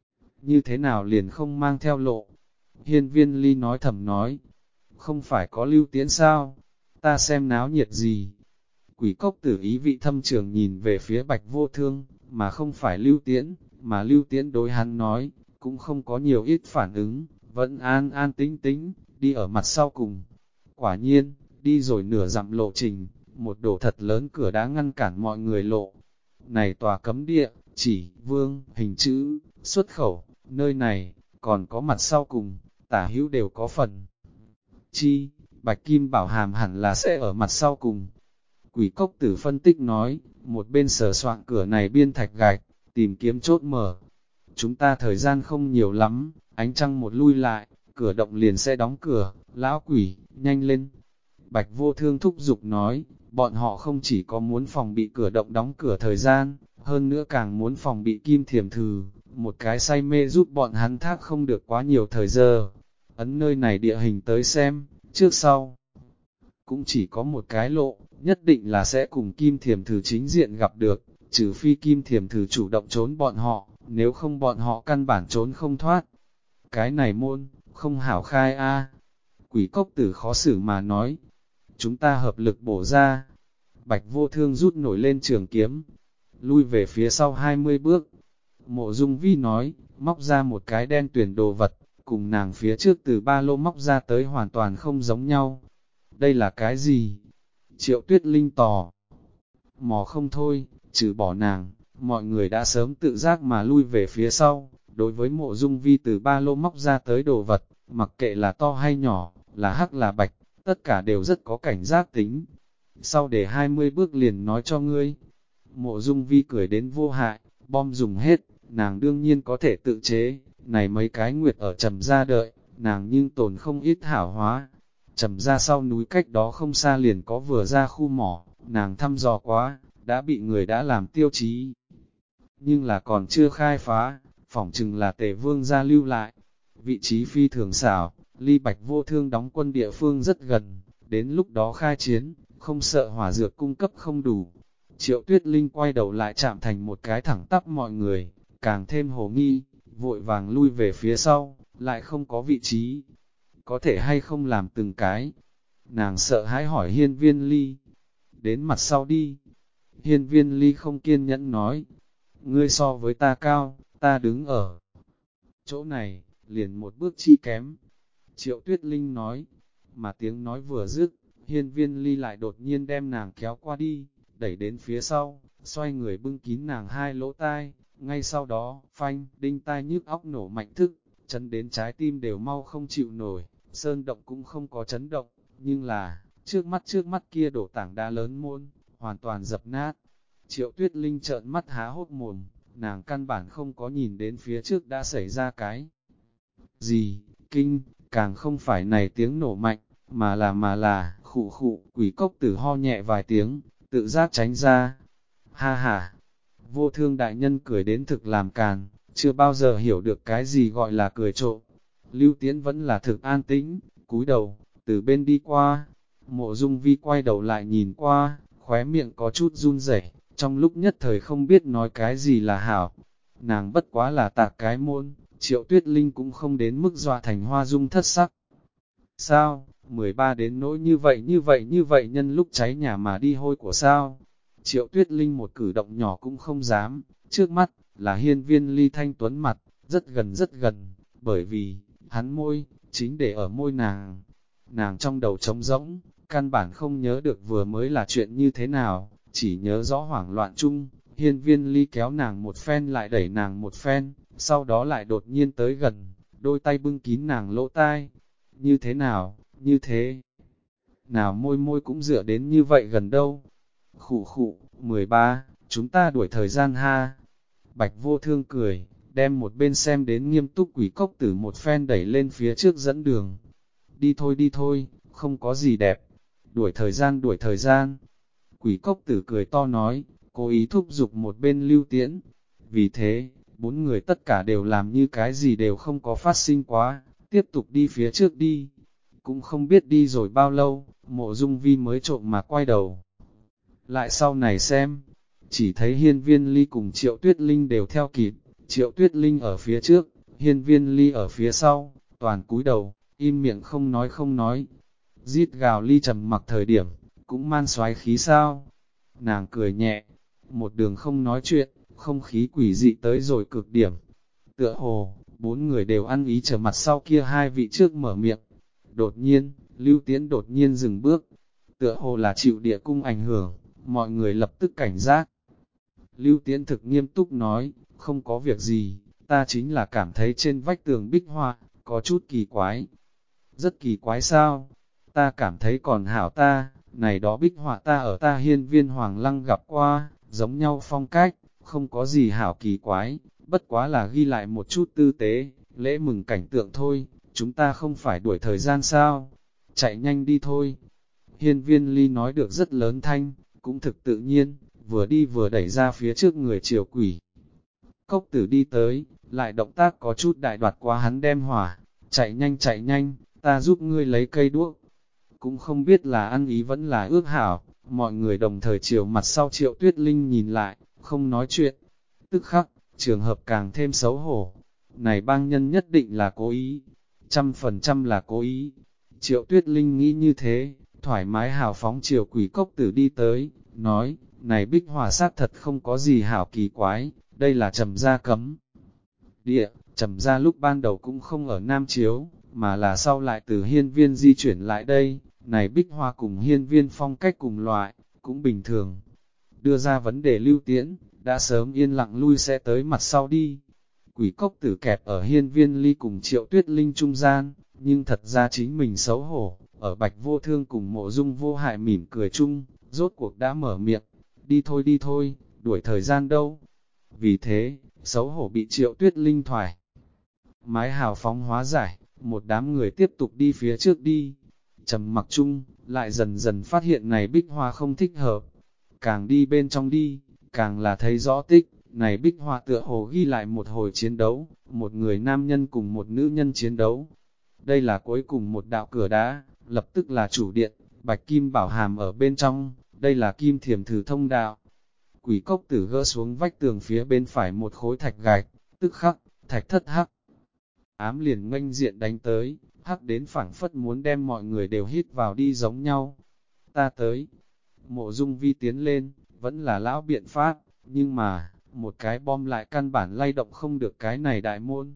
như thế nào liền không mang theo lộ? Hiên Viên Ly nói thầm nói, không phải có Lưu Tiễn sao? Ta xem náo nhiệt gì? Quỷ cốc tử ý vị thâm trường nhìn về phía Bạch Vô Thương, mà không phải Lưu Tiễn, mà Lưu Tiễn đối hắn nói, cũng không có nhiều ít phản ứng, vẫn an an tĩnh tĩnh, đi ở mặt sau cùng. Quả nhiên, đi rồi nửa dặm lộ trình, một đổ thật lớn cửa đã ngăn cản mọi người lộ. Này tòa cấm địa, chỉ, vương, hình chữ, xuất khẩu, nơi này, còn có mặt sau cùng, tả hữu đều có phần. Chi, Bạch Kim Bảo Hàm hẳn là sẽ ở mặt sau cùng. Quỷ cốc tử phân tích nói, một bên sờ soạn cửa này biên thạch gạch, tìm kiếm chốt mở. Chúng ta thời gian không nhiều lắm, ánh trăng một lui lại, cửa động liền sẽ đóng cửa, lão quỷ, nhanh lên. Bạch Vô Thương thúc giục nói, bọn họ không chỉ có muốn phòng bị cửa động đóng cửa thời gian, hơn nữa càng muốn phòng bị Kim Thiềm Thử, một cái say mê giúp bọn hắn thác không được quá nhiều thời giờ. Ấn nơi này địa hình tới xem, trước sau, cũng chỉ có một cái lộ, nhất định là sẽ cùng Kim Thiềm Thử chính diện gặp được, trừ phi Kim Thiềm Thử chủ động trốn bọn họ, nếu không bọn họ căn bản trốn không thoát. Cái này môn, không hảo khai a. Quỷ cốc tử khó xử mà nói, chúng ta hợp lực bổ ra. Bạch Vô Thương rút nổi lên trường kiếm, lui về phía sau 20 bước. Mộ Dung Vi nói, móc ra một cái đen tuyền đồ vật, cùng nàng phía trước từ ba lô móc ra tới hoàn toàn không giống nhau. Đây là cái gì? Triệu Tuyết Linh tò mò không thôi, trừ bỏ nàng, mọi người đã sớm tự giác mà lui về phía sau. Đối với Mộ Dung Vi từ ba lô móc ra tới đồ vật, mặc kệ là to hay nhỏ, là hắc là bạch, tất cả đều rất có cảnh giác tính. Sau để 20 bước liền nói cho ngươi. Mộ Dung Vi cười đến vô hại, bom dùng hết, nàng đương nhiên có thể tự chế, này mấy cái nguyệt ở Trầm Gia đợi, nàng nhưng tồn không ít hảo hóa. Trầm Gia sau núi cách đó không xa liền có vừa ra khu mỏ, nàng thăm dò quá, đã bị người đã làm tiêu chí. Nhưng là còn chưa khai phá, phỏng chừng là Tề Vương gia lưu lại. Vị trí phi thường xảo, ly Bạch Vô Thương đóng quân địa phương rất gần, đến lúc đó khai chiến, không sợ hỏa dược cung cấp không đủ. Triệu Tuyết Linh quay đầu lại chạm thành một cái thẳng tắp mọi người, càng thêm hồ nghi, vội vàng lui về phía sau, lại không có vị trí. Có thể hay không làm từng cái? Nàng sợ hãi hỏi Hiên Viên Ly. Đến mặt sau đi. Hiên Viên Ly không kiên nhẫn nói. Ngươi so với ta cao, ta đứng ở chỗ này, liền một bước chi kém. Triệu Tuyết Linh nói, mà tiếng nói vừa dứt, Hiên Viên Ly lại đột nhiên đem nàng kéo qua đi, đẩy đến phía sau, xoay người bưng kín nàng hai lỗ tai, ngay sau đó, phanh, đinh tai nhức óc nổ mạnh thức, chấn đến trái tim đều mau không chịu nổi, sơn động cũng không có chấn động, nhưng là, trước mắt kia đổ tảng đá lớn môn, hoàn toàn dập nát. Triệu Tuyết Linh trợn mắt há hốt mồm, nàng căn bản không có nhìn đến phía trước đã xảy ra cái gì, kinh, càng không phải này tiếng nổ mạnh, mà là khụ khụ, quỷ cốc tử ho nhẹ vài tiếng, tự giác tránh ra. Ha ha, vô thương đại nhân cười đến thực làm càn, chưa bao giờ hiểu được cái gì gọi là cười trộm. Lưu Tiễn vẫn là thực an tĩnh, cúi đầu, từ bên đi qua. Mộ Dung Vi quay đầu lại nhìn qua, khóe miệng có chút run rẩy, trong lúc nhất thời không biết nói cái gì là hảo. Nàng bất quá là tạc cái môn, Triệu Tuyết Linh cũng không đến mức dọa thành hoa dung thất sắc. Sao, 13 đến nỗi như vậy nhân lúc cháy nhà mà đi hôi của sao? Triệu Tuyết Linh một cử động nhỏ cũng không dám, trước mắt, là hiên viên ly thanh tuấn mặt, rất gần, bởi vì, hắn môi, chính để ở môi nàng. Nàng trong đầu trống rỗng, căn bản không nhớ được vừa mới là chuyện như thế nào, chỉ nhớ rõ hoảng loạn chung, hiên viên ly kéo nàng một phen lại đẩy nàng một phen, sau đó lại đột nhiên tới gần, đôi tay bưng kín nàng lỗ tai. Như thế nào, như thế nào môi môi cũng dựa đến như vậy gần đâu. Khụ khụ, 13, chúng ta đuổi thời gian ha. Bạch Vô Thương cười, đem một bên xem đến nghiêm túc Quỷ Cốc Tử một phen đẩy lên phía trước dẫn đường. Đi thôi, không có gì đẹp. Đuổi thời gian. Quỷ Cốc Tử cười to nói, cố ý thúc giục một bên Lưu Tiễn. Vì thế, bốn người tất cả đều làm như cái gì đều không có phát sinh quá, tiếp tục đi phía trước đi. Cũng không biết đi rồi bao lâu, Mộ Dung Vi mới trộm mà quay đầu. Lại sau này xem, chỉ thấy hiên viên ly cùng Triệu Tuyết Linh đều theo kịp, Triệu Tuyết Linh ở phía trước, hiên viên ly ở phía sau, toàn cúi đầu, im miệng không nói. Rít gào ly trầm mặc thời điểm, cũng man xoái khí sao. Nàng cười nhẹ, một đường không nói chuyện, không khí quỷ dị tới rồi cực điểm. Tựa hồ, bốn người đều ăn ý trở mặt sau kia hai vị trước mở miệng. Đột nhiên, Lưu Tiễn đột nhiên dừng bước. Tựa hồ là chịu địa cung ảnh hưởng, mọi người lập tức cảnh giác. Lưu Tiễn thực nghiêm túc nói, không có việc gì, ta chính là cảm thấy trên vách tường bích họa, có chút kỳ quái. Rất kỳ quái sao? Ta cảm thấy còn hảo ta, này đó bích họa ta ở ta hiên viên hoàng lăng gặp qua, giống nhau phong cách, không có gì hảo kỳ quái, bất quá là ghi lại một chút tư tế, lễ mừng cảnh tượng thôi, chúng ta không phải đuổi thời gian sao? Chạy nhanh đi thôi. Hiên viên ly nói được rất lớn thanh, cũng thực tự nhiên, vừa đi vừa đẩy ra phía trước người triều quỷ. Cốc Tử đi tới, lại động tác có chút đại đoạt quá hắn đem hỏa, chạy nhanh, ta giúp ngươi lấy cây đuốc. Cũng không biết là ăn ý vẫn là ước hảo, mọi người đồng thời chiều mặt sau Triệu Tuyết Linh nhìn lại, không nói chuyện. Tức khắc, trường hợp càng thêm xấu hổ. Này bang nhân nhất định là cố ý, 100% là cố ý. Triệu Tuyết Linh nghĩ như thế, thoải mái hào phóng chiều quỷ Cốc Tử đi tới, nói, này bích hỏa sát thật không có gì hảo kỳ quái, đây là trầm gia cấm. Địa, trầm gia lúc ban đầu cũng không ở Nam Chiếu, mà là sau lại từ hiên viên di chuyển lại đây, này bích hoa cùng hiên viên phong cách cùng loại, cũng bình thường. Đưa ra vấn đề Lưu Tiễn, đã sớm yên lặng lui sẽ tới mặt sau đi. Quỷ Cốc Tử kẹp ở hiên viên ly cùng Triệu Tuyết Linh trung gian, nhưng thật ra chính mình xấu hổ, ở Bạch Vô Thương cùng Mộ Dung Vô Hại mỉm cười chung, rốt cuộc đã mở miệng, đi thôi, đuổi thời gian đâu. Vì thế, xấu hổ bị Triệu Tuyết Linh thoải mái hào phóng hóa giải, một đám người tiếp tục đi phía trước đi. Trầm mặc chung, lại dần dần phát hiện này bích hoa không thích hợp. Càng đi bên trong đi, càng là thấy rõ tích, này bích hoa tựa hồ ghi lại một hồi chiến đấu, một người nam nhân cùng một nữ nhân chiến đấu. Đây là cuối cùng một đạo cửa đá, lập tức là chủ điện, bạch kim bảo hàm ở bên trong, đây là kim thiềm thử thông đạo. Quỷ Cốc Tử gỡ xuống vách tường phía bên phải một khối thạch gạch, tức khắc, thạch thất hắc. Ám liền nghênh diện đánh tới, hắc đến phảng phất muốn đem mọi người đều hít vào đi giống nhau. Ta tới, Mộ Dung Vi tiến lên, vẫn là lão biện pháp, nhưng mà, một cái bom lại căn bản lay động không được cái này đại môn.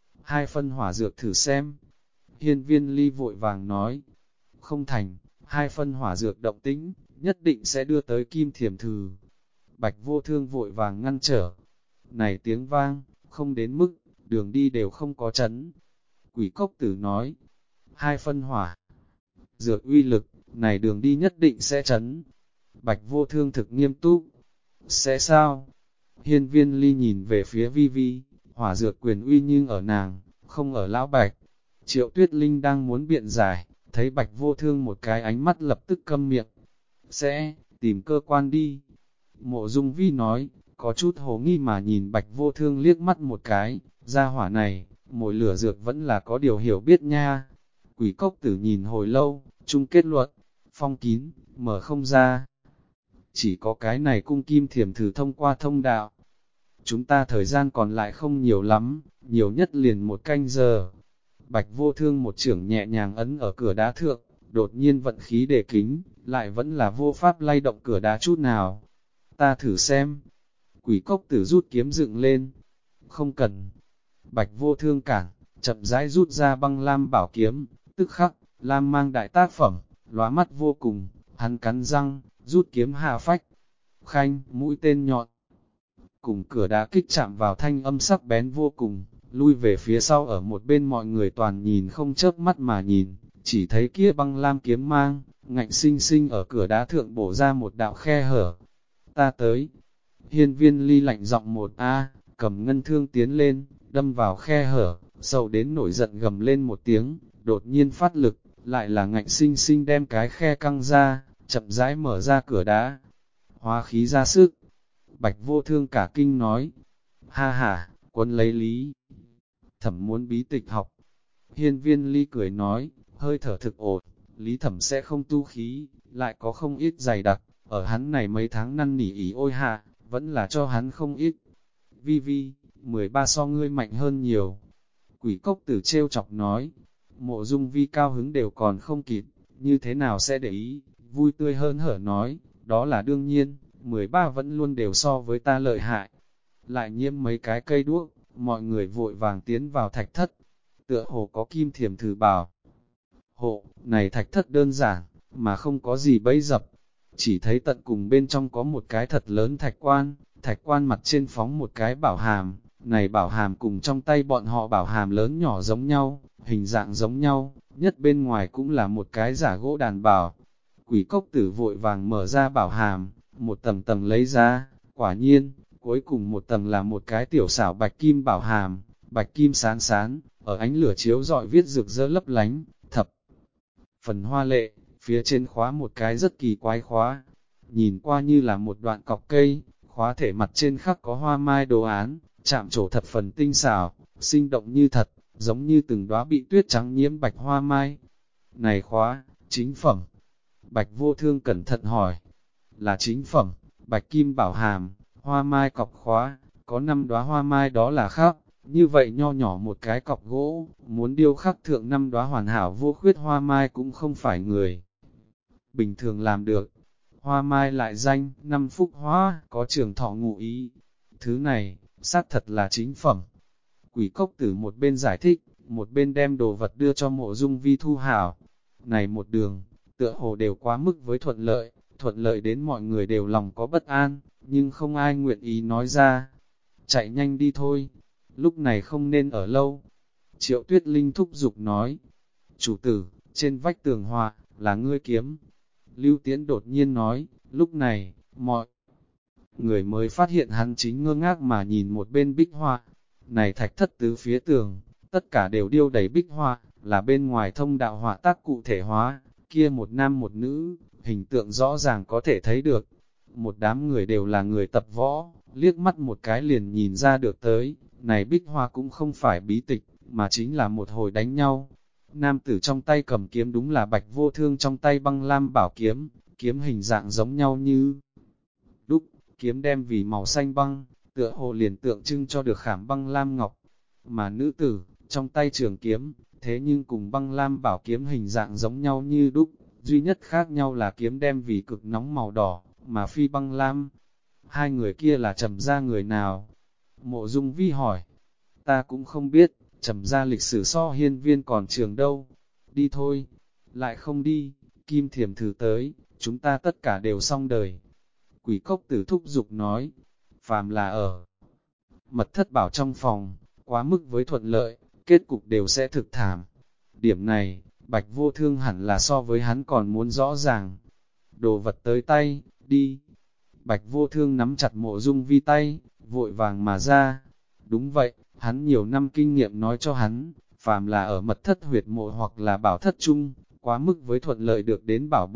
2 phân hỏa dược thử xem. Hiên viên ly vội vàng nói, không thành, 2 phân hỏa dược động tĩnh, nhất định sẽ đưa tới kim thiềm thử. Bạch Vô Thương vội vàng ngăn trở. Này tiếng vang, không đến mức, đường đi đều không có chấn. Quỷ Cốc Tử nói, 2 phân hỏa dược uy lực, này đường đi nhất định sẽ chấn. Bạch Vô Thương thực nghiêm túc. Sẽ sao? Hiên viên ly nhìn về phía Vi Vi, hỏa dược quyền uy nhưng ở nàng, không ở lão Bạch. Triệu Tuyết Linh đang muốn biện giải, thấy Bạch Vô Thương một cái ánh mắt lập tức câm miệng. Sẽ, tìm cơ quan đi. Mộ Dung Vi nói, có chút hồ nghi mà nhìn Bạch Vô Thương liếc mắt một cái, gia hỏa này, mồi lửa dược vẫn là có điều hiểu biết nha. Quỷ cốc tử nhìn hồi lâu, chung kết luận, phong kín, mở không ra. Chỉ có cái này cung kim thiểm thử thông qua thông đạo. Chúng ta thời gian còn lại không nhiều lắm, nhiều nhất liền 1 canh giờ. Bạch Vô Thương một chưởng nhẹ nhàng ấn ở cửa đá thượng, đột nhiên vận khí đề kính, lại vẫn là vô pháp lay động cửa đá chút nào. Ta thử xem. Quỷ cốc tử rút kiếm dựng lên. Không cần. Bạch Vô Thương cản, chậm rãi rút ra băng lam bảo kiếm, tức khắc, lam mang đại tác phẩm, lóa mắt vô cùng, hắn cắn răng, rút kiếm hạ phách. Khanh, mũi tên nhọn. Cùng cửa đá kích chạm vào thanh âm sắc bén vô cùng, lui về phía sau ở một bên mọi người toàn nhìn không chớp mắt mà nhìn, chỉ thấy kia băng lam kiếm mang, ngạnh sinh sinh ở cửa đá thượng bổ ra một đạo khe hở. Ta tới. Hiên Viên Ly lạnh giọng một a, cầm ngân thương tiến lên, đâm vào khe hở, sầu đến nổi giận gầm lên một tiếng, đột nhiên phát lực, lại là ngạnh sinh sinh đem cái khe căng ra, chậm rãi mở ra cửa đá. Hóa khí ra sức. Bạch Vô Thương cả kinh nói, ha ha, quân lấy Lý Thẩm muốn bí tịch học. Hiên Viên Ly cười nói, hơi thở thực ổn, Lý Thẩm sẽ không tu khí, lại có không ít dày đặc, ở hắn này mấy tháng năn nỉ ý ôi hạ, vẫn là cho hắn không ít. Vi Vi, 13 so ngươi mạnh hơn nhiều. Quỷ cốc tử trêu chọc nói, Mộ Dung Vi cao hứng đều còn không kịp, như thế nào sẽ để ý, vui tươi hơn hở nói, đó là đương nhiên, 13 vẫn luôn đều so với ta lợi hại. Lại nhiễm mấy cái cây đuốc, mọi người vội vàng tiến vào thạch thất. Tựa hồ có kim thiểm thử bảo. Hộ, này thạch thất đơn giản, mà không có gì bẫy dập. Chỉ thấy tận cùng bên trong có một cái thật lớn thạch quan mặt trên phóng một cái bảo hàm. Này bảo hàm cùng trong tay bọn họ bảo hàm lớn nhỏ giống nhau, hình dạng giống nhau, nhất bên ngoài cũng là một cái giả gỗ đàn bảo. Quỷ cốc tử vội vàng mở ra bảo hàm, một tầng tầng lấy ra, quả nhiên, cuối cùng một tầng là một cái tiểu xảo bạch kim bảo hàm, bạch kim sáng sán, ở ánh lửa chiếu rọi viết rực rỡ lấp lánh, thập phần hoa lệ, phía trên khóa một cái rất kỳ quái khóa, nhìn qua như là một đoạn cọc cây, khóa thể mặt trên khắc có hoa mai đồ án, chạm trổ thập phần tinh xảo, sinh động như thật, giống như từng đóa bị tuyết trắng nhiễm bạch hoa mai. Này khóa, chính phẩm. Bạch Vô Thương cẩn thận hỏi, là chính phẩm, bạch kim bảo hàm, hoa mai cọc khóa, có 5 đóa hoa mai đó là khác, như vậy nho nhỏ một cái cọc gỗ, muốn điêu khắc thượng 5 đóa hoàn hảo vô khuyết hoa mai cũng không phải người bình thường làm được. Hoa mai lại danh, 5 phúc hoa, có trường thọ ngụ ý. Thứ này, xác thật là chính phẩm. Quỷ cốc tử một bên giải thích, một bên đem đồ vật đưa cho Mộ Dung Vi thu hảo. Này một đường, tựa hồ đều quá mức với thuận lợi đến mọi người đều lòng có bất an, nhưng không ai nguyện ý nói ra. Chạy nhanh đi thôi, lúc này không nên ở lâu. Triệu Tuyết Linh thúc giục nói, chủ tử, trên vách tường họa, là ngươi kiếm. Lưu Tiễn đột nhiên nói, lúc này, mọi người mới phát hiện hắn chính ngơ ngác mà nhìn một bên bích họa. Này thạch thất tứ phía tường, tất cả đều điêu đầy bích họa, là bên ngoài thông đạo họa tác cụ thể hóa, kia một nam một nữ, hình tượng rõ ràng có thể thấy được. Một đám người đều là người tập võ, liếc mắt một cái liền nhìn ra được tới, này bích hoa cũng không phải bí tịch, mà chính là một hồi đánh nhau. Nam tử trong tay cầm kiếm đúng là Bạch Vô Thương trong tay băng lam bảo kiếm, kiếm hình dạng giống nhau như đúc, kiếm đem vì màu xanh băng, tựa hồ liền tượng trưng cho được khảm băng lam ngọc. Mà nữ tử, trong tay trường kiếm, thế nhưng cùng băng lam bảo kiếm hình dạng giống nhau như đúc, duy nhất khác nhau là kiếm đem vì cực nóng màu đỏ, mà phi băng lam. Hai người kia là Trầm gia người nào? Mộ Dung Vi hỏi. Ta cũng không biết, Trầm gia lịch sử so Hiên Viên còn trường đâu. Đi thôi. Lại không đi, Kim Thiểm thử tới, chúng ta tất cả đều xong đời. Quỷ cốc tử thúc giục nói. Phàm là ở mật thất bảo trong phòng, quá mức với thuận lợi, kết cục đều sẽ thực thảm. Điểm này, Bạch Vô Thương hẳn là so với hắn còn muốn rõ ràng. Đồ vật tới tay, đi. Bạch Vô Thương nắm chặt Mộ Dung Vi tay, vội vàng mà ra. Đúng vậy, hắn nhiều năm kinh nghiệm nói cho hắn, phàm là ở mật thất huyệt mộ hoặc là bảo thất chung, quá mức với thuận lợi được đến bảo bối,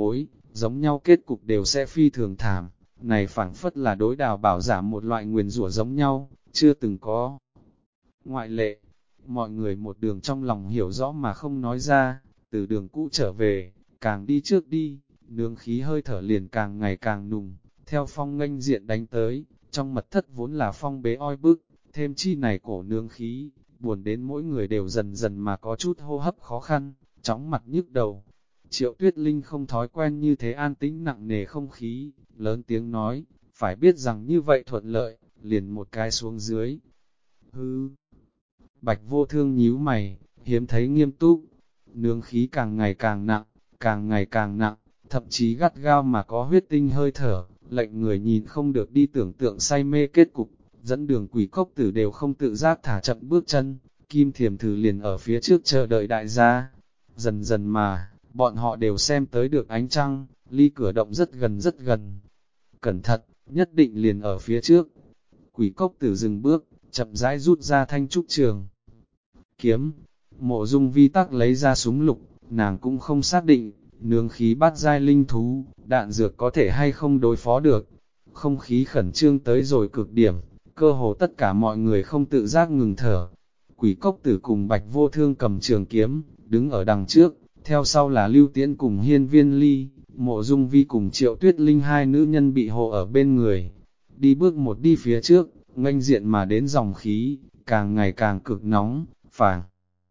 giống nhau kết cục đều sẽ phi thường thảm, này phảng phất là đối Đào Bảo giảm một loại nguyền rủa giống nhau, chưa từng có ngoại lệ. Mọi người một đường trong lòng hiểu rõ mà không nói ra, từ đường cũ trở về, càng đi trước đi, nương khí hơi thở liền càng ngày càng nùng, theo phong nghênh diện đánh tới, trong mật thất vốn là phong bế oi bức, thêm chi này cổ nương khí, buồn đến mỗi người đều dần dần mà có chút hô hấp khó khăn, chóng mặt nhức đầu. Triệu Tuyết Linh không thói quen như thế an tĩnh nặng nề không khí, lớn tiếng nói, phải biết rằng như vậy thuận lợi, liền một cái xuống dưới. Hư! Bạch Vô Thương nhíu mày, hiếm thấy nghiêm túc, nương khí càng ngày càng nặng, càng ngày càng nặng, thậm chí gắt gao mà có huyết tinh hơi thở, lệnh người nhìn không được đi tưởng tượng say mê kết cục, dẫn đường quỷ cốc tử đều không tự giác thả chậm bước chân, Kim Thiềm Thử liền ở phía trước chờ đợi đại gia. Dần dần mà, bọn họ đều xem tới được ánh trăng, ly cửa động rất gần rất gần. Cẩn thận, nhất định liền ở phía trước. Quỷ cốc tử dừng bước, chậm rãi rút ra thanh trúc trường kiếm. Mộ Dung Vi tắc lấy ra súng lục, nàng cũng không xác định, nương khí bát giai linh thú, đạn dược có thể hay không đối phó được. Không khí khẩn trương tới rồi cực điểm, cơ hồ tất cả mọi người không tự giác ngừng thở. Quỷ cốc tử cùng Bạch Vô Thương cầm trường kiếm, đứng ở đằng trước, theo sau là Lưu Tiễn cùng Hiên Viên Ly, Mộ Dung Vi cùng Triệu Tuyết Linh hai nữ nhân bị hộ ở bên người. Đi bước một đi phía trước, nghênh diện mà đến dòng khí, càng ngày càng cực nóng, phảng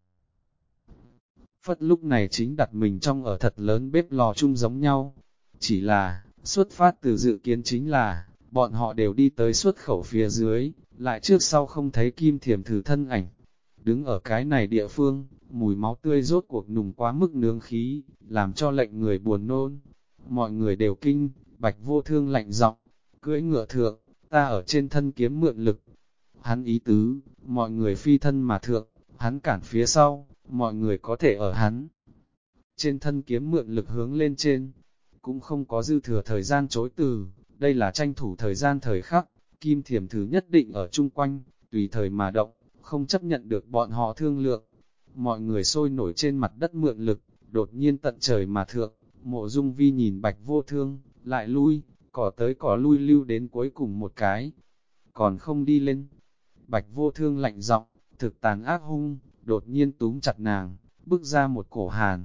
phất lúc này chính đặt mình trong ở thật lớn bếp lò chung giống nhau. Chỉ là, xuất phát từ dự kiến chính là, bọn họ đều đi tới xuất khẩu phía dưới, lại trước sau không thấy Kim Thiềm Thử thân ảnh. Đứng ở cái này địa phương, mùi máu tươi rốt cuộc nùng quá mức nướng khí, làm cho lệnh người buồn nôn. Mọi người đều kinh, Bạch Vô Thương lạnh giọng, cưỡi ngựa thượng, ta ở trên thân kiếm mượn lực. Hắn ý tứ, mọi người phi thân mà thượng, hắn cản phía sau, mọi người có thể ở hắn trên thân kiếm mượn lực hướng lên trên, cũng không có dư thừa thời gian chối từ, đây là tranh thủ thời gian thời khắc, Kim Thiềm Thử nhất định ở chung quanh, tùy thời mà động, không chấp nhận được bọn họ thương lượng. Mọi người sôi nổi trên mặt đất mượn lực, đột nhiên tận trời mà thượng, Mộ Dung Vi nhìn Bạch Vô Thương, lại lui, cỏ tới cỏ lui lưu đến cuối cùng một cái, còn không đi lên. Bạch Vô Thương lạnh giọng, thực tàn ác hung, đột nhiên túm chặt nàng, bước ra một cổ hàn.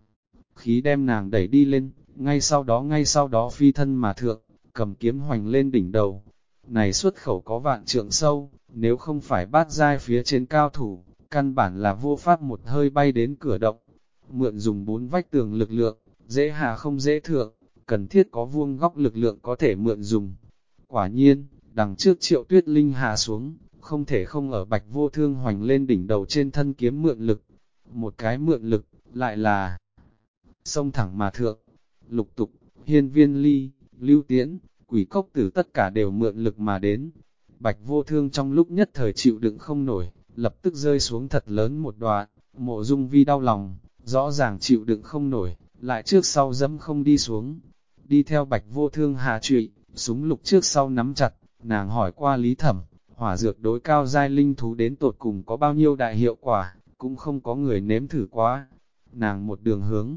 Khí đem nàng đẩy đi lên, ngay sau đó phi thân mà thượng, cầm kiếm hoành lên đỉnh đầu. Này xuất khẩu có vạn trượng sâu, nếu không phải bát giai phía trên cao thủ, căn bản là vô pháp một hơi bay đến cửa động. Mượn dùng 4 vách tường lực lượng, dễ hạ không dễ thượng, cần thiết có vuông góc lực lượng có thể mượn dùng. Quả nhiên, đằng trước Triệu Tuyết Linh hạ xuống, không thể không ở Bạch Vô Thương hoành lên đỉnh đầu trên thân kiếm mượn lực. Một cái mượn lực, lại là xông thẳng mà thượng. Lục Tục, Hiên Viên Ly, Lưu Tiễn, Quỷ Cốc Tử tất cả đều mượn lực mà đến. Bạch Vô Thương trong lúc nhất thời chịu đựng không nổi, lập tức rơi xuống thật lớn một đoạn. Mộ Dung Vi đau lòng, rõ ràng chịu đựng không nổi, lại trước sau dẫm không đi xuống. Đi theo Bạch Vô Thương hạ trụy, súng lục trước sau nắm chặt, nàng hỏi qua Lý Thẩm, hỏa dược đối cao giai linh thú đến tột cùng có bao nhiêu đại hiệu quả, cũng không có người nếm thử quá. Nàng một đường hướng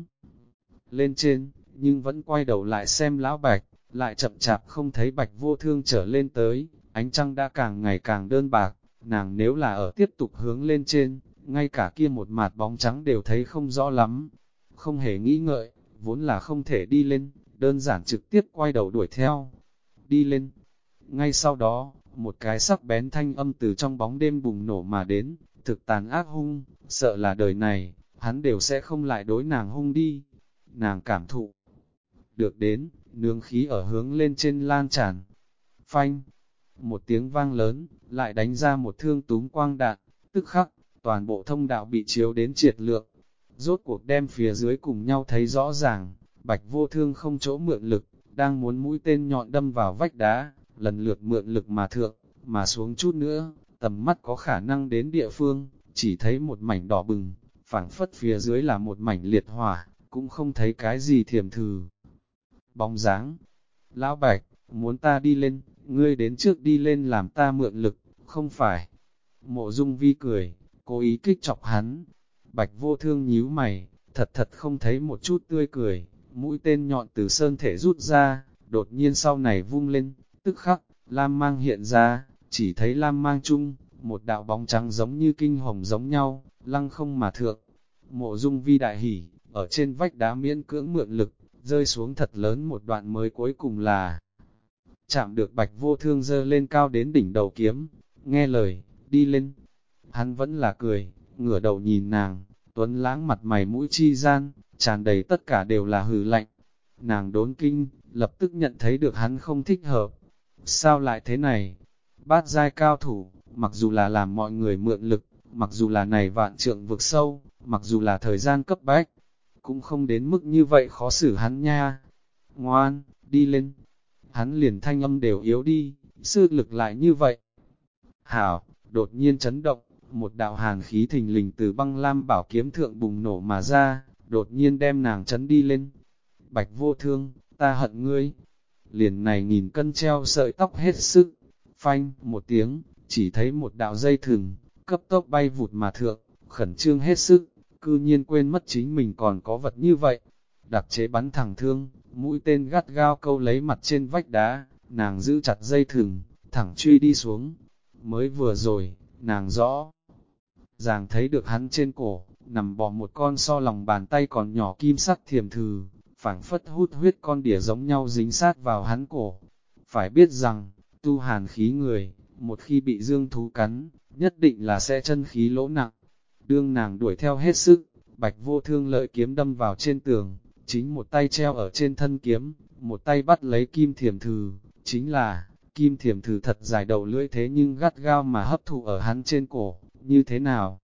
lên trên, nhưng vẫn quay đầu lại xem lão Bạch, lại chậm chạp không thấy Bạch Vô Thương trở lên tới, ánh trăng đã càng ngày càng đơn bạc, nàng nếu là ở tiếp tục hướng lên trên, ngay cả kia một mạt bóng trắng đều thấy không rõ lắm. Không hề nghĩ ngợi, vốn là không thể đi lên, đơn giản trực tiếp quay đầu đuổi theo. Đi lên. Ngay sau đó, một cái sắc bén thanh âm từ trong bóng đêm bùng nổ mà đến, thực tàn ác hung, sợ là đời này, hắn đều sẽ không lại đối nàng hung đi. Nàng cảm thụ được đến, nương khí ở hướng lên trên lan tràn. Phanh, một tiếng vang lớn, lại đánh ra một thương túm quang đạn, tức khắc, toàn bộ thông đạo bị chiếu đến triệt lượng. Rốt cuộc đem phía dưới cùng nhau thấy rõ ràng, Bạch Vô Thương không chỗ mượn lực, đang muốn mũi tên nhọn đâm vào vách đá, lần lượt mượn lực mà thượng, mà xuống chút nữa, tầm mắt có khả năng đến địa phương, chỉ thấy một mảnh đỏ bừng, phảng phất phía dưới là một mảnh liệt hỏa, cũng không thấy cái gì Thiềm Thử. Bóng dáng, lão Bạch, muốn ta đi lên, ngươi đến trước đi lên làm ta mượn lực, không phải. Mộ Dung Vi cười, cố ý kích chọc hắn. Bạch Vô Thương nhíu mày, thật không thấy một chút tươi cười, mũi tên nhọn từ sơn thể rút ra, đột nhiên sau này vung lên, tức khắc, lam mang hiện ra, chỉ thấy lam mang chung, một đạo bóng trắng giống như kinh hồng giống nhau, lăng không mà thượng. Mộ Dung Vi đại hỉ, ở trên vách đá miễn cưỡng mượn lực, rơi xuống thật lớn một đoạn mới cuối cùng là chạm được Bạch Vô Thương giơ lên cao đến đỉnh đầu kiếm, nghe lời, đi lên. Hắn vẫn là cười, ngửa đầu nhìn nàng, tuấn lãng mặt mày mũi chi gian, tràn đầy tất cả đều là hừ lạnh. Nàng đốn kinh, lập tức nhận thấy được hắn không thích hợp. Sao lại thế này? Bát giai cao thủ, mặc dù là làm mọi người mượn lực, mặc dù là này vạn trượng vực sâu, mặc dù là thời gian cấp bách, cũng không đến mức như vậy khó xử hắn nha. Ngoan, đi lên. Hắn liền thanh âm đều yếu đi, sư lực lại như vậy. Hảo, đột nhiên chấn động, một đạo hàn khí thình lình từ băng lam bảo kiếm thượng bùng nổ mà ra, đột nhiên đem nàng chấn đi lên. Bạch Vô Thương, ta hận ngươi. Liền này nghìn cân treo sợi tóc hết sức. Phanh, một tiếng, chỉ thấy một đạo dây thừng, cấp tốc bay vụt mà thượng, khẩn trương hết sức, cư nhiên quên mất chính mình còn có vật như vậy. Đặc chế bắn thẳng thương, mũi tên gắt gao câu lấy mặt trên vách đá, nàng giữ chặt dây thừng, thẳng truy đi xuống. Mới vừa rồi, nàng rõ ràng thấy được hắn trên cổ, nằm bò một con so lòng bàn tay còn nhỏ kim sắc thiềm thừ, phảng phất hút huyết con đỉa giống nhau dính sát vào hắn cổ. Phải biết rằng, tu hàn khí người, một khi bị dương thú cắn, nhất định là sẽ chân khí lỗ nặng. Đương nàng đuổi theo hết sức, Bạch Vô Thương lợi kiếm đâm vào trên tường, chính một tay treo ở trên thân kiếm, một tay bắt lấy kim thiềm thừ, chính là, kim thiềm thừ thật dài đầu lưỡi thế nhưng gắt gao mà hấp thụ ở hắn trên cổ, như thế nào?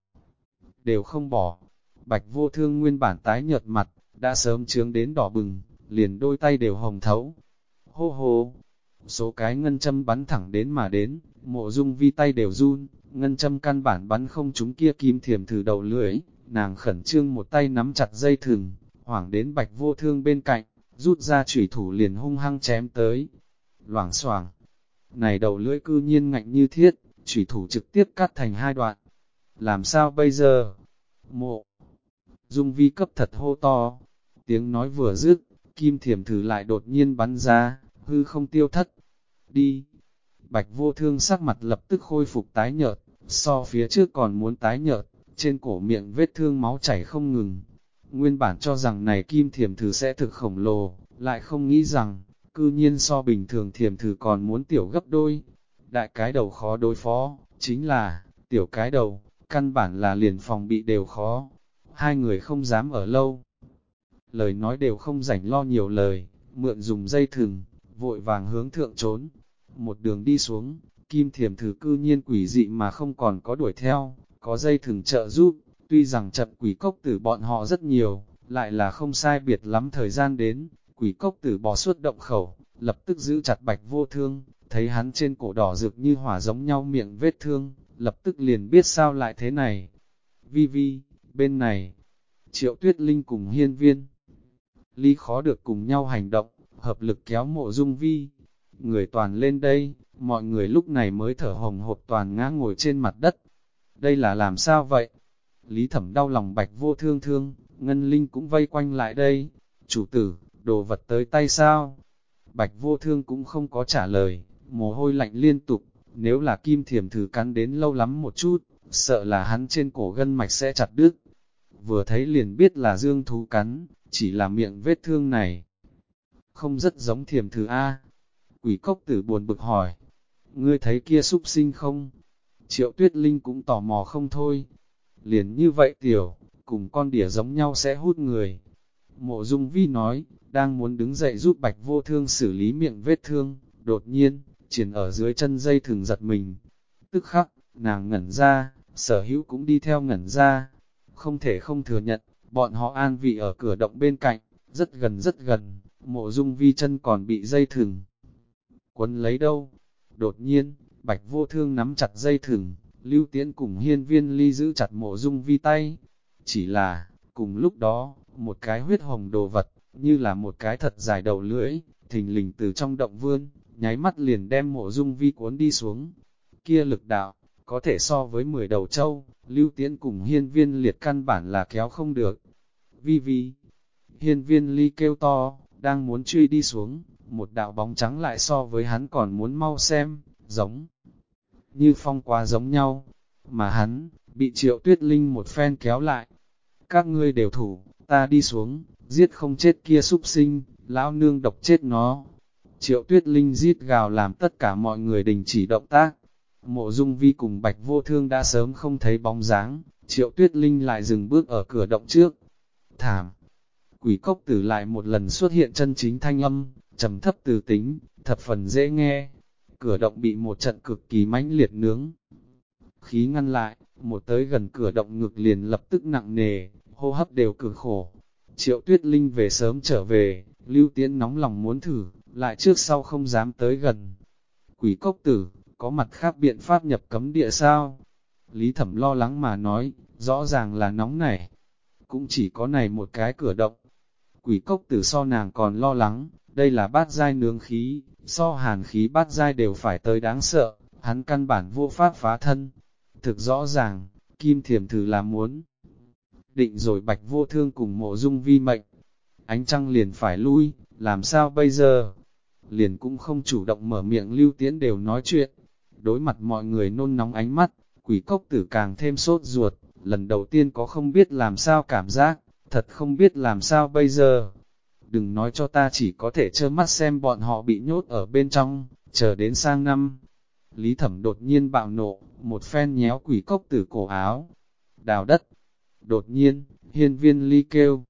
Đều không bỏ. Bạch Vô Thương nguyên bản tái nhợt mặt, đã sớm chướng đến đỏ bừng, liền đôi tay đều hồng thấu. Hô hô, số cái ngân châm bắn thẳng đến mà đến, Mộ Dung Vi tay đều run, ngân châm căn bản bắn không trúng kia kim thiềm thử đầu lưỡi, nàng khẩn trương một tay nắm chặt dây thừng, hoảng đến Bạch Vô Thương bên cạnh, rút ra chủy thủ liền hung hăng chém tới. Loảng xoảng, này đầu lưỡi cư nhiên ngạnh như thiết, chủy thủ trực tiếp cắt thành hai đoạn. Làm sao bây giờ? Mộ Dung Vi cấp thật hô to, tiếng nói vừa dứt, kim thiềm thử lại đột nhiên bắn ra, hư không tiêu thất. Đi! Bạch Vô Thương sắc mặt lập tức khôi phục tái nhợt, so phía trước còn muốn tái nhợt, trên cổ miệng vết thương máu chảy không ngừng. Nguyên bản cho rằng này kim thiềm thử sẽ thực khổng lồ, lại không nghĩ rằng, cư nhiên so bình thường thiềm thử còn muốn tiểu gấp đôi. Đại cái đầu khó đối phó, chính là, tiểu cái đầu, căn bản là liền phòng bị đều khó. Hai người không dám ở lâu. Lời nói đều không rảnh lo nhiều lời, mượn dùng dây thừng, vội vàng hướng thượng trốn. Một đường đi xuống, kim thiềm thử cư nhiên quỷ dị mà không còn có đuổi theo, có dây thừng trợ giúp, tuy rằng chậm quỷ cốc tử bọn họ rất nhiều, lại là không sai biệt lắm thời gian đến, quỷ cốc tử bò suốt động khẩu, lập tức giữ chặt Bạch Vô Thương, thấy hắn trên cổ đỏ rực như hỏa giống nhau miệng vết thương, lập tức liền biết sao lại thế này. Vi Vi, bên này, Triệu Tuyết Linh cùng Hiên Viên Ly khó được cùng nhau hành động, hợp lực kéo Mộ Dung Vi. Người toàn lên đây, mọi người lúc này mới thở hồng hộc toàn ngã ngồi trên mặt đất. Đây là làm sao vậy? Lý Thẩm đau lòng Bạch Vô Thương thương, Ngân Linh cũng vây quanh lại đây. Chủ tử, đồ vật tới tay sao? Bạch Vô Thương cũng không có trả lời, mồ hôi lạnh liên tục, nếu là kim thiềm thử cắn đến lâu lắm một chút, sợ là hắn trên cổ gân mạch sẽ chặt đứt. Vừa thấy liền biết là dương thú cắn, chỉ là miệng vết thương này. Không rất giống thiềm thử A. Quỷ cốc tử buồn bực hỏi, ngươi thấy kia súc sinh không? Triệu Tuyết Linh cũng tò mò không thôi. Liền như vậy tiểu, cùng con đỉa giống nhau sẽ hút người. Mộ Dung Vi nói, đang muốn đứng dậy giúp Bạch Vô Thương xử lý miệng vết thương, đột nhiên, triển ở dưới chân dây thừng giật mình. Tức khắc, nàng ngẩn ra, Sở Hữu cũng đi theo ngẩn ra. Không thể không thừa nhận, bọn họ an vị ở cửa động bên cạnh, rất gần, Mộ Dung Vi chân còn bị dây thừng quấn lấy đâu. Đột nhiên, Bạch Vô Thương nắm chặt dây thừng, Lưu Tiễn cùng Hiên Viên Ly giữ chặt Mộ Dung Vi tay. Chỉ là, cùng lúc đó, một cái huyết hồng đồ vật, như là một cái thật dài đầu lưỡi, thình lình từ trong động vươn, nháy mắt liền đem Mộ Dung Vi cuốn đi xuống. Kia lực đạo, có thể so với 10 đầu trâu, Lưu Tiễn cùng Hiên Viên Liệt căn bản là kéo không được. Vi Vi, Hiên viên ly kêu to, đang muốn truy đi xuống, một đạo bóng trắng lại so với hắn còn muốn mau xem, giống như phong quá giống nhau, mà hắn, bị Triệu Tuyết Linh một phen kéo lại. Các ngươi đều thủ, ta đi xuống, giết không chết kia súc sinh, lão nương độc chết nó. Triệu Tuyết Linh giết gào làm tất cả mọi người đình chỉ động tác. Mộ Dung Vi cùng Bạch Vô Thương đã sớm không thấy bóng dáng, Triệu Tuyết Linh lại dừng bước ở cửa động trước. Thảm! Quỷ cốc tử lại một lần xuất hiện chân chính thanh âm, trầm thấp từ tính, thập phần dễ nghe. Cửa động bị một trận cực kỳ mãnh liệt nướng khí ngăn lại, một tới gần cửa động ngực liền lập tức nặng nề, hô hấp đều cực khổ. Triệu Tuyết Linh về sớm trở về, Lưu Tiễn nóng lòng muốn thử, lại trước sau không dám tới gần. Quỷ cốc tử, có mặt khác biện pháp nhập cấm địa sao? Lý Thẩm lo lắng mà nói, rõ ràng là nóng này. Cũng chỉ có này một cái cửa động. Quỷ cốc tử so nàng còn lo lắng, đây là bát giai nướng khí, so hàn khí bát giai đều phải tới đáng sợ, hắn căn bản vô pháp phá thân. Thực rõ ràng, Kim Thiểm thử là muốn định rồi Bạch Vô Thương cùng Mộ Dung Vi mệnh. Ánh trăng liền phải lui, làm sao bây giờ? Liền cũng không chủ động mở miệng Lưu Tiễn đều nói chuyện. Đối mặt mọi người nôn nóng ánh mắt, quỷ cốc tử càng thêm sốt ruột, lần đầu tiên có không biết làm sao cảm giác, thật không biết làm sao bây giờ. Đừng nói cho ta chỉ có thể trơ mắt xem bọn họ bị nhốt ở bên trong, chờ đến sang năm. Lý Thẩm đột nhiên bạo nộ, một phen nhéo quỷ cốc tử cổ áo. Đào đất. Đột nhiên, hiên viên ly kêu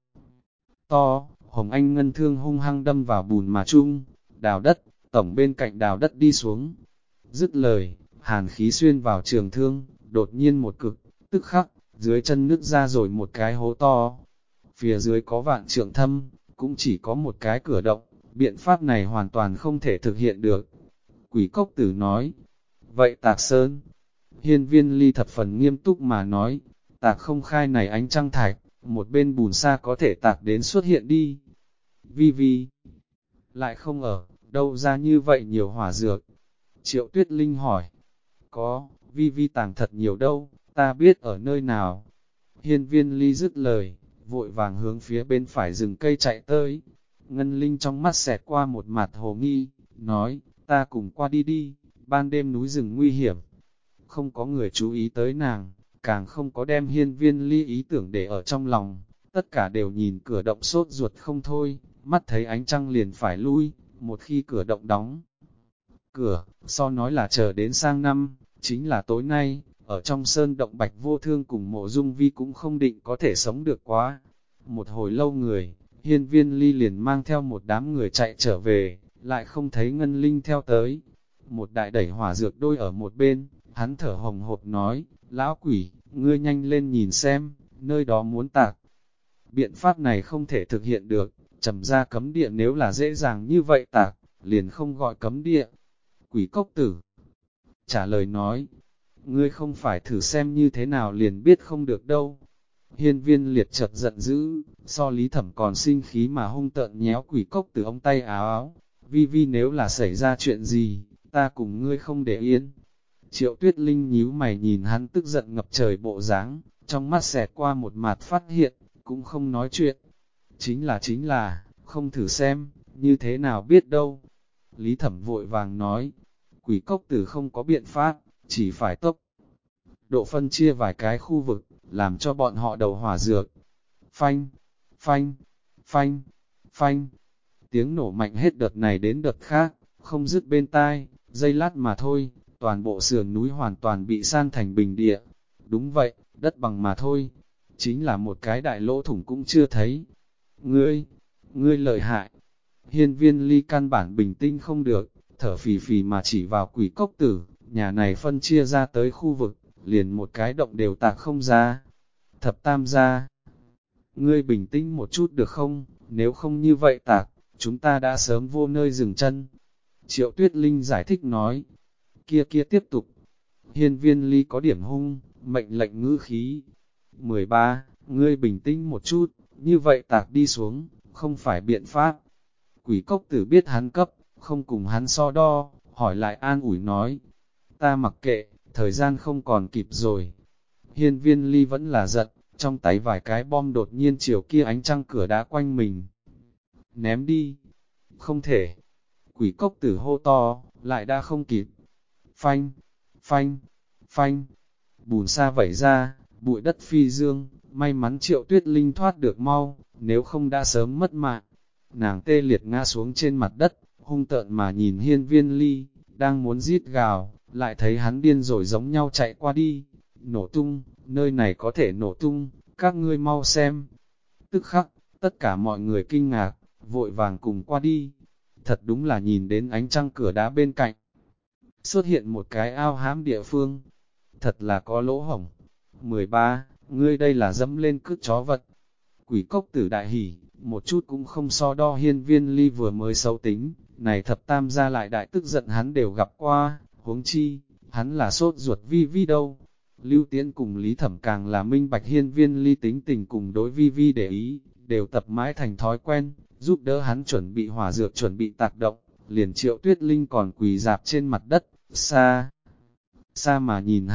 to, Hồng Anh ngân thương hung hăng đâm vào bùn mà chung. Đào đất, tổng bên cạnh đào đất đi xuống. Dứt lời, hàn khí xuyên vào trường thương, đột nhiên một cực, tức khắc, dưới chân nứt ra rồi một cái hố to. Phía dưới có vạn trượng thâm, cũng chỉ có một cái cửa động, biện pháp này hoàn toàn không thể thực hiện được. Quỷ cốc tử nói, vậy Tạc Sơn, hiên viên ly thập phần nghiêm túc mà nói, tạc không khai này ánh trăng thạch, một bên bùn sa có thể tạc đến xuất hiện đi. Vi Vi, lại không ở, đâu ra như vậy nhiều hỏa dược. Triệu Tuyết Linh hỏi, có, Vi Vi tàng thật nhiều đâu, ta biết ở nơi nào. Hiên viên ly dứt lời, vội vàng hướng phía bên phải rừng cây chạy tới. Ngân Linh trong mắt xẹt qua một mặt hồ nghi, nói, ta cùng qua đi đi, ban đêm núi rừng nguy hiểm. Không có người chú ý tới nàng, càng không có đem hiên viên ly ý tưởng để ở trong lòng, tất cả đều nhìn cửa động sốt ruột không thôi, mắt thấy ánh trăng liền phải lui, một khi cửa động đóng. Cửa, so nói là chờ đến sang năm, chính là tối nay, ở trong sơn động Bạch Vô Thương cùng Mộ Dung Vi cũng không định có thể sống được quá. Một hồi lâu người, hiên viên ly liền mang theo một đám người chạy trở về, lại không thấy Ngân Linh theo tới. Một đại đẩy hỏa dược đôi ở một bên, hắn thở hồng hộc nói, lão quỷ, ngươi nhanh lên nhìn xem, nơi đó muốn tạc. Biện pháp này không thể thực hiện được, trầm ra cấm địa nếu là dễ dàng như vậy tạc, liền không gọi cấm địa. Quỷ cốc tử trả lời nói, ngươi không phải thử xem như thế nào liền biết không được đâu. Hiên viên liệt chợt giận dữ, so Lý Thẩm còn sinh khí mà hung tợn nhéo quỷ cốc từ ông tay áo áo. Vi Vi nếu là xảy ra chuyện gì, ta cùng ngươi không để yên. Triệu Tuyết Linh nhíu mày nhìn hắn tức giận ngập trời bộ dáng, trong mắt xẹt qua một mặt phát hiện, cũng không nói chuyện. Chính là, không thử xem, như thế nào biết đâu. Lý Thẩm vội vàng nói, quỷ cốc tử không có biện pháp, chỉ phải tốc độ phân chia vài cái khu vực, làm cho bọn họ đầu hỏa dược. Phanh, phanh, phanh, phanh. Tiếng nổ mạnh hết đợt này đến đợt khác, không dứt bên tai, giây lát mà thôi, toàn bộ sườn núi hoàn toàn bị san thành bình địa. Đúng vậy, đất bằng mà thôi, chính là một cái đại lỗ thủng cũng chưa thấy. Ngươi lợi hại. Hiên viên ly căn bản bình tĩnh không được, thở phì phì mà chỉ vào quỷ cốc tử, nhà này phân chia ra tới khu vực, liền một cái động đều tạc không ra. Thập tam gia, ngươi bình tĩnh một chút được không, nếu không như vậy tạc, chúng ta đã sớm vô nơi dừng chân. Triệu Tuyết Linh giải thích nói, kia tiếp tục. Hiên viên ly có điểm hung, mệnh lệnh ngữ khí. 13. Ngươi bình tĩnh một chút, như vậy tạc đi xuống, không phải biện pháp. Quỷ cốc tử biết hắn cấp, không cùng hắn so đo, hỏi lại an ủi nói. Ta mặc kệ, thời gian không còn kịp rồi. Hiên viên ly vẫn là giận, trong tay vài cái bom đột nhiên chiều kia ánh trăng cửa đá quanh mình. Ném đi, không thể. Quỷ cốc tử hô to, lại đã không kịp. Phanh, phanh, phanh, bùn sa vẩy ra, bụi đất phi dương, may mắn Triệu Tuyết Linh thoát được mau, nếu không đã sớm mất mạng. Nàng tê liệt ngã xuống trên mặt đất, hung tợn mà nhìn Hiên Viên Ly, đang muốn rít gào, lại thấy hắn điên rồi giống nhau chạy qua đi. Nổ tung, nơi này có thể nổ tung, các ngươi mau xem. Tức khắc, tất cả mọi người kinh ngạc, vội vàng cùng qua đi. Thật đúng là nhìn đến ánh trăng cửa đá bên cạnh. Xuất hiện một cái ao hãm địa phương. Thật là có lỗ hổng. 13. Ngươi đây là dẫm lên cước chó vật. Quỷ cốc tử đại hỉ, một chút cũng không so đo Hiên Viên Ly vừa mới xấu tính. Này thập tam gia lại đại tức giận hắn đều gặp qua, huống chi, hắn là sốt ruột Vi Vi đâu. Lưu Tiễn cùng Lý Thẩm càng là minh bạch Hiên Viên Ly tính tình cùng đối Vi Vi để ý, đều tập mãi thành thói quen, giúp đỡ hắn chuẩn bị hỏa dược chuẩn bị tạc động, liền Triệu Tuyết Linh còn quỳ dạp trên mặt đất, xa mà nhìn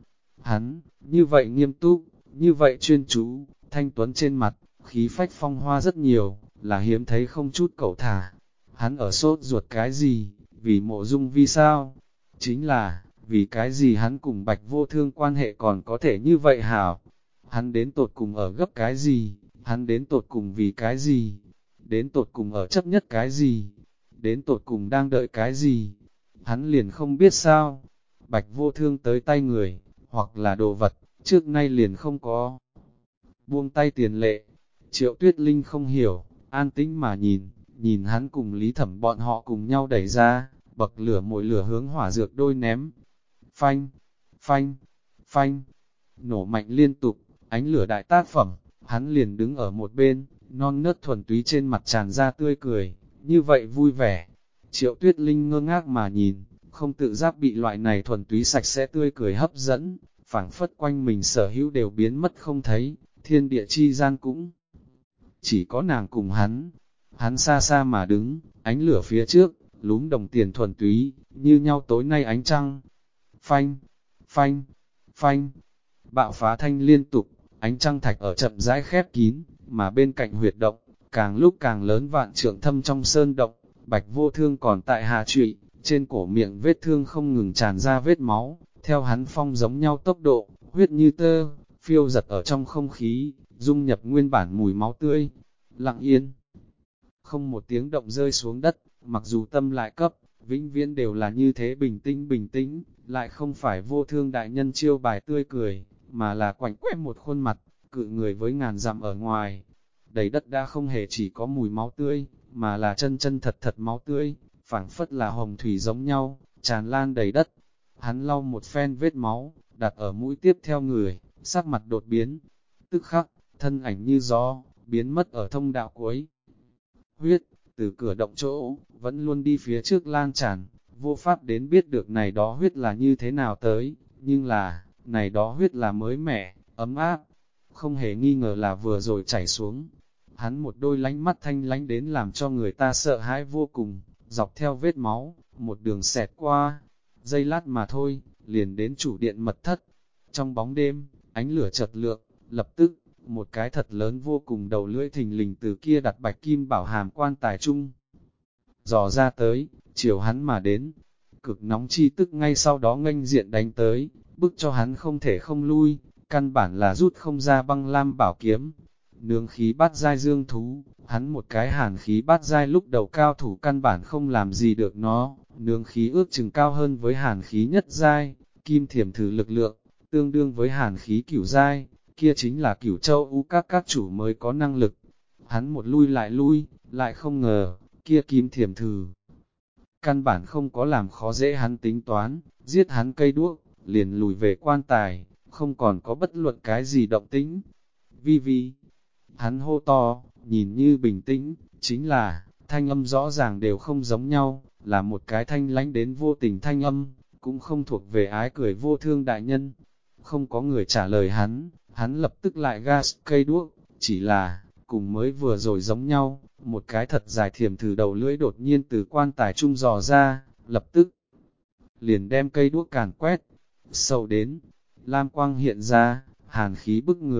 hắn, như vậy nghiêm túc, như vậy chuyên chú, thanh tuấn trên mặt, khí phách phong hoa rất nhiều, là hiếm thấy không chút cẩu thả. Hắn ở sốt ruột cái gì, vì Mộ Dung Vi sao? Chính là, vì cái gì hắn cùng Bạch Vô Thương quan hệ còn có thể như vậy hảo? Hắn đến tột cùng ở gấp cái gì? Hắn đến tột cùng vì cái gì? Đến tột cùng ở chấp nhất cái gì? Đến tột cùng đang đợi cái gì? Hắn liền không biết sao? Bạch Vô Thương tới tay người, hoặc là đồ vật, trước nay liền không có. Buông tay tiền lệ, Triệu Tuyết Linh không hiểu, an tĩnh mà nhìn hắn cùng Lý Thẩm bọn họ cùng nhau đẩy ra, bậc lửa mỗi lửa hướng hỏa dược đôi ném. Phanh, phanh, phanh, nổ mạnh liên tục, ánh lửa đại tác phẩm, hắn liền đứng ở một bên, non nớt thuần túy trên mặt tràn ra tươi cười, như vậy vui vẻ. Triệu Tuyết Linh ngơ ngác mà nhìn, không tự giác bị loại này thuần túy sạch sẽ tươi cười hấp dẫn, phảng phất quanh mình sở hữu đều biến mất không thấy, thiên địa chi gian cũng chỉ có nàng cùng hắn xa xa mà đứng, ánh lửa phía trước, lúm đồng tiền thuần túy, như nhau tối nay ánh trăng. Phanh, phanh, phanh, bạo phá thanh liên tục, ánh trăng thạch ở chậm rãi khép kín, mà bên cạnh huyệt động, càng lúc càng lớn vạn trượng thâm trong sơn động, Bạch Vô Thương còn tại hạ trụy, trên cổ miệng vết thương không ngừng tràn ra vết máu, theo hắn phong giống nhau tốc độ, huyết như tơ, phiêu giật ở trong không khí, dung nhập nguyên bản mùi máu tươi, lặng yên. Không một tiếng động rơi xuống đất, mặc dù tâm lại cấp, vĩnh viễn đều là như thế bình tĩnh, lại không phải Vô Thương đại nhân chiêu bài tươi cười, mà là quạnh quẽ một khuôn mặt, cự người với ngàn dặm ở ngoài. Đầy đất đã không hề chỉ có mùi máu tươi, mà là chân chân thật thật máu tươi, phảng phất là hồng thủy giống nhau, tràn lan đầy đất. Hắn lau một phen vết máu, đặt ở mũi tiếp theo người, sắc mặt đột biến. Tức khắc, thân ảnh như gió, biến mất ở thông đạo cuối. Huyết, từ cửa động chỗ, vẫn luôn đi phía trước lan tràn, vô pháp đến biết được này đó huyết là như thế nào tới, nhưng là, này đó huyết là mới mẻ, ấm áp, không hề nghi ngờ là vừa rồi chảy xuống. Hắn một đôi lánh mắt thanh lánh đến làm cho người ta sợ hãi vô cùng, dọc theo vết máu, một đường xẹt qua, giây lát mà thôi, liền đến chủ điện mật thất. Trong bóng đêm, ánh lửa chợt lượng, lập tức, một cái thật lớn vô cùng đầu lưỡi thình lình từ kia đặt bạch kim bảo hàm quan tài trung. Dò ra tới, chiều hắn mà đến, cực nóng chi tức ngay sau đó nghênh diện đánh tới, bức cho hắn không thể không lui, căn bản là rút không ra băng lam bảo kiếm. Nương khí bát giai dương thú, hắn một cái hàn khí bát giai lúc đầu cao thủ căn bản không làm gì được nó, nương khí ước chừng cao hơn với hàn khí nhất giai, kim thiểm thử lực lượng, tương đương với hàn khí cửu giai, kia chính là Cửu Châu U các chủ mới có năng lực. Hắn một lui, lại không ngờ, kia kim thiểm thử. Căn bản không có làm khó dễ hắn tính toán, giết hắn cây đuốc, liền lùi về quan tài, không còn có bất luận cái gì động tĩnh. Vi Vi, hắn hô to, nhìn như bình tĩnh, chính là, thanh âm rõ ràng đều không giống nhau, là một cái thanh lánh đến vô tình thanh âm, cũng không thuộc về ái cười Vô Thương đại nhân. Không có người trả lời hắn lập tức lại gas cây đuốc, chỉ là, cùng mới vừa rồi giống nhau, một cái thật dài thiềm thử đầu lưỡi đột nhiên từ quan tài trung dò ra, lập tức liền đem cây đuốc càn quét, sâu đến, lam quang hiện ra, hàn khí bức người,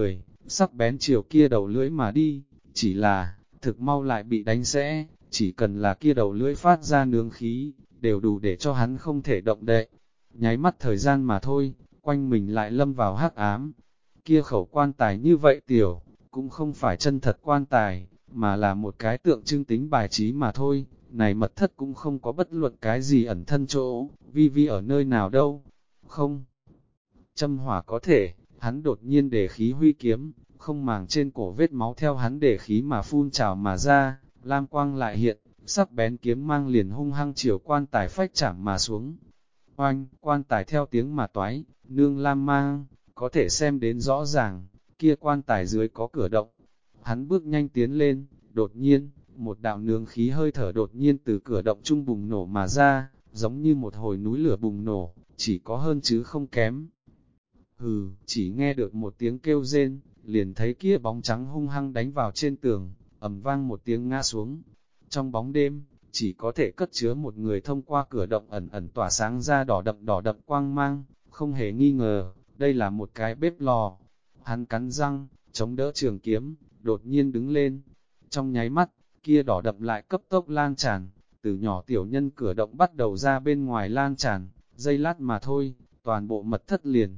sắc bén chiều kia đầu lưỡi mà đi, chỉ là, thực mau lại bị đánh sẽ, chỉ cần là kia đầu lưỡi phát ra nướng khí, đều đủ để cho hắn không thể động đậy. Nháy mắt thời gian mà thôi, quanh mình lại lâm vào hắc ám. Kia khẩu quan tài như vậy tiểu, cũng không phải chân thật quan tài, mà là một cái tượng trưng tính bài trí mà thôi. Này mật thất cũng không có bất luận cái gì ẩn thân chỗ, vi vi ở nơi nào đâu. Không. Châm hỏa có thể, hắn đột nhiên để khí huy kiếm, không màng trên cổ vết máu theo hắn để khí mà phun trào mà ra, lam quang lại hiện, sắc bén kiếm mang liền hung hăng chiều quan tài phách chạm mà xuống. Oanh, quan tài theo tiếng mà toái, nương lam mang, có thể xem đến rõ ràng, kia quan tài dưới có cửa động. Hắn bước nhanh tiến lên, đột nhiên, một đạo nướng khí hơi thở đột nhiên từ cửa động trung bùng nổ mà ra, giống như một hồi núi lửa bùng nổ, chỉ có hơn chứ không kém. Hừ, chỉ nghe được một tiếng kêu rên, liền thấy kia bóng trắng hung hăng đánh vào trên tường, ầm vang một tiếng ngã xuống. Trong bóng đêm, chỉ có thể cất chứa một người thông qua cửa động ẩn ẩn tỏa sáng ra đỏ đậm quang mang, không hề nghi ngờ, đây là một cái bếp lò. Hắn cắn răng, chống đỡ trường kiếm, đột nhiên đứng lên. Trong nháy mắt, kia đỏ đậm lại cấp tốc lan tràn, từ nhỏ tiểu nhân cửa động bắt đầu ra bên ngoài lan tràn, giây lát mà thôi, toàn bộ mật thất liền.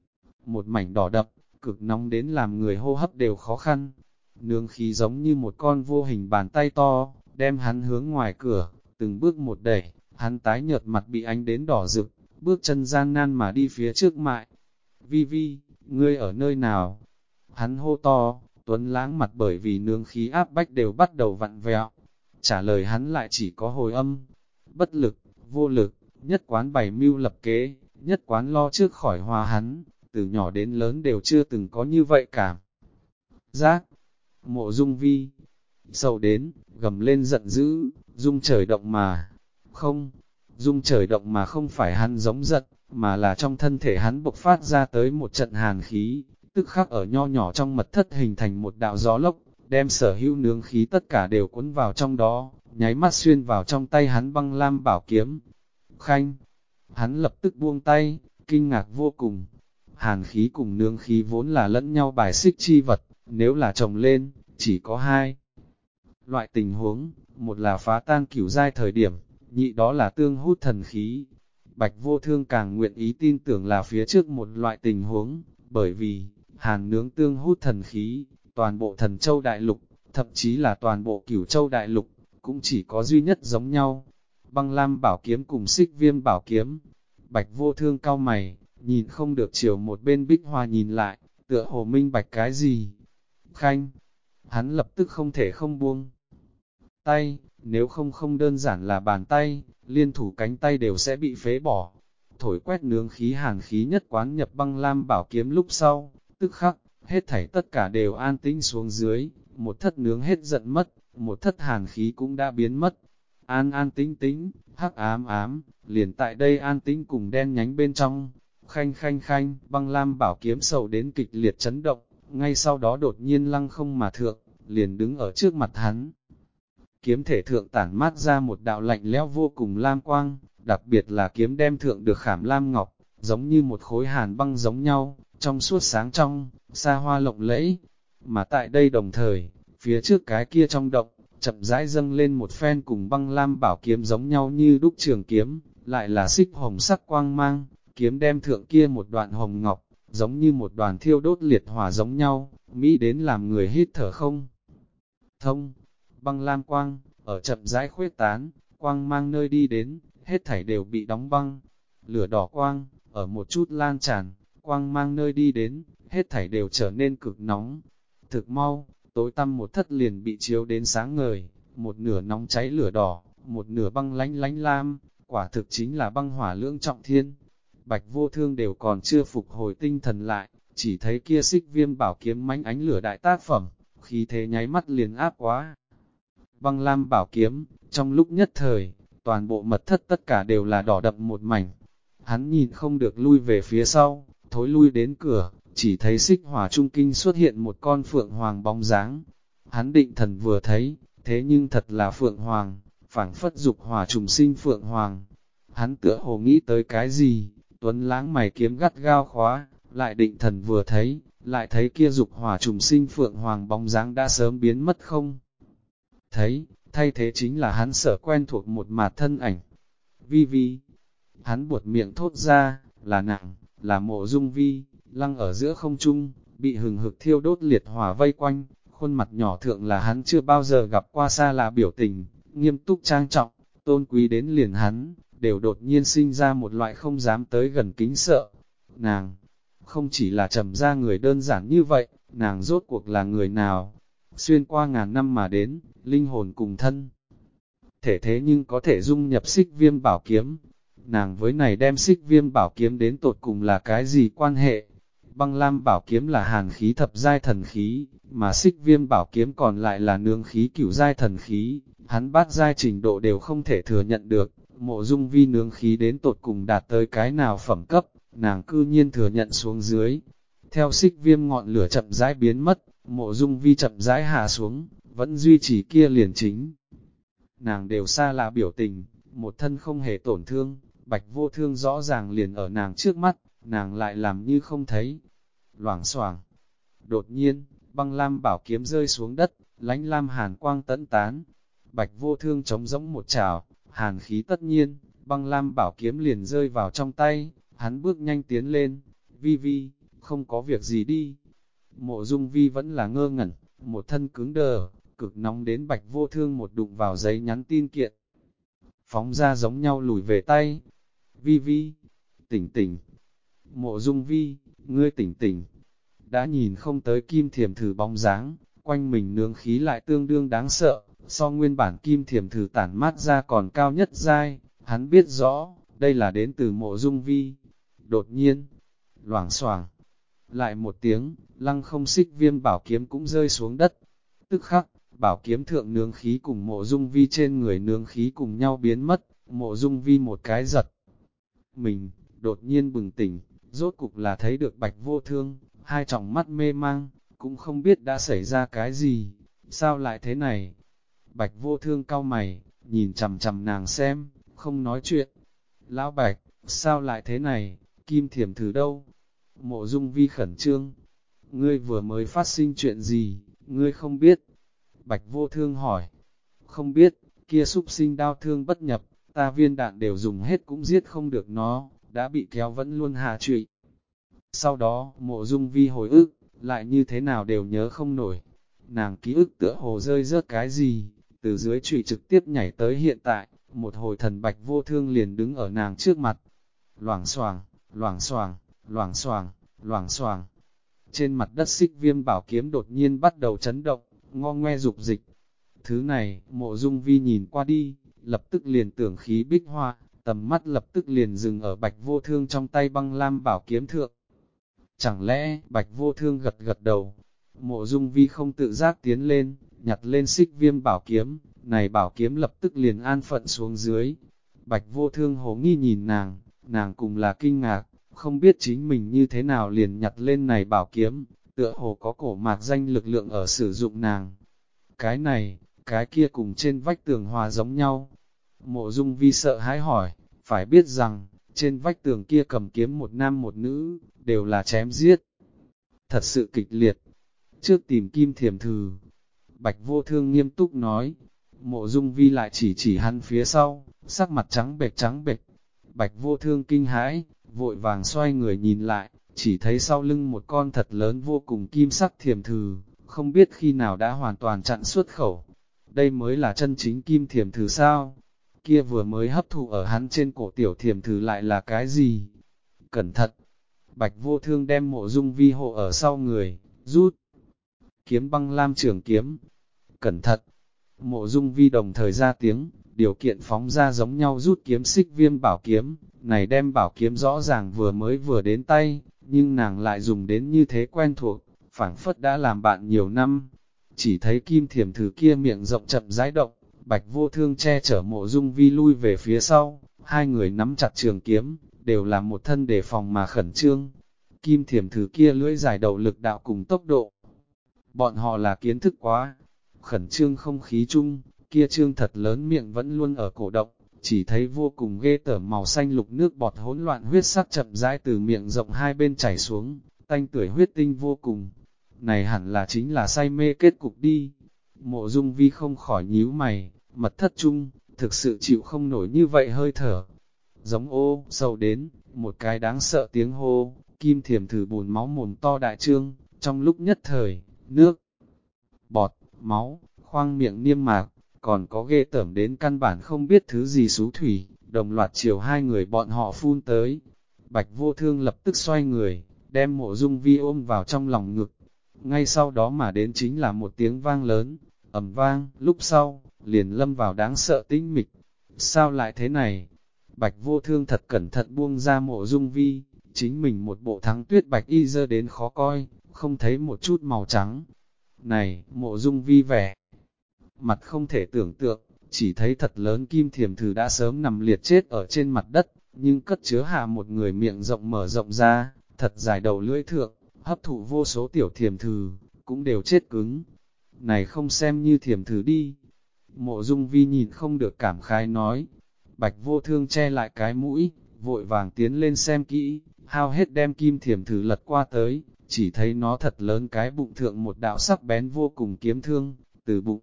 Một mảnh đỏ đậm, cực nóng đến làm người hô hấp đều khó khăn. Nướng khí giống như một con vô hình bàn tay to, đem hắn hướng ngoài cửa, từng bước một đẩy, hắn tái nhợt mặt bị ánh đến đỏ rực, bước chân gian nan mà đi phía trước mại. Vi Vi, ngươi ở nơi nào? Hắn hô to, Tuấn Lãng mặt bởi vì nướng khí áp bách đều bắt đầu vặn vẹo. Trả lời hắn lại chỉ có hồi âm. Bất lực, vô lực, nhất quán bày mưu lập kế, nhất quán lo trước khỏi hòa hắn, từ nhỏ đến lớn đều chưa từng có như vậy cảm giác. Mộ Dung Vi, sầu đến, gầm lên giận dữ, Dung trời động mà. Không, Dung trời động mà không phải hắn giống giận, mà là trong thân thể hắn bộc phát ra tới một trận hàn khí, tức khắc ở nho nhỏ trong mật thất hình thành một đạo gió lốc, đem sở hữu nướng khí tất cả đều cuốn vào trong đó, nháy mắt xuyên vào trong tay hắn băng lam bảo kiếm. Khanh, hắn lập tức buông tay, kinh ngạc vô cùng. Hàn khí cùng nướng khí vốn là lẫn nhau bài xích chi vật, nếu là chồng lên, chỉ có hai loại tình huống, một là phá tan cửu giai thời điểm, nhị đó là tương hút thần khí. Bạch Vô Thương càng nguyện ý tin tưởng là phía trước một loại tình huống, bởi vì, hàn nướng tương hút thần khí, toàn bộ thần châu đại lục, thậm chí là toàn bộ cửu châu đại lục, cũng chỉ có duy nhất giống nhau. Băng lam bảo kiếm cùng xích viêm bảo kiếm. Bạch Vô Thương cau mày, nhìn không được chiều một bên bích hoa nhìn lại, tựa hồ minh bạch cái gì. Khanh, hắn lập tức không thể không buông tay, nếu không đơn giản là bàn tay, liên thủ cánh tay đều sẽ bị phế bỏ. Thổi quét nướng khí hàn khí nhất quán nhập băng lam bảo kiếm lúc sau, tức khắc, hết thảy tất cả đều an tĩnh xuống dưới, một thất nướng hết giận mất, một thất hàn khí cũng đã biến mất. An tĩnh tĩnh, hắc ám, liền tại đây an tĩnh cùng đen nhánh bên trong. Khanh, băng lam bảo kiếm sầu đến kịch liệt chấn động, ngay sau đó đột nhiên lăng không mà thượng, liền đứng ở trước mặt hắn. Kiếm thể thượng tản mát ra một đạo lạnh lẽo vô cùng lam quang, đặc biệt là kiếm đem thượng được khảm lam ngọc, giống như một khối hàn băng giống nhau, trong suốt sáng trong, xa hoa lộng lẫy. Mà tại đây đồng thời, phía trước cái kia trong động, chậm rãi dâng lên một phen cùng băng lam bảo kiếm giống nhau như đúc trường kiếm, lại là xích hồng sắc quang mang, kiếm đem thượng kia một đoạn hồng ngọc, giống như một đoàn thiêu đốt liệt hỏa giống nhau, mỹ đến làm người hít thở không thông. Băng lam quang, ở chậm rãi khuếch tán, quang mang nơi đi đến, hết thảy đều bị đóng băng. Lửa đỏ quang, ở một chút lan tràn, quang mang nơi đi đến, hết thảy đều trở nên cực nóng. Thực mau, tối tăm một thất liền bị chiếu đến sáng ngời, một nửa nóng cháy lửa đỏ, một nửa băng lánh lam, quả thực chính là băng hỏa lưỡng trọng thiên. Bạch Vô Thương đều còn chưa phục hồi tinh thần lại, chỉ thấy kia xích viêm bảo kiếm mãnh ánh lửa đại tác phẩm, khí thế nháy mắt liền áp quá. Băng lam bảo kiếm, trong lúc nhất thời, toàn bộ mật thất tất cả đều là đỏ đậm một mảnh. Hắn nhìn không được lui về phía sau, thối lui đến cửa, chỉ thấy xích hỏa trung kinh xuất hiện một con phượng hoàng bóng dáng. Hắn định thần vừa thấy, thế nhưng thật là phượng hoàng, phảng phất dục hỏa trùng sinh phượng hoàng. Hắn tựa hồ nghĩ tới cái gì, Tuấn Lãng mày kiếm gắt gao khóa, lại định thần vừa thấy, lại thấy kia dục hỏa trùng sinh phượng hoàng bóng dáng đã sớm biến mất không thấy, thay thế chính là hắn sở quen thuộc một mạt thân ảnh. Vi Vi, hắn buột miệng thốt ra, là nàng, là Mộ Dung Vi, lăng ở giữa không trung, bị hừng hực thiêu đốt liệt hỏa vây quanh, khuôn mặt nhỏ thượng là hắn chưa bao giờ gặp qua xa lạ biểu tình, nghiêm túc trang trọng, tôn quý đến liền hắn, đều đột nhiên sinh ra một loại không dám tới gần kính sợ. Nàng, không chỉ là trầm ra người đơn giản như vậy, nàng rốt cuộc là người nào? Xuyên qua ngàn năm mà đến, linh hồn cùng thân. Thể thế nhưng có thể dung nhập xích viêm bảo kiếm. Nàng với này đem xích viêm bảo kiếm đến tột cùng là cái gì quan hệ? Băng lam bảo kiếm là hàn khí thập giai thần khí, mà xích viêm bảo kiếm còn lại là nương khí cửu giai thần khí. Hắn bát giai trình độ đều không thể thừa nhận được. Mộ Dung Vi nương khí đến tột cùng đạt tới cái nào phẩm cấp, nàng cư nhiên thừa nhận xuống dưới. Theo xích viêm ngọn lửa chậm rãi biến mất, Mộ Dung Vi chậm rãi hạ xuống, vẫn duy trì kia liền chính. Nàng đều xa lạ biểu tình, một thân không hề tổn thương, Bạch Vô Thương rõ ràng liền ở nàng trước mắt, nàng lại làm như không thấy. Loảng xoảng. Đột nhiên, băng lam bảo kiếm rơi xuống đất, lánh lam hàn quang tẫn tán. Bạch Vô Thương trống rỗng một trào, hàn khí tất nhiên, băng lam bảo kiếm liền rơi vào trong tay, hắn bước nhanh tiến lên. Vi Vi, không có việc gì đi. Mộ Dung Vi vẫn là ngơ ngẩn, một thân cứng đờ, cực nóng đến Bạch Vô Thương một đụng vào giấy nhắn tin kiện. Phóng ra giống nhau lùi về tay. Vi Vi, tỉnh tỉnh. Mộ Dung Vi, ngươi tỉnh tỉnh. Đã nhìn không tới kim thiềm thử bóng dáng, quanh mình nướng khí lại tương đương đáng sợ, so nguyên bản kim thiềm thử tản mát ra còn cao nhất giai, hắn biết rõ, đây là đến từ Mộ Dung Vi. Đột nhiên, loảng xoảng, lại một tiếng, lăng không xích viêm bảo kiếm cũng rơi xuống đất. Tức khắc, bảo kiếm thượng nướng khí cùng Mộ Dung Vi trên người nướng khí cùng nhau biến mất, Mộ Dung Vi một cái giật. Mình, đột nhiên bừng tỉnh, rốt cục là thấy được Bạch Vô Thương, hai tròng mắt mê mang, cũng không biết đã xảy ra cái gì, sao lại thế này? Bạch Vô Thương cau mày, nhìn chằm chằm nàng xem, không nói chuyện. Lão Bạch, sao lại thế này? Kim thiềm thử đâu? Mộ Dung Vi khẩn trương. Ngươi vừa mới phát sinh chuyện gì, ngươi không biết? Bạch Vô Thương hỏi. Không biết, kia súc sinh đao thương bất nhập, ta viên đạn đều dùng hết cũng giết không được nó, đã bị kéo vẫn luôn hạ trụy. Sau đó, Mộ Dung Vi hồi ức, lại như thế nào đều nhớ không nổi. Nàng ký ức tựa hồ rơi rớt cái gì, từ dưới trụy trực tiếp nhảy tới hiện tại, một hồi thần Bạch Vô Thương liền đứng ở nàng trước mặt. Loảng xoảng, loảng xoảng, loảng xoảng, loảng xoảng. Trên mặt đất xích viêm bảo kiếm đột nhiên bắt đầu chấn động, ngo ngoe dục dịch. Thứ này, Mộ Dung Vi nhìn qua đi, lập tức liền tưởng khí bích hoa, tầm mắt lập tức liền dừng ở Bạch Vô Thương trong tay băng lam bảo kiếm thượng. Chẳng lẽ, Bạch Vô Thương gật gật đầu, Mộ Dung Vi không tự giác tiến lên, nhặt lên xích viêm bảo kiếm, này bảo kiếm lập tức liền an phận xuống dưới. Bạch Vô Thương hồ nghi nhìn nàng cùng là kinh ngạc, không biết chính mình như thế nào liền nhặt lên này bảo kiếm, tựa hồ có cổ mạc danh lực lượng ở sử dụng nàng. Cái này, cái kia cùng trên vách tường hòa giống nhau. Mộ Dung Vi sợ hãi hỏi, phải biết rằng, trên vách tường kia cầm kiếm một nam một nữ, đều là chém giết. Thật sự kịch liệt. Trước tìm kim thiềm thử. Bạch Vô Thương nghiêm túc nói. Mộ Dung Vi lại chỉ hắn phía sau, sắc mặt trắng bệch trắng bệch. Bạch Vô Thương kinh hãi, vội vàng xoay người nhìn lại, chỉ thấy sau lưng một con thật lớn vô cùng kim sắc thiềm thử, không biết khi nào đã hoàn toàn chặn xuất khẩu. Đây mới là chân chính kim thiềm thử sao? Kia vừa mới hấp thụ ở hắn trên cổ tiểu thiềm thử lại là cái gì? Cẩn thận! Bạch Vô Thương đem Mộ Dung Vi hộ ở sau người, rút kiếm băng lam trường kiếm. Cẩn thận! Mộ Dung Vi đồng thời ra tiếng, điều kiện phóng ra giống nhau rút kiếm xích viêm bảo kiếm, này đem bảo kiếm rõ ràng vừa đến tay, nhưng nàng lại dùng đến như thế quen thuộc, phảng phất đã làm bạn nhiều năm. Chỉ thấy kim thiềm thử kia miệng rộng chậm rãi động, Bạch Vô Thương che chở Mộ Dung Vi lui về phía sau, hai người nắm chặt trường kiếm, đều là một thân đề phòng mà khẩn trương. Kim thiềm thử kia lưỡi dài đầu lực đạo cùng tốc độ, bọn họ là kiến thức quá. Khẩn trương không khí chung, kia trương thật lớn miệng vẫn luôn ở cổ động, chỉ thấy vô cùng ghê tởm màu xanh lục nước bọt hỗn loạn huyết sắc chậm rãi từ miệng rộng hai bên chảy xuống, tanh tưởi huyết tinh vô cùng. Này hẳn là chính là say mê kết cục đi. Mộ Dung Vi không khỏi nhíu mày, mật thất chung, thực sự chịu không nổi như vậy hơi thở. Giống ô, sâu đến, một cái đáng sợ tiếng hô, Kim Thiểm thử bùn máu mồm to đại trương, trong lúc nhất thời, nước, bọt, máu, khoang miệng niêm mạc, còn có ghê tởm đến căn bản không biết thứ gì xú thủy, đồng loạt chiều hai người bọn họ phun tới. Bạch Vô Thương lập tức xoay người, đem Mộ Dung Vi ôm vào trong lòng ngực. Ngay sau đó mà đến chính là một tiếng vang lớn, ầm vang, lúc sau, liền lâm vào đáng sợ tĩnh mịch. Sao lại thế này? Bạch Vô Thương thật cẩn thận buông ra Mộ Dung Vi, chính mình một bộ thắng tuyết bạch y dơ đến khó coi, không thấy một chút màu trắng. Này, Mộ Dung Vi vẻ mặt không thể tưởng tượng, chỉ thấy thật lớn Kim Thiểm thử đã sớm nằm liệt chết ở trên mặt đất, nhưng cất chứa hạ một người miệng rộng mở rộng ra, thật dài đầu lưỡi thượng, hấp thụ vô số tiểu thiểm thử, cũng đều chết cứng. Này không xem như thiểm thử đi. Mộ Dung Vi nhìn không được cảm khái nói. Bạch Vô Thương che lại cái mũi, vội vàng tiến lên xem kỹ, hao hết đem kim thiểm thử lật qua tới, chỉ thấy nó thật lớn cái bụng thượng một đạo sắc bén vô cùng kiếm thương, từ bụng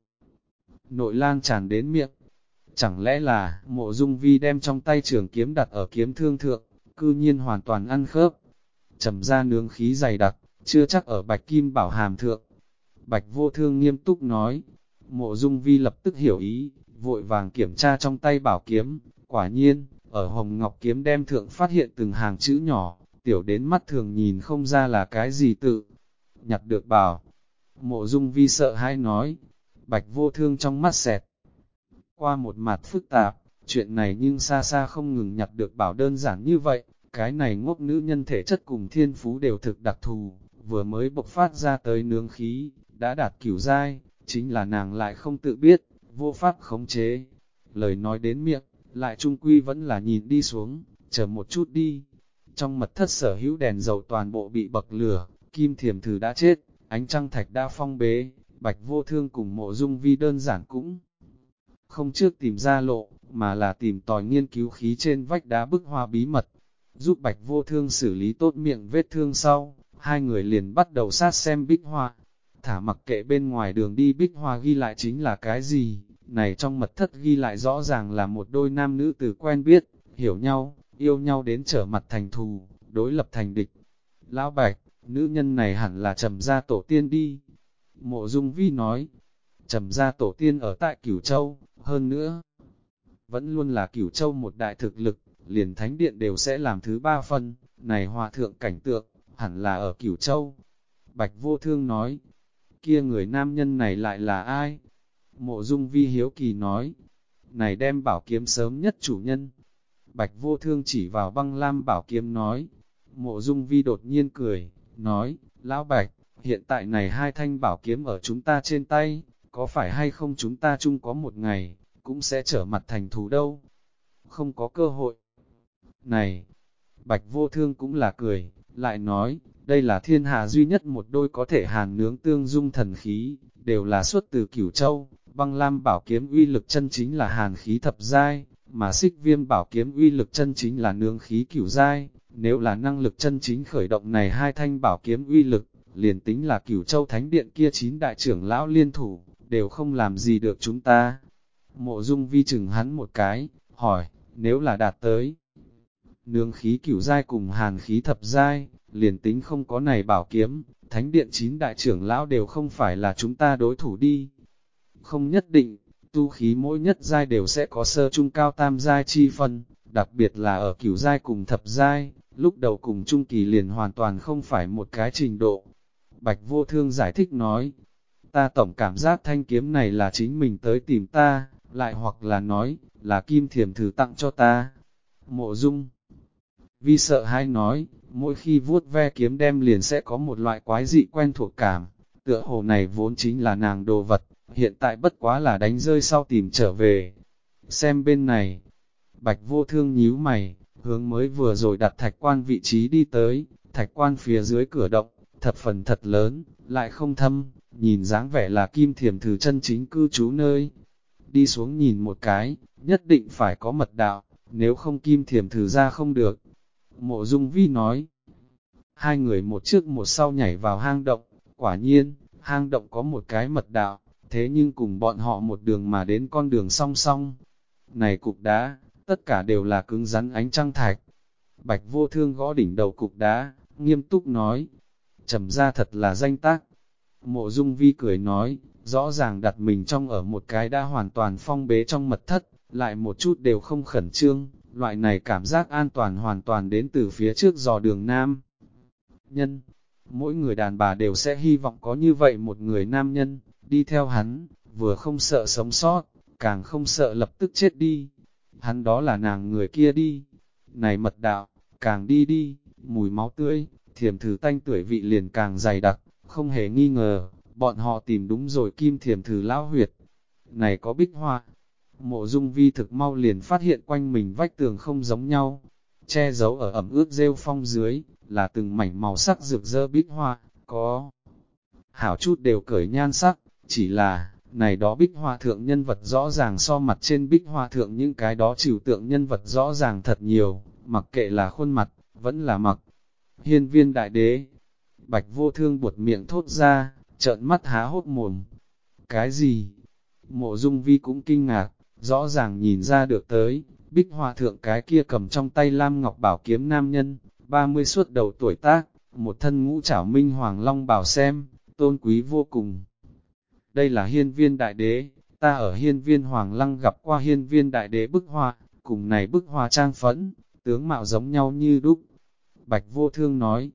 nội lan tràn đến miệng. Chẳng lẽ là, Mộ Dung Vi đem trong tay trường kiếm đặt ở kiếm thương thượng, cư nhiên hoàn toàn ăn khớp. Trầm ra nướng khí dày đặc, chưa chắc ở bạch kim bảo hàm thượng. Bạch Vô Thương nghiêm túc nói. Mộ Dung Vi lập tức hiểu ý, vội vàng kiểm tra trong tay bảo kiếm. Quả nhiên, ở hồng ngọc kiếm đem thượng phát hiện từng hàng chữ nhỏ, tiểu đến mắt thường nhìn không ra là cái gì tự. Nhặt được bảo. Mộ Dung Vi sợ hãi nói. Bạch Vô Thương trong mắt xẹt qua một mặt phức tạp, chuyện này nhưng xa xa không ngừng nhặt được bảo đơn giản như vậy. Cái này ngốc nữ nhân thể chất cùng thiên phú đều thực đặc thù, vừa mới bộc phát ra tới nướng khí, đã đạt cửu giai, chính là nàng lại không tự biết, vô pháp khống chế. Lời nói đến miệng, lại trung quy vẫn là nhìn đi xuống, chờ một chút đi. Trong mật thất sở hữu đèn dầu toàn bộ bị bậc lửa, Kim Thiểm thử đã chết, ánh trăng thạch đã phong bế, Bạch Vô Thương cùng Mộ Dung Vi đơn giản cũng không trước tìm ra lộ, mà là tìm tòi nghiên cứu khí trên vách đá bức hoa bí mật. Giúp Bạch Vô Thương xử lý tốt miệng vết thương sau, hai người liền bắt đầu sát xem bích hoa. Thả mặc kệ bên ngoài đường đi bích hoa ghi lại chính là cái gì, này trong mật thất ghi lại rõ ràng là một đôi nam nữ từ quen biết, hiểu nhau, yêu nhau đến trở mặt thành thù, đối lập thành địch. Lão Bạch, nữ nhân này hẳn là Trầm gia tổ tiên đi. Mộ Dung Vi nói, Trầm gia tổ tiên ở tại Cửu Châu, hơn nữa, vẫn luôn là Cửu Châu một đại thực lực, liền thánh điện đều sẽ làm thứ ba phân, này hòa thượng cảnh tượng, hẳn là ở Cửu Châu. Bạch Vô Thương nói, kia người nam nhân này lại là ai? Mộ Dung Vi hiếu kỳ nói, này đem bảo kiếm sớm nhất chủ nhân. Bạch Vô Thương chỉ vào băng lam bảo kiếm nói, Mộ Dung Vi đột nhiên cười, nói, Lão Bạch, hiện tại này hai thanh bảo kiếm ở chúng ta trên tay, có phải hay không chúng ta chung có một ngày, cũng sẽ trở mặt thành thù đâu? Không có cơ hội. Này, Bạch Vô Thương cũng là cười, lại nói, đây là thiên hạ duy nhất một đôi có thể hàn nướng tương dung thần khí, đều là xuất từ Cửu Châu, băng lam bảo kiếm uy lực chân chính là hàn khí thập giai, mà xích viêm bảo kiếm uy lực chân chính là nướng khí cửu giai, nếu là năng lực chân chính khởi động này hai thanh bảo kiếm uy lực, liền tính là Cửu Châu Thánh Điện kia 9 đại trưởng lão liên thủ, đều không làm gì được chúng ta. Mộ Dung Vi chừng hắn một cái, hỏi, nếu là đạt tới nướng khí cửu giai cùng hàn khí thập giai, liền tính không có này bảo kiếm, Thánh Điện 9 đại trưởng lão đều không phải là chúng ta đối thủ đi. Không nhất định, tu khí mỗi nhất giai đều sẽ có sơ trung cao tam giai chi phân, đặc biệt là ở cửu giai cùng thập giai, lúc đầu cùng trung kỳ liền hoàn toàn không phải một cái trình độ. Bạch Vô Thương giải thích nói, ta tổng cảm giác thanh kiếm này là chính mình tới tìm ta, lại hoặc là nói, là Kim Thiểm thử tặng cho ta. Mộ Dung Vi sợ hãi nói, mỗi khi vuốt ve kiếm đem liền sẽ có một loại quái dị quen thuộc cảm, tựa hồ này vốn chính là nàng đồ vật, hiện tại bất quá là đánh rơi sau tìm trở về. Xem bên này, Bạch Vô Thương nhíu mày, hướng mới vừa rồi đặt thạch quan vị trí đi tới, thạch quan phía dưới cửa động, thập phần thật lớn, lại không thâm, nhìn dáng vẻ là Kim Thiểm thử chân chính cư trú nơi. Đi xuống nhìn một cái, nhất định phải có mật đạo, nếu không Kim Thiểm thử ra không được. Mộ Dung Vi nói, Hai người một trước một sau nhảy vào hang động, quả nhiên, hang động có một cái mật đạo, thế nhưng cùng bọn họ một đường mà đến con đường song song. Này cục đá, tất cả đều là cứng rắn ánh trăng thạch. Bạch Vô Thương gõ đỉnh đầu cục đá, nghiêm túc nói, Trầm ra thật là danh tác. Mộ Dung Vi cười nói, rõ ràng đặt mình trong ở một cái đã hoàn toàn phong bế trong mật thất, lại một chút đều không khẩn trương, loại này cảm giác an toàn hoàn toàn đến từ phía trước dò đường nam. Nhân, mỗi người đàn bà đều sẽ hy vọng có như vậy một người nam nhân, đi theo hắn, vừa không sợ sống sót, càng không sợ lập tức chết đi. Hắn đó là nàng người kia đi. Này mật đạo, càng đi đi, mùi máu tươi, thiềm thử tanh tuổi vị liền càng dày đặc, không hề nghi ngờ, bọn họ tìm đúng rồi kim thiềm thử lão huyệt. Này có bích hoa. Mộ Dung Vi thực mau liền phát hiện quanh mình vách tường không giống nhau, che giấu ở ẩm ướt rêu phong dưới, là từng mảnh màu sắc rực rỡ bích hoa, có hảo chút đều cởi nhan sắc, chỉ là, này đó bích hoa thượng nhân vật rõ ràng so mặt trên bích hoa thượng những cái đó trừu tượng nhân vật rõ ràng thật nhiều, mặc kệ là khuôn mặt, vẫn là mặc. Hiên Viên Đại Đế, Bạch Vô Thương buột miệng thốt ra, trợn mắt há hốt mồm. Cái gì? Mộ Dung Vi cũng kinh ngạc, rõ ràng nhìn ra được tới, bích hoa thượng cái kia cầm trong tay lam ngọc bảo kiếm nam nhân, 30 suốt đầu tuổi tác, một thân ngũ trảo minh hoàng long bảo xem, tôn quý vô cùng. Đây là Hiên Viên Đại Đế, ta ở Hiên Viên Hoàng Lăng gặp qua Hiên Viên Đại Đế bức hoa, cùng này bức hoa trang phẫn, tướng mạo giống nhau như đúc. Bạch Vô Thương nói,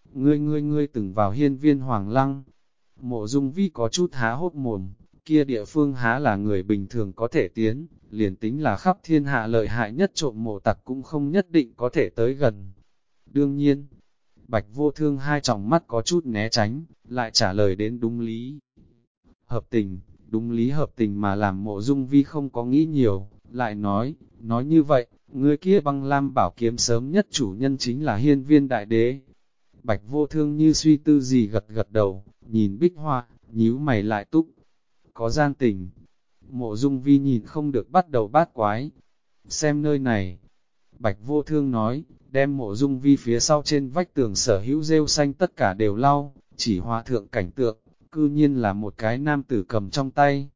ngươi từng vào Hiên Viên Hoàng Lăng. Mộ Dung Vi có chút há hốt mồm, kia địa phương há là người bình thường có thể tiến, liền tính là khắp thiên hạ lợi hại nhất trộm mộ tặc cũng không nhất định có thể tới gần. Đương nhiên, Bạch Vô Thương hai tròng mắt có chút né tránh, lại trả lời đến đúng lý. Hợp tình, đúng lý hợp tình mà làm Mộ Dung Vi không có nghĩ nhiều, lại nói như vậy, người kia băng lam bảo kiếm sớm nhất chủ nhân chính là Hiên Viên Đại Đế. Bạch Vô Thương như suy tư gì gật gật đầu, nhìn bích hoa, nhíu mày lại túc. Có gian tình. Mộ Dung Vi nhìn không được bắt đầu bát quái. Xem nơi này. Bạch Vô Thương nói, đem Mộ Dung Vi phía sau trên vách tường sở hữu rêu xanh tất cả đều lau, chỉ hòa thượng cảnh tượng, cư nhiên là một cái nam tử cầm trong tay.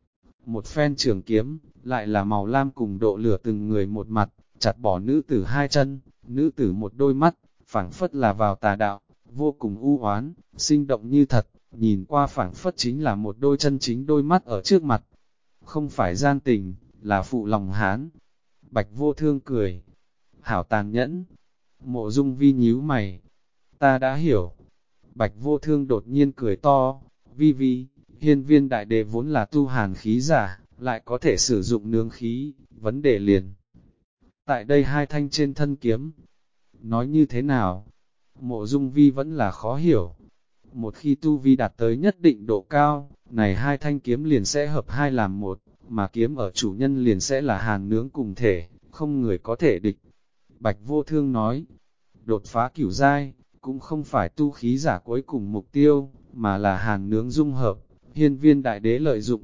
Một phen trường kiếm, lại là màu lam cùng độ lửa từng người một mặt, chặt bỏ nữ tử hai chân, nữ tử một đôi mắt, phảng phất là vào tà đạo, vô cùng u oán, sinh động như thật, nhìn qua phảng phất chính là một đôi chân chính đôi mắt ở trước mặt. Không phải gian tình, là phụ lòng hán. Bạch Vô Thương cười. Hảo tàn nhẫn. Mộ Dung Vi nhíu mày. Ta đã hiểu. Bạch Vô Thương đột nhiên cười to. Vi, Hiên Viên Đại Đế vốn là tu hàn khí giả, lại có thể sử dụng nương khí, vấn đề liền. Tại đây hai thanh trên thân kiếm. Nói như thế nào? Mộ Dung Vi vẫn là khó hiểu. Một khi tu vi đạt tới nhất định độ cao, này hai thanh kiếm liền sẽ hợp hai làm một, mà kiếm ở chủ nhân liền sẽ là hàn nướng cùng thể, không người có thể địch. Bạch Vô Thương nói, đột phá cửu giai, cũng không phải tu khí giả cuối cùng mục tiêu, mà là hàn nướng dung hợp. Hiên Viên Đại Đế lợi dụng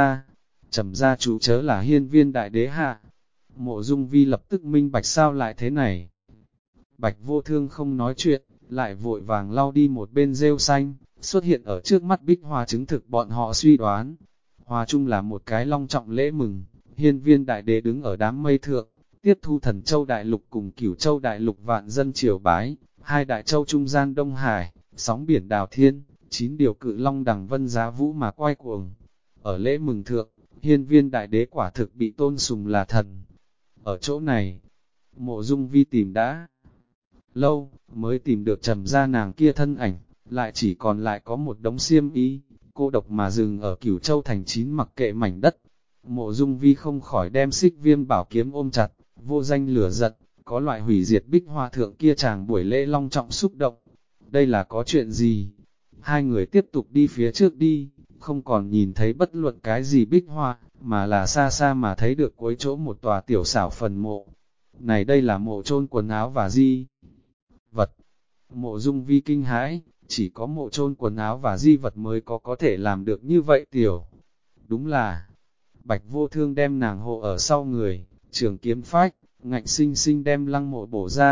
trầm ra chú chớ là Hiên Viên Đại Đế hạ. Mộ Dung Vi lập tức minh bạch sao lại thế này. Bạch Vô Thương không nói chuyện, lại vội vàng lau đi một bên rêu xanh, xuất hiện ở trước mắt bích hoa chứng thực bọn họ suy đoán. Hoa chung là một cái long trọng lễ mừng, Hiên Viên Đại Đế đứng ở đám mây thượng, tiếp thu Thần Châu Đại Lục cùng Cửu Châu Đại Lục vạn dân triều bái, hai đại châu trung gian Đông Hải, sóng biển đào thiên, 9 điều cự long đằng vân giá vũ mà quay cuồng. Ở lễ mừng thượng, Hiên Viên Đại Đế quả thực bị tôn sùng là thần. Ở chỗ này, Mộ Dung Vi tìm đã lâu, mới tìm được trầm ra nàng kia thân ảnh, lại chỉ còn lại có một đống xiêm y, cô độc mà dừng ở Cửu Châu thành 9 mặc kệ mảnh đất. Mộ Dung Vi không khỏi đem Xích Viêm bảo kiếm ôm chặt, vô danh lửa giận, có loại hủy diệt bích hoa thượng kia chàng buổi lễ long trọng xúc động. Đây là có chuyện gì? Hai người tiếp tục đi phía trước đi, không còn nhìn thấy bất luận cái gì bích hoa, mà là xa xa mà thấy được cuối chỗ một tòa tiểu xảo phần mộ. Này đây là mộ chôn quần áo và di vật. Mộ Dung Vi kinh hãi, chỉ có mộ chôn quần áo và di vật mới có thể làm được như vậy tiểu. Đúng là, Bạch Vô Thương đem nàng hộ ở sau người, trường kiếm phách, ngạnh sinh sinh đem lăng mộ bổ ra,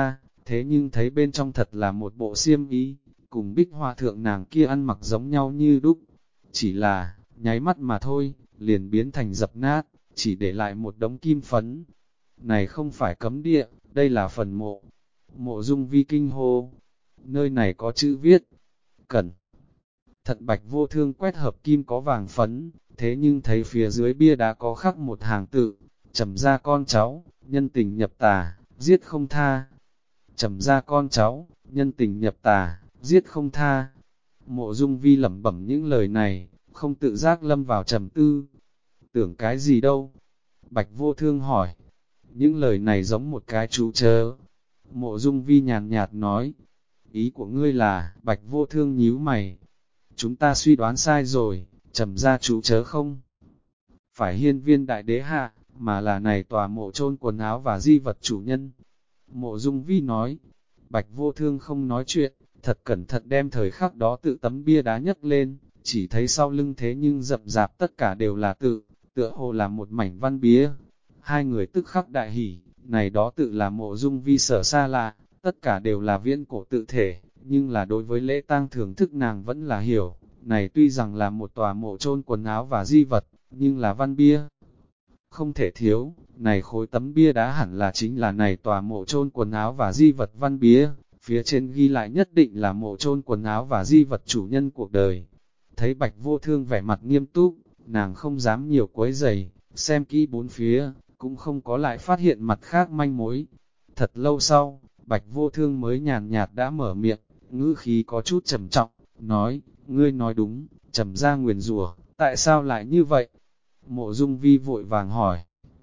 thế nhưng thấy bên trong thật là một bộ xiêm y, cùng bích hoa thượng nàng kia ăn mặc giống nhau như đúc. Chỉ là, nháy mắt mà thôi, liền biến thành dập nát, chỉ để lại một đống kim phấn. Này không phải cấm địa, đây là phần mộ. Mộ Dung Vi kinh hô. Nơi này có chữ viết. Cẩn thận Bạch Vô Thương quét hợp kim có vàng phấn, thế nhưng thấy phía dưới bia đá có khắc một hàng tự. Trầm ra con cháu, nhân tình nhập tà, giết không tha. Trầm ra con cháu, nhân tình nhập tà, giết không tha. Mộ Dung Vi lẩm bẩm những lời này, không tự giác lâm vào trầm tư. Tưởng cái gì đâu? Bạch Vô Thương hỏi. Những lời này giống một cái chú chớ. Mộ Dung Vi nhàn nhạt nói. Ý của ngươi là, Bạch Vô Thương nhíu mày. Chúng ta suy đoán sai rồi, trầm ra chú chớ không? Phải hiên viên đại đế hạ, mà là này tòa mộ chôn quần áo và di vật chủ nhân. Mộ Dung Vi nói. Bạch Vô Thương không nói chuyện, thật cẩn thận đem thời khắc đó tự tấm bia đá nhấc lên, chỉ thấy sau lưng thế nhưng rậm rạp tất cả đều là tự, tựa hồ là một mảnh văn bía. Hai người tức khắc đại hỉ, này đó tự là Mộ Dung Vi sở xa lạ, tất cả đều là viễn cổ tự thể, nhưng là đối với lễ tang thưởng thức nàng vẫn là hiểu, này tuy rằng là một tòa mộ chôn quần áo và di vật, nhưng là văn bia. Không thể thiếu, này khối tấm bia đá hẳn là chính là này tòa mộ chôn quần áo và di vật văn bía, phía trên ghi lại nhất định là mộ chôn quần áo và di vật chủ nhân cuộc đời. Thấy Bạch Vô Thương vẻ mặt nghiêm túc, nàng không dám nhiều quấy rầy, xem kỹ bốn phía, cũng không có lại phát hiện mặt khác manh mối. Thật lâu sau, Bạch Vô Thương mới nhàn nhạt đã mở miệng, ngữ khí có chút trầm trọng, nói, ngươi nói đúng, trầm ra nguyền rủa, tại sao lại như vậy? Mộ Dung Vi vội vàng hỏi.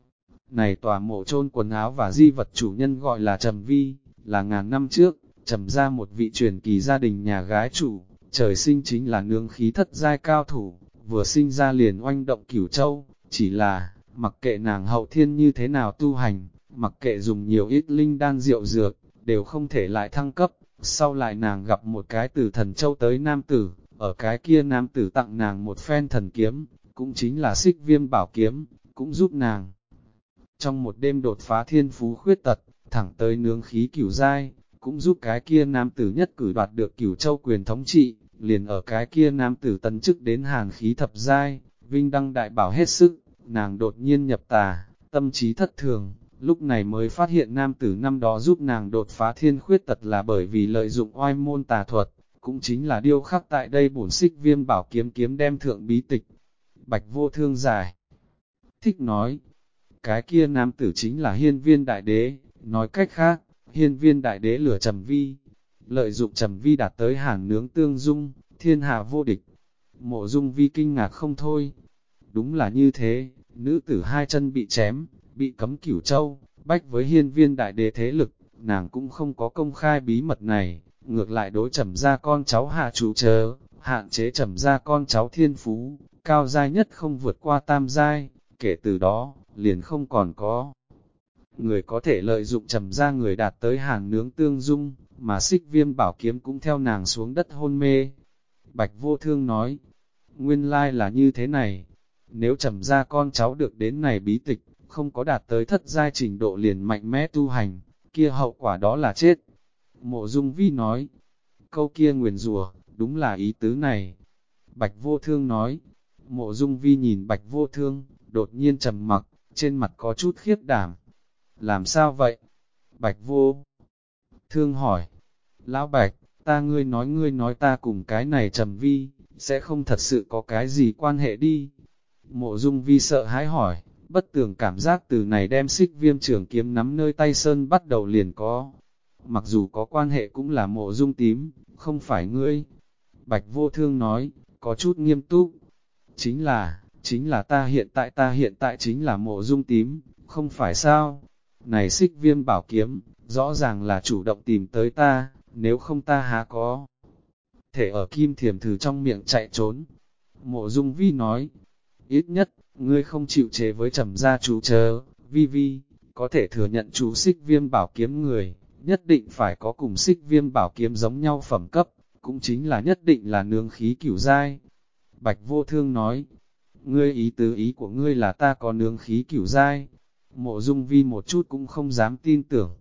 Này tòa mộ chôn quần áo và di vật chủ nhân gọi là Trầm Vi, là ngàn năm trước, Trầm ra một vị truyền kỳ gia đình nhà gái chủ, trời sinh chính là nương khí thất giai cao thủ, vừa sinh ra liền oanh động Cửu Châu, chỉ là, mặc kệ nàng hậu thiên như thế nào tu hành, mặc kệ dùng nhiều ít linh đan rượu dược, đều không thể lại thăng cấp, sau lại nàng gặp một cái từ Thần Châu tới nam tử, ở cái kia nam tử tặng nàng một phen thần kiếm, cũng chính là Xích Viêm bảo kiếm, cũng giúp nàng. Trong một đêm đột phá thiên phú khuyết tật, thẳng tới nướng khí cửu giai, cũng giúp cái kia nam tử nhất cử đoạt được Cửu Châu quyền thống trị, liền ở cái kia nam tử tấn chức đến hàn khí thập giai, vinh đăng đại bảo hết sức, nàng đột nhiên nhập tà, tâm trí thất thường, lúc này mới phát hiện nam tử năm đó giúp nàng đột phá thiên khuyết tật là bởi vì lợi dụng oai môn tà thuật, cũng chính là điêu khắc tại đây bổn Xích Viêm bảo kiếm kiếm đem thượng bí tịch. Bạch Vô Thương giải thích nói, cái kia nam tử chính là hiên viên đại đế, nói cách khác, hiên viên đại đế lửa Trầm Vi, lợi dụng Trầm Vi đạt tới hàn nướng tương dung, thiên hạ vô địch. Mộ Dung Vi kinh ngạc không thôi, đúng là như thế, nữ tử hai chân bị chém, bị cấm Cửu Châu, bách với hiên viên đại đế thế lực, nàng cũng không có công khai bí mật này, ngược lại đối Trầm ra con cháu hạ chủ chớ, hạn chế Trầm ra con cháu thiên phú, cao giai nhất không vượt qua tam giai, kể từ đó, liền không còn có. Người có thể lợi dụng Trầm ra người đạt tới hàn nướng tương dung, mà Xích Viêm bảo kiếm cũng theo nàng xuống đất hôn mê. Bạch Vô Thương nói, nguyên lai là như thế này, nếu Trầm ra con cháu được đến này bí tịch, không có đạt tới thất giai trình độ liền mạnh mẽ tu hành, kia hậu quả đó là chết. Mộ Dung Vi nói, câu kia nguyền rủa, đúng là ý tứ này. Bạch Vô Thương nói, Mộ Dung Vi nhìn Bạch Vô Thương, đột nhiên trầm mặc, trên mặt có chút khiếp đảm. Làm sao vậy? Bạch Vô Thương hỏi, Lão Bạch, ngươi nói ta cùng cái này Trầm Vi, sẽ không thật sự có cái gì quan hệ đi. Mộ Dung Vi sợ hãi hỏi, bất tường cảm giác từ này đem Xích Viêm trường kiếm nắm nơi tay sơn bắt đầu liền có. Mặc dù có quan hệ cũng là Mộ Dung tím, không phải ngươi. Bạch Vô Thương nói, có chút nghiêm túc. Chính là ta hiện tại chính là Mộ Dung tím, không phải sao? Này Xích Viêm bảo kiếm, rõ ràng là chủ động tìm tới ta, nếu không ta há có thể ở Kim Thiềm Thử trong miệng chạy trốn. Mộ Dung Vi nói, ít nhất, ngươi không chịu chế với Trầm gia chú chớ, Vi, có thể thừa nhận chú Xích Viêm bảo kiếm người, nhất định phải có cùng Xích Viêm bảo kiếm giống nhau phẩm cấp, cũng chính là nhất định là nương khí cửu giai. Bạch Vô Thương nói, ngươi ý của ngươi là ta có nương khí cửu giai. Mộ Dung Vi một chút cũng không dám tin tưởng.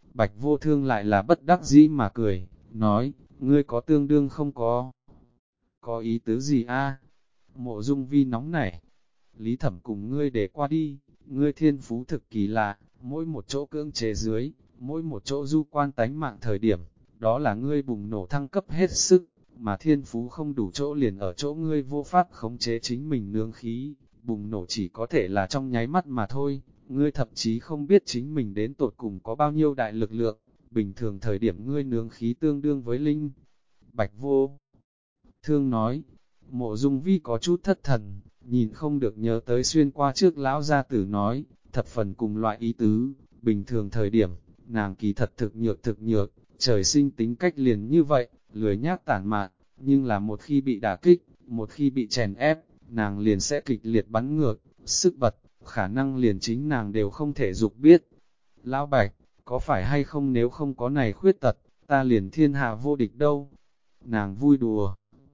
Bạch vô thương lại là bất đắc dĩ mà cười, nói, ngươi có tương đương không có ý tứ gì a? Mộ Dung Vi nóng nảy, Lý Thẩm cùng ngươi để qua đi, ngươi thiên phú thực kỳ lạ, mỗi một chỗ cưỡng chế dưới, mỗi một chỗ du quan tánh mạng thời điểm, đó là ngươi bùng nổ thăng cấp hết sức, mà thiên phú không đủ chỗ liền ở chỗ ngươi vô pháp khống chế chính mình nương khí, bùng nổ chỉ có thể là trong nháy mắt mà thôi, ngươi thậm chí không biết chính mình đến tột cùng có bao nhiêu đại lực lượng, bình thường thời điểm ngươi nương khí tương đương với linh. Bạch vô thương nói, Mộ Dung Vi có chút thất thần, nhìn không được nhớ tới xuyên qua trước lão gia tử nói, thập phần cùng loại ý tứ, bình thường thời điểm, nàng kỳ thật thực nhược, trời sinh tính cách liền như vậy, lười nhác tản mạn, nhưng là một khi bị đả kích, một khi bị chèn ép, nàng liền sẽ kịch liệt bắn ngược, sức bật, khả năng liền chính nàng đều không thể dục biết. Lão Bạch, có phải hay không nếu không có này khuyết tật, ta liền thiên hạ vô địch đâu? Nàng vui đùa,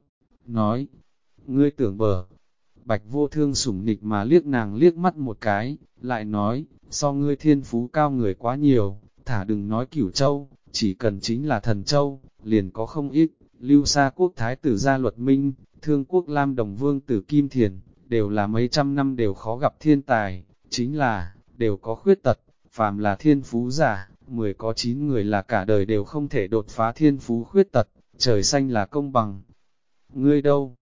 nói, ngươi tưởng bờ. Bạch vô thương sủng nịch mà liếc nàng liếc mắt một cái, lại nói, so ngươi thiên phú cao người quá nhiều, thả đừng nói Cửu Châu, chỉ cần chính là Thần Châu, liền có không ít, Lưu Sa quốc thái tử gia Luật Minh, Thương quốc Lam Đồng vương tử Kim Thiền, đều là mấy trăm năm đều khó gặp thiên tài, chính là, đều có khuyết tật, phàm là thiên phú giả, 10 có 9 người là cả đời đều không thể đột phá thiên phú khuyết tật, trời xanh là công bằng. Ngươi đâu?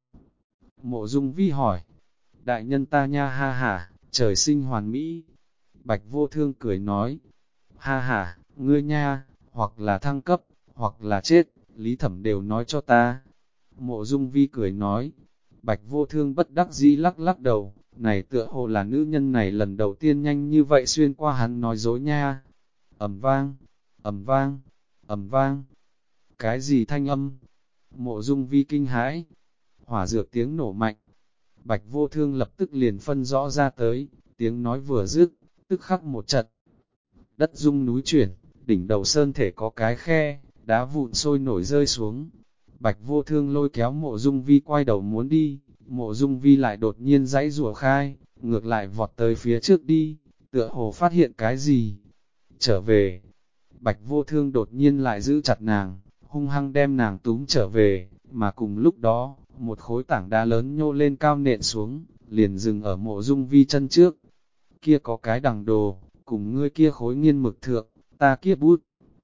Mộ Dung Vi hỏi. Đại nhân ta nha ha hả, trời sinh hoàn mỹ. Bạch vô thương cười nói, ha hả, ngươi nha, hoặc là thăng cấp, hoặc là chết, Lý Thẩm đều nói cho ta. Mộ Dung Vi cười nói, Bạch vô thương bất đắc dĩ lắc lắc đầu, này tựa hồ là nữ nhân này lần đầu tiên nhanh như vậy xuyên qua hắn nói dối nha. Ầm vang, ầm vang, ầm vang, cái gì thanh âm? Mộ Dung Vi kinh hãi, hỏa dược tiếng nổ mạnh. Bạch vô thương lập tức liền phân rõ ra tới, tiếng nói vừa dứt, tức khắc một trận. Đất rung núi chuyển, đỉnh đầu sơn thể có cái khe, đá vụn sôi nổi rơi xuống. Bạch vô thương lôi kéo Mộ Dung Vi quay đầu muốn đi, Mộ Dung Vi lại đột nhiên giãy giụa khai, ngược lại vọt tới phía trước đi, tựa hồ phát hiện cái gì. Trở về, Bạch vô thương đột nhiên lại giữ chặt nàng, hung hăng đem nàng túm trở về, mà cùng lúc đó, một khối tảng đá lớn nhô lên cao nện xuống, liền dừng ở Mộ Dung Vi chân trước. Kia có cái đằng đồ, cùng ngươi kia khối nghiên mực thượng, ta kia bút.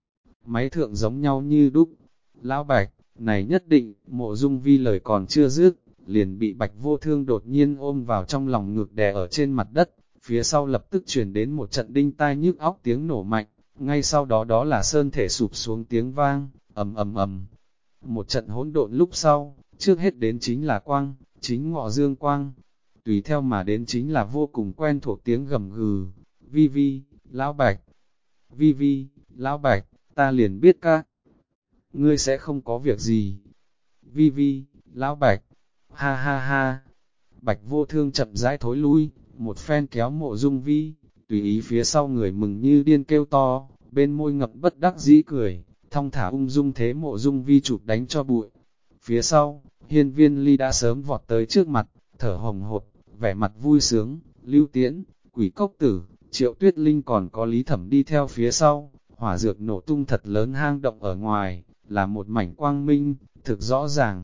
Máy thượng giống nhau như đúc. Lão Bạch, này nhất định, Mộ Dung Vi lời còn chưa dứt, liền bị Bạch vô thương đột nhiên ôm vào trong lòng ngực đè ở trên mặt đất, phía sau lập tức truyền đến một trận đinh tai nhức óc tiếng nổ mạnh, ngay sau đó đó là sơn thể sụp xuống tiếng vang, ầm ầm ầm. Một trận hỗn độn lúc sau, trước hết đến chính là quang, chính ngọ dương quang, tùy theo mà đến chính là vô cùng quen thuộc tiếng gầm gừ, Vi Vi, Lão Bạch, Vi Vi, Lão Bạch, ta liền biết các ngươi sẽ không có việc gì. Vi Vi, Lão Bạch, ha ha ha. Bạch vô thương chậm rãi thối lui, một phen kéo Mộ Dung Vi, tùy ý phía sau người mừng như điên kêu to, bên môi ngập bất đắc dĩ cười, thong thả ung dung thế Mộ Dung Vi chụp đánh cho bụi. Phía sau, Hiên Viên Ly đã sớm vọt tới trước mặt, thở hồng hộc, vẻ mặt vui sướng, Lưu Tiễn, Quỷ Cốc Tử, Triệu Tuyết Linh còn có Lý Thẩm đi theo phía sau, hỏa dược nổ tung thật lớn hang động ở ngoài, là một mảnh quang minh, thực rõ ràng.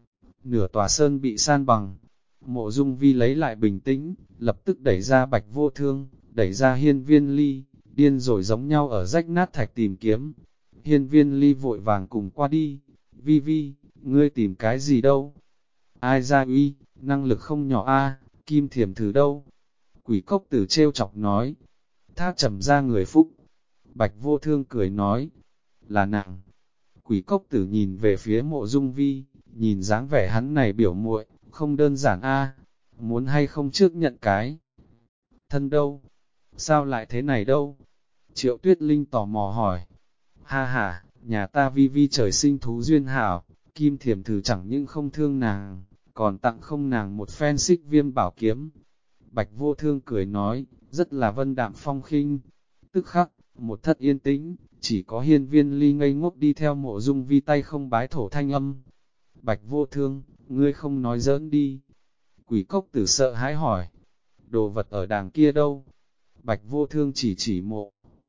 Nửa tòa sơn bị san bằng, Mộ Dung Vi lấy lại bình tĩnh, lập tức đẩy ra Bạch vô thương, đẩy ra Hiên Viên Ly, điên rồi giống nhau ở rách nát thạch tìm kiếm. Hiên Viên Ly vội vàng cùng qua đi, Vi Vi, ngươi tìm cái gì đâu? Ai ra uy, năng lực không nhỏ a, Kim Thiểm Thử đâu? Quỷ Cốc Tử trêu chọc nói, thác trầm ra người phúc. Bạch vô thương cười nói, là nàng. Quỷ Cốc Tử nhìn về phía Mộ Dung Vi, nhìn dáng vẻ hắn này biểu muội, không đơn giản a, muốn hay không trước nhận cái. Thân đâu? Sao lại thế này đâu? Triệu Tuyết Linh tò mò hỏi. Ha ha, nhà ta Vi Vi trời sinh thú duyên hảo, Kim Thiểm Thử chẳng những không thương nàng, còn tặng không nàng một phen xích viêm bảo kiếm. Bạch vô thương cười nói, rất là vân đạm phong khinh. Tức khắc, một thất yên tĩnh, chỉ có Hiên Viên Ly ngây ngốc đi theo Mộ Dung Vi tay không bái thổ thanh âm. Bạch vô thương, ngươi không nói giỡn đi. Quỷ Cốc Tử sợ hãi hỏi, đồ vật ở đàng kia đâu? Bạch vô thương chỉ Mộ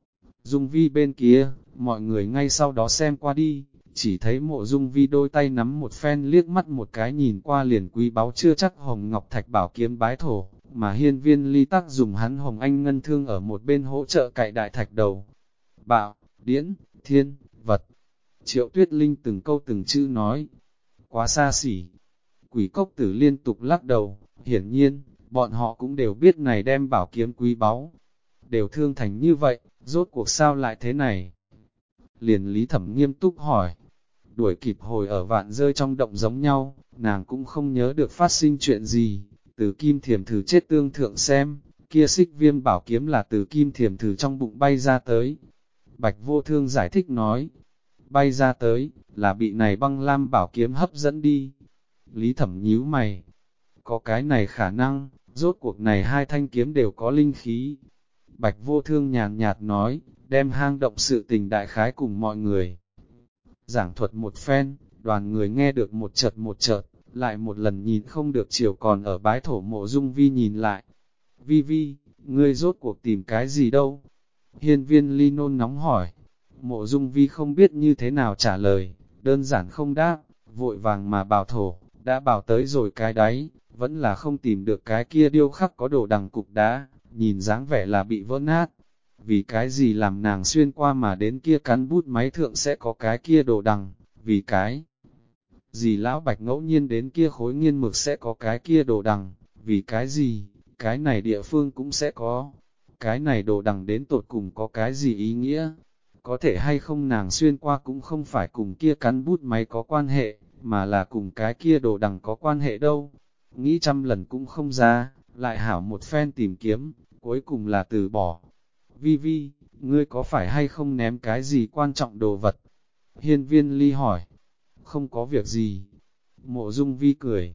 Dung Vi bên kia, mọi người ngay sau đó xem qua đi, chỉ thấy Mộ Dung Vi đôi tay nắm một phen liếc mắt một cái nhìn qua liền quý báu chưa chắc hồng ngọc thạch bảo kiếm bái thổ, mà Hiên Viên Ly Tắc dùng hắn hồng anh ngân thương ở một bên hỗ trợ cạy đại thạch đầu. Bạo, điễn, thiên, vật. Triệu Tuyết Linh từng câu từng chữ nói, quá xa xỉ. Quỷ cốc tử liên tục lắc đầu, hiển nhiên, bọn họ cũng đều biết này đem bảo kiếm quý báu. Đều thương thành như vậy, rốt cuộc sao lại thế này? Liền Lý Thẩm nghiêm túc hỏi, đuổi kịp hồi ở vạn rơi trong động giống nhau, nàng cũng không nhớ được phát sinh chuyện gì, từ kim thiềm thử chết tương thượng xem, kia xích viêm bảo kiếm là từ kim thiềm thử trong bụng bay ra tới. Bạch Vô Thương giải thích nói, bay ra tới, là bị này băng lam bảo kiếm hấp dẫn đi. Lý Thẩm nhíu mày, có cái này khả năng, rốt cuộc này hai thanh kiếm đều có linh khí. Bạch Vô Thương nhàn nhạt nói, đem hang động sự tình đại khái cùng mọi người. Giảng thuật một phen, đoàn người nghe được một chợt, lại một lần nhìn không được chiều còn ở bái thổ Mộ Dung Vi nhìn lại. Vi Vi, ngươi rốt cuộc tìm cái gì đâu? Hiên Viên Ly nôn nóng hỏi. Mộ Dung Vi không biết như thế nào trả lời, đơn giản không đáp, vội vàng mà bảo thổ, đã bảo tới rồi cái đáy, vẫn là không tìm được cái kia điêu khắc có đồ đằng cục đá, nhìn dáng vẻ là bị vỡ nát. Vì cái gì làm nàng xuyên qua mà đến kia cắn bút máy thượng sẽ có cái kia đồ đằng, vì cái gì lão bạch ngẫu nhiên đến kia khối nghiên mực sẽ có cái kia đồ đằng, vì cái gì, cái này địa phương cũng sẽ có, cái này đồ đằng đến tột cùng có cái gì ý nghĩa, có thể hay không nàng xuyên qua cũng không phải cùng kia cắn bút máy có quan hệ, mà là cùng cái kia đồ đằng có quan hệ đâu, nghĩ trăm lần cũng không ra, lại hảo một phen tìm kiếm, cuối cùng là từ bỏ. Vi Vi, ngươi có phải hay không ném cái gì quan trọng đồ vật? Hiên Viên Ly hỏi. Không có việc gì. Mộ Dung Vi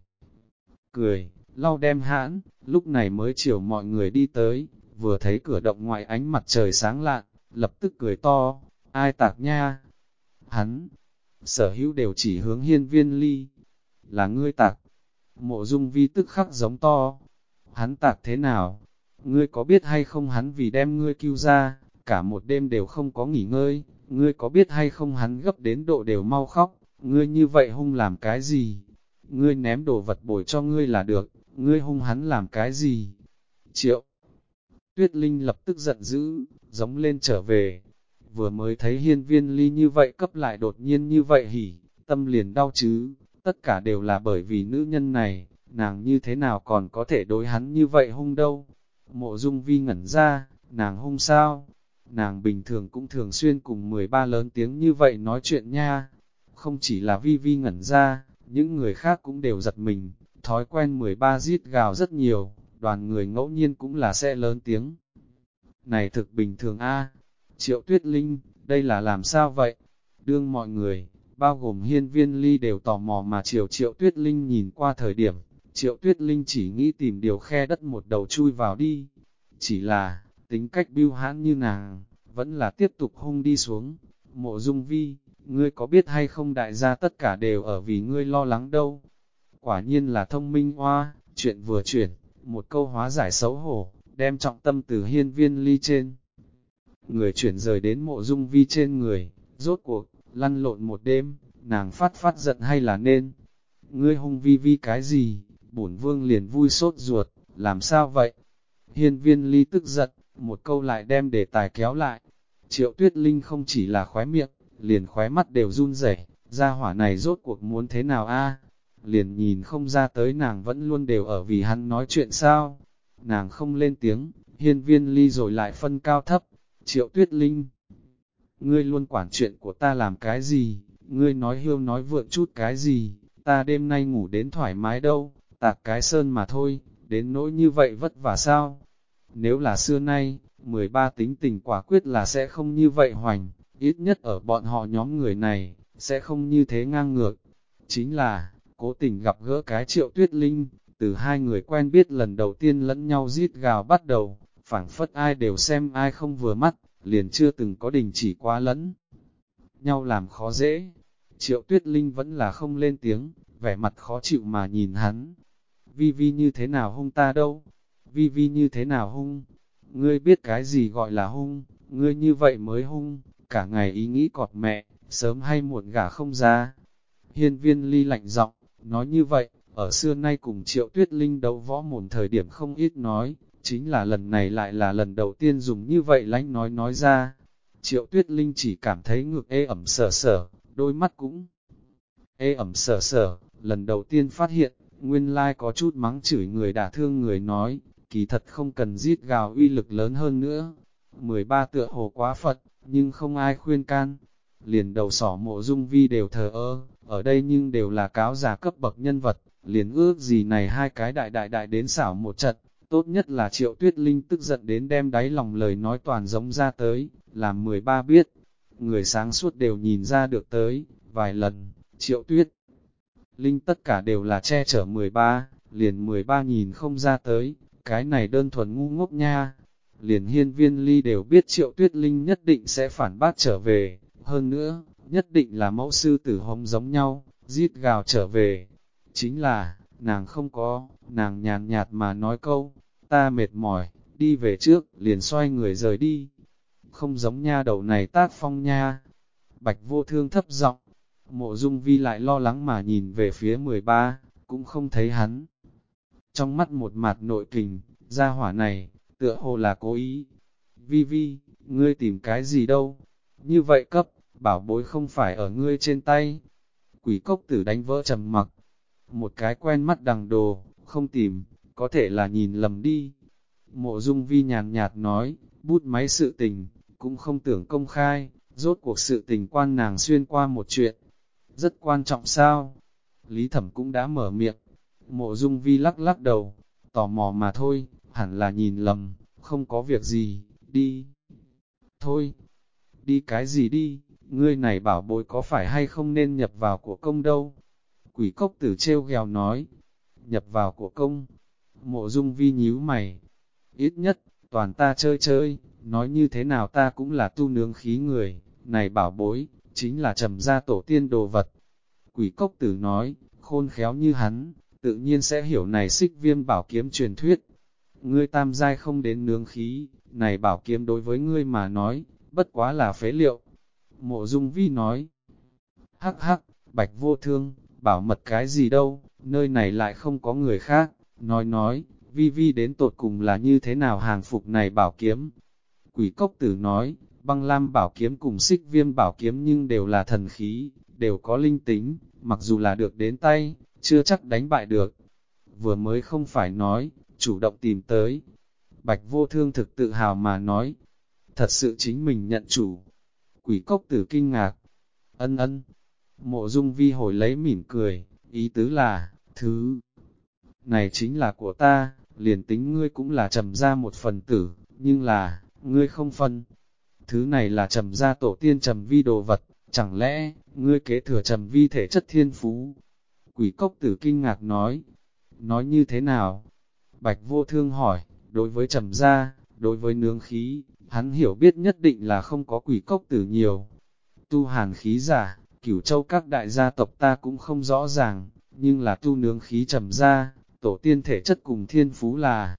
cười, lau đem hãn, lúc này mới chiều mọi người đi tới, vừa thấy cửa động ngoại ánh mặt trời sáng lạn, lập tức cười to, ai tạc nha? Hắn, sở hữu đều chỉ hướng Hiên Viên Ly. Là ngươi tạc. Mộ Dung Vi tức khắc giống to. Hắn tạc thế nào? Ngươi có biết hay không hắn vì đem ngươi cứu ra, cả một đêm đều không có nghỉ ngơi, ngươi có biết hay không hắn gấp đến độ đều mau khóc, ngươi như vậy hung làm cái gì? Ngươi ném đồ vật bồi cho ngươi là được, ngươi hung hắn làm cái gì? Triệu Tuyết Linh lập tức giận dữ, giống lên trở về, vừa mới thấy Hiên Viên Ly như vậy cấp lại đột nhiên như vậy hỉ, tâm liền đau chứ, tất cả đều là bởi vì nữ nhân này, nàng như thế nào còn có thể đối hắn như vậy hung đâu? Mộ Dung Vi ngẩn ra, nàng hung sao? Nàng bình thường cũng thường xuyên cùng 13 lớn tiếng như vậy nói chuyện nha. Không chỉ là Vi Vi ngẩn ra, những người khác cũng đều giật mình, thói quen 13 rít gào rất nhiều, đoàn người ngẫu nhiên cũng là sẽ lớn tiếng. Này thực bình thường a. Triệu Tuyết Linh, đây là làm sao vậy? Đương mọi người, bao gồm Hiên Viên Ly đều tò mò mà Triệu Tuyết Linh nhìn qua thời điểm, Triệu Tuyết Linh chỉ nghĩ tìm điều khe đất một đầu chui vào đi. Chỉ là, tính cách bưu hãn như nàng, vẫn là tiếp tục hung đi xuống. Mộ Dung Vi, ngươi có biết hay không đại gia tất cả đều ở vì ngươi lo lắng đâu. Quả nhiên là thông minh hoa, chuyện vừa chuyển, một câu hóa giải xấu hổ, đem trọng tâm từ Hiên Viên Ly trên. Người chuyển rời đến Mộ Dung Vi trên người, rốt cuộc, lăn lộn một đêm, nàng phát giận hay là nên. Ngươi hung Vi Vi cái gì, bổn vương liền vui sốt ruột, làm sao vậy? Hiên Viên Ly tức giận, một câu lại đem đề tài kéo lại. Triệu Tuyết Linh không chỉ là khóe miệng, liền khóe mắt đều run rẩy, gia hỏa này rốt cuộc muốn thế nào a? Liền nhìn không ra tới nàng vẫn luôn đều ở vì hắn nói chuyện sao? Nàng không lên tiếng, Hiên Viên Ly rồi lại phân cao thấp. Triệu Tuyết Linh, ngươi luôn quản chuyện của ta làm cái gì? Ngươi nói hiêu nói vượng chút cái gì? Ta đêm nay ngủ đến thoải mái đâu, tạc cái sơn mà thôi, đến nỗi như vậy vất vả sao? Nếu là xưa nay, 13 tính tình quả quyết là sẽ không như vậy hoành, ít nhất ở bọn họ nhóm người này, sẽ không như thế ngang ngược. Chính là, cố tình gặp gỡ cái Triệu Tuyết Linh, từ hai người quen biết lần đầu tiên lẫn nhau rít gào bắt đầu, phảng phất ai đều xem ai không vừa mắt, liền chưa từng có đình chỉ quá lẫn nhau làm khó dễ. Triệu Tuyết Linh vẫn là không lên tiếng, vẻ mặt khó chịu mà nhìn hắn. Vi Vi như thế nào hung ta đâu? Vi Vi như thế nào hung? Ngươi biết cái gì gọi là hung? ngươi như vậy mới hung, cả ngày ý nghĩ cọt mẹ, sớm hay muộn gả không ra. Hiên Viên Ly lạnh giọng, nói như vậy, ở xưa nay cùng Triệu Tuyết Linh đấu võ mồm thời điểm không ít nói, chính là lần này lại là lần đầu tiên dùng như vậy lánh nói ra. Triệu Tuyết Linh chỉ cảm thấy ngực ê ẩm sở sở, đôi mắt cũng ê ẩm sở sở, lần đầu tiên phát hiện, nguyên lai có chút mắng chửi người đả thương người nói, kỳ thật không cần giết gào uy lực lớn hơn nữa. 13 tựa hồ quá Phật, nhưng không ai khuyên can. Liền đầu sỏ Mộ Dung Vi đều thờ ơ, ở đây nhưng đều là cáo giả cấp bậc nhân vật, liền ước gì này hai cái đại đến xảo một trận, tốt nhất là Triệu Tuyết Linh tức giận đến đem đáy lòng lời nói toàn giống ra tới, làm 13 biết. Người sáng suốt đều nhìn ra được tới, vài lần, Triệu Tuyết Linh tất cả đều là che chở 13, liền 13 nhìn không ra tới, cái này đơn thuần ngu ngốc nha. Liền Hiên Viên Ly đều biết Triệu Tuyết Linh nhất định sẽ phản bác trở về, hơn nữa, nhất định là mẫu sư tử hống giống nhau, giết gào trở về. Chính là, nàng không có, nàng nhàn nhạt mà nói câu, ta mệt mỏi, đi về trước, liền xoay người rời đi. Không giống nha đầu này tác phong nha. Bạch Vô Thương thấp giọng, Mộ Dung Vi lại lo lắng mà nhìn về phía 13, cũng không thấy hắn. Trong mắt một mặt nội kình, gia hỏa này, tựa hồ là cố ý. Vi Vi, ngươi tìm cái gì đâu? Như vậy cấp, bảo bối không phải ở ngươi trên tay. Quỷ cốc tử đánh vỡ trầm mặc. Một cái quen mắt đằng đồ, không tìm, có thể là nhìn lầm đi. Mộ Dung Vi nhàn nhạt nói, bút máy sự tình, cũng không tưởng công khai, rốt cuộc sự tình quan nàng xuyên qua một chuyện. Rất quan trọng sao? Lý Thẩm cũng đã mở miệng. Mộ Dung Vi lắc lắc đầu, tò mò mà thôi, hẳn là nhìn lầm, không có việc gì, đi. Thôi, đi cái gì đi, ngươi này bảo bối có phải hay không nên nhập vào của công đâu? Quỷ cốc tử trêu ghèo nói, nhập vào của công. Mộ Dung Vi nhíu mày, ít nhất, toàn ta chơi chơi, nói như thế nào ta cũng là tu nướng khí người, này bảo bối, chính là trầm gia tổ tiên đồ vật. Quỷ cốc tử nói, khôn khéo như hắn, tự nhiên sẽ hiểu này xích viêm bảo kiếm truyền thuyết. Ngươi tam giai không đến nướng khí, này bảo kiếm đối với ngươi mà nói, bất quá là phế liệu. Mộ Dung Vi nói, hắc hắc, Bạch Vô Thương, bảo mật cái gì đâu, nơi này lại không có người khác, nói, Vi Vi đến tột cùng là như thế nào hàng phục này bảo kiếm. Quỷ cốc tử nói, băng lam bảo kiếm cùng xích viêm bảo kiếm nhưng đều là thần khí, đều có linh tính, mặc dù là được đến tay, chưa chắc đánh bại được. Vừa mới không phải nói, chủ động tìm tới. Bạch Vô Thương thực tự hào mà nói, thật sự chính mình nhận chủ. Quỷ cốc tử kinh ngạc, ân. Mộ Dung Vi hồi lấy mỉm cười, ý tứ là, thứ này chính là của ta, liền tính ngươi cũng là trầm ra một phần tử, nhưng là, ngươi không phân. Thứ này là trầm gia tổ tiên trầm vi đồ vật, chẳng lẽ, ngươi kế thừa trầm vi thể chất thiên phú? Quỷ cốc tử kinh ngạc nói như thế nào? Bạch Vô Thương hỏi, đối với trầm gia, đối với nướng khí, hắn hiểu biết nhất định là không có quỷ cốc tử nhiều. Tu hàn khí giả, Cửu Châu các đại gia tộc ta cũng không rõ ràng, nhưng là tu nướng khí trầm gia, tổ tiên thể chất cùng thiên phú là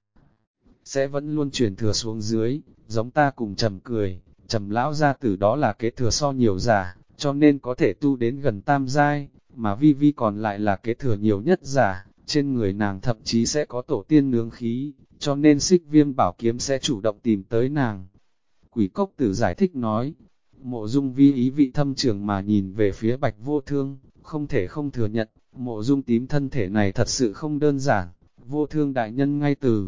sẽ vẫn luôn truyền thừa xuống dưới, giống ta cùng trầm cười, trầm lão gia tử đó là kế thừa so nhiều giả, cho nên có thể tu đến gần tam giai, mà Vi Vi còn lại là kế thừa nhiều nhất giả, trên người nàng thậm chí sẽ có tổ tiên nướng khí, cho nên xích viêm bảo kiếm sẽ chủ động tìm tới nàng. Quỷ cốc tử giải thích nói, Mộ Dung Vi ý vị thâm trường mà nhìn về phía Bạch Vô Thương, không thể không thừa nhận, Mộ Dung tím thân thể này thật sự không đơn giản, Vô Thương đại nhân ngay từ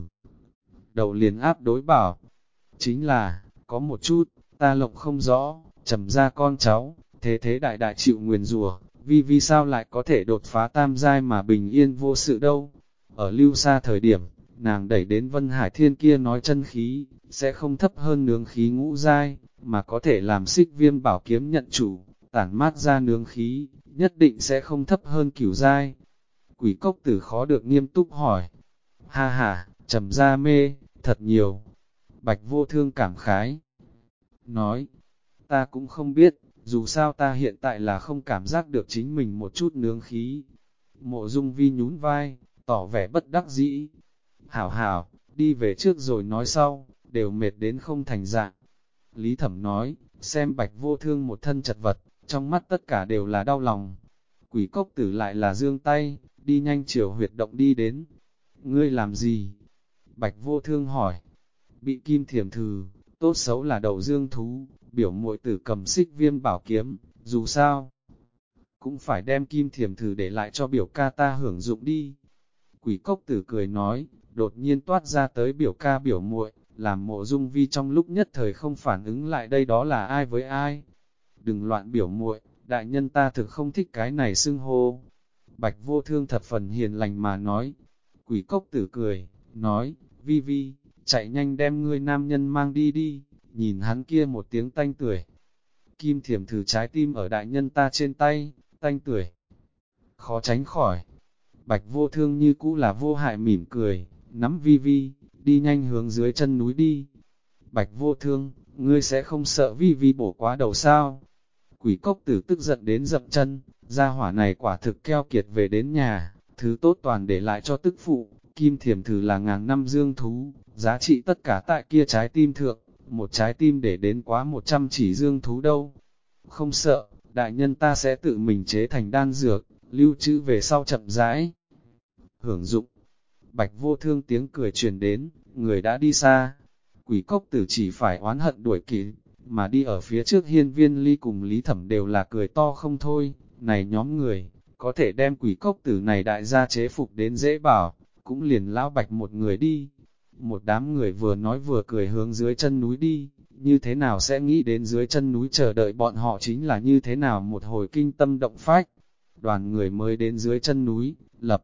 đầu liền áp đối bảo. Chính là, có một chút, ta lộng không rõ, trầm ra con cháu, thế đại chịu nguyền rủa, vì sao lại có thể đột phá tam giai mà bình yên vô sự đâu. Ở lưu xa thời điểm, nàng đẩy đến Vân Hải Thiên kia nói chân khí, sẽ không thấp hơn nướng khí ngũ giai, mà có thể làm xích viêm bảo kiếm nhận chủ, tản mát ra nướng khí, nhất định sẽ không thấp hơn cửu giai. Quỷ cốc tử khó được nghiêm túc hỏi, ha ha, trầm ra mê, thật nhiều. Bạch Vô Thương cảm khái, nói, ta cũng không biết, dù sao ta hiện tại là không cảm giác được chính mình một chút nướng khí. Mộ Dung Vi nhún vai, tỏ vẻ bất đắc dĩ. Hảo, đi về trước rồi nói sau, đều mệt đến không thành dạng. Lý Thẩm nói, xem Bạch Vô Thương một thân chật vật, trong mắt tất cả đều là đau lòng. Quỷ cốc tử lại là giương tay, đi nhanh chiều huyệt động đi đến. Ngươi làm gì? Bạch Vô Thương hỏi. Bị kim thiểm thử, tốt xấu là đầu dương thú, biểu muội tử cầm xích viêm bảo kiếm, dù sao, cũng phải đem kim thiểm thử để lại cho biểu ca ta hưởng dụng đi. Quỷ cốc tử cười nói, đột nhiên toát ra tới biểu ca biểu muội, làm Mộ Dung Vi trong lúc nhất thời không phản ứng lại đây đó là ai với ai. Đừng loạn biểu muội, đại nhân ta thực không thích cái này xưng hô. Bạch Vô Thương thập phần hiền lành mà nói. Quỷ cốc tử cười, nói, Vi Vi, chạy nhanh đem ngươi nam nhân mang đi đi, nhìn hắn kia một tiếng tanh tưởi. Kim thiểm thử trái tim ở đại nhân ta trên tay, tanh tưởi. Khó tránh khỏi. Bạch Vô Thương như cũ là vô hại mỉm cười, nắm Vi Vi, đi nhanh hướng dưới chân núi đi. Bạch Vô Thương, ngươi sẽ không sợ Vi Vi bổ quá đầu sao? Quỷ cốc tử tức giận đến dậm chân, gia hỏa này quả thực keo kiệt về đến nhà, thứ tốt toàn để lại cho tức phụ. Kim thiểm thử là ngàn năm dương thú, giá trị tất cả tại kia trái tim thượng, một trái tim để đến quá 100 chỉ dương thú đâu. Không sợ, đại nhân ta sẽ tự mình chế thành đan dược, lưu trữ về sau chậm rãi. Hưởng dụng, Bạch Vô Thương tiếng cười truyền đến, người đã đi xa. Quỷ cốc tử chỉ phải oán hận đuổi kịp, mà đi ở phía trước Hiên Viên Ly cùng Lý Thẩm đều là cười to không thôi. Này nhóm người, có thể đem quỷ cốc tử này đại gia chế phục đến dễ bảo, cũng liền lão Bạch một người đi. Một đám người vừa nói vừa cười hướng dưới chân núi đi, như thế nào sẽ nghĩ đến dưới chân núi chờ đợi bọn họ chính là như thế nào một hồi kinh tâm động phách. Đoàn người mới đến dưới chân núi, lập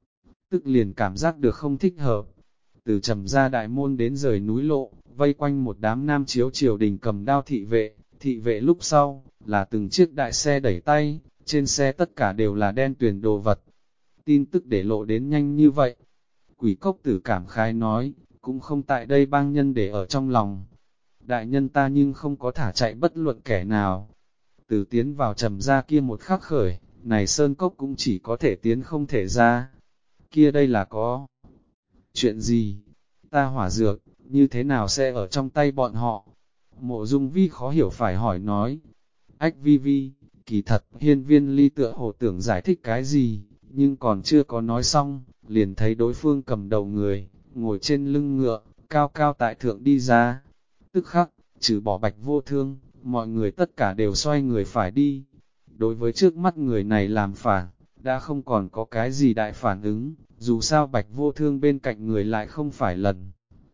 tức liền cảm giác được không thích hợp. Từ Trầm Gia đại môn đến rời núi lộ, vây quanh một đám nam chiếu triều đình cầm đao thị vệ lúc sau, là từng chiếc đại xe đẩy tay, trên xe tất cả đều là đen tuyền đồ vật. Tin tức để lộ đến nhanh như vậy. Quỷ cốc tử cảm khái nói, cũng không tại đây bang nhân để ở trong lòng. Đại nhân ta nhưng không có thả chạy bất luận kẻ nào. Từ tiến vào Trầm Gia kia một khắc khởi, này sơn cốc cũng chỉ có thể tiến không thể ra. Kia đây là có chuyện gì? Ta hỏa dược, như thế nào sẽ ở trong tay bọn họ? Mộ Dung Vi khó hiểu phải hỏi nói. Ách Vi Vi, kỳ thật, Hiên Viên Ly tựa hồ tưởng giải thích cái gì, nhưng còn chưa có nói xong, liền thấy đối phương cầm đầu người, ngồi trên lưng ngựa, cao cao tại thượng đi ra. Tức khắc, trừ bỏ Bạch Vô Thương, mọi người tất cả đều xoay người phải đi. Đối với trước mắt người này làm phản, đã không còn có cái gì đại phản ứng, dù sao Bạch Vô Thương bên cạnh người lại không phải lần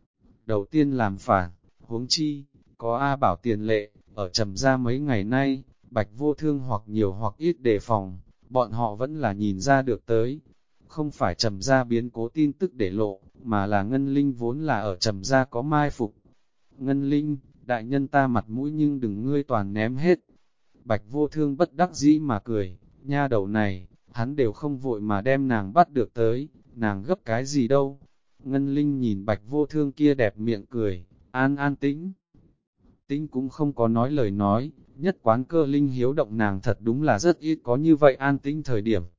đầu tiên làm phản, huống chi, có A Bảo tiền lệ, ở Trầm Gia mấy ngày nay, Bạch Vô Thương hoặc nhiều hoặc ít đề phòng, bọn họ vẫn là nhìn ra được tới. Không phải Trầm Gia biến cố tin tức để lộ, mà là Ngân Linh vốn là ở Trầm Gia có mai phục. Ngân Linh, đại nhân ta mặt mũi nhưng đừng ngươi toàn ném hết. Bạch Vô Thương bất đắc dĩ mà cười, nha đầu này, hắn đều không vội mà đem nàng bắt được tới, nàng gấp cái gì đâu. Ngân Linh nhìn Bạch Vô Thương kia đẹp miệng cười, an an tĩnh. Tĩnh cũng không có nói lời nói, nhất quán Cơ Linh hiếu động nàng thật đúng là rất ít có như vậy an tĩnh thời điểm.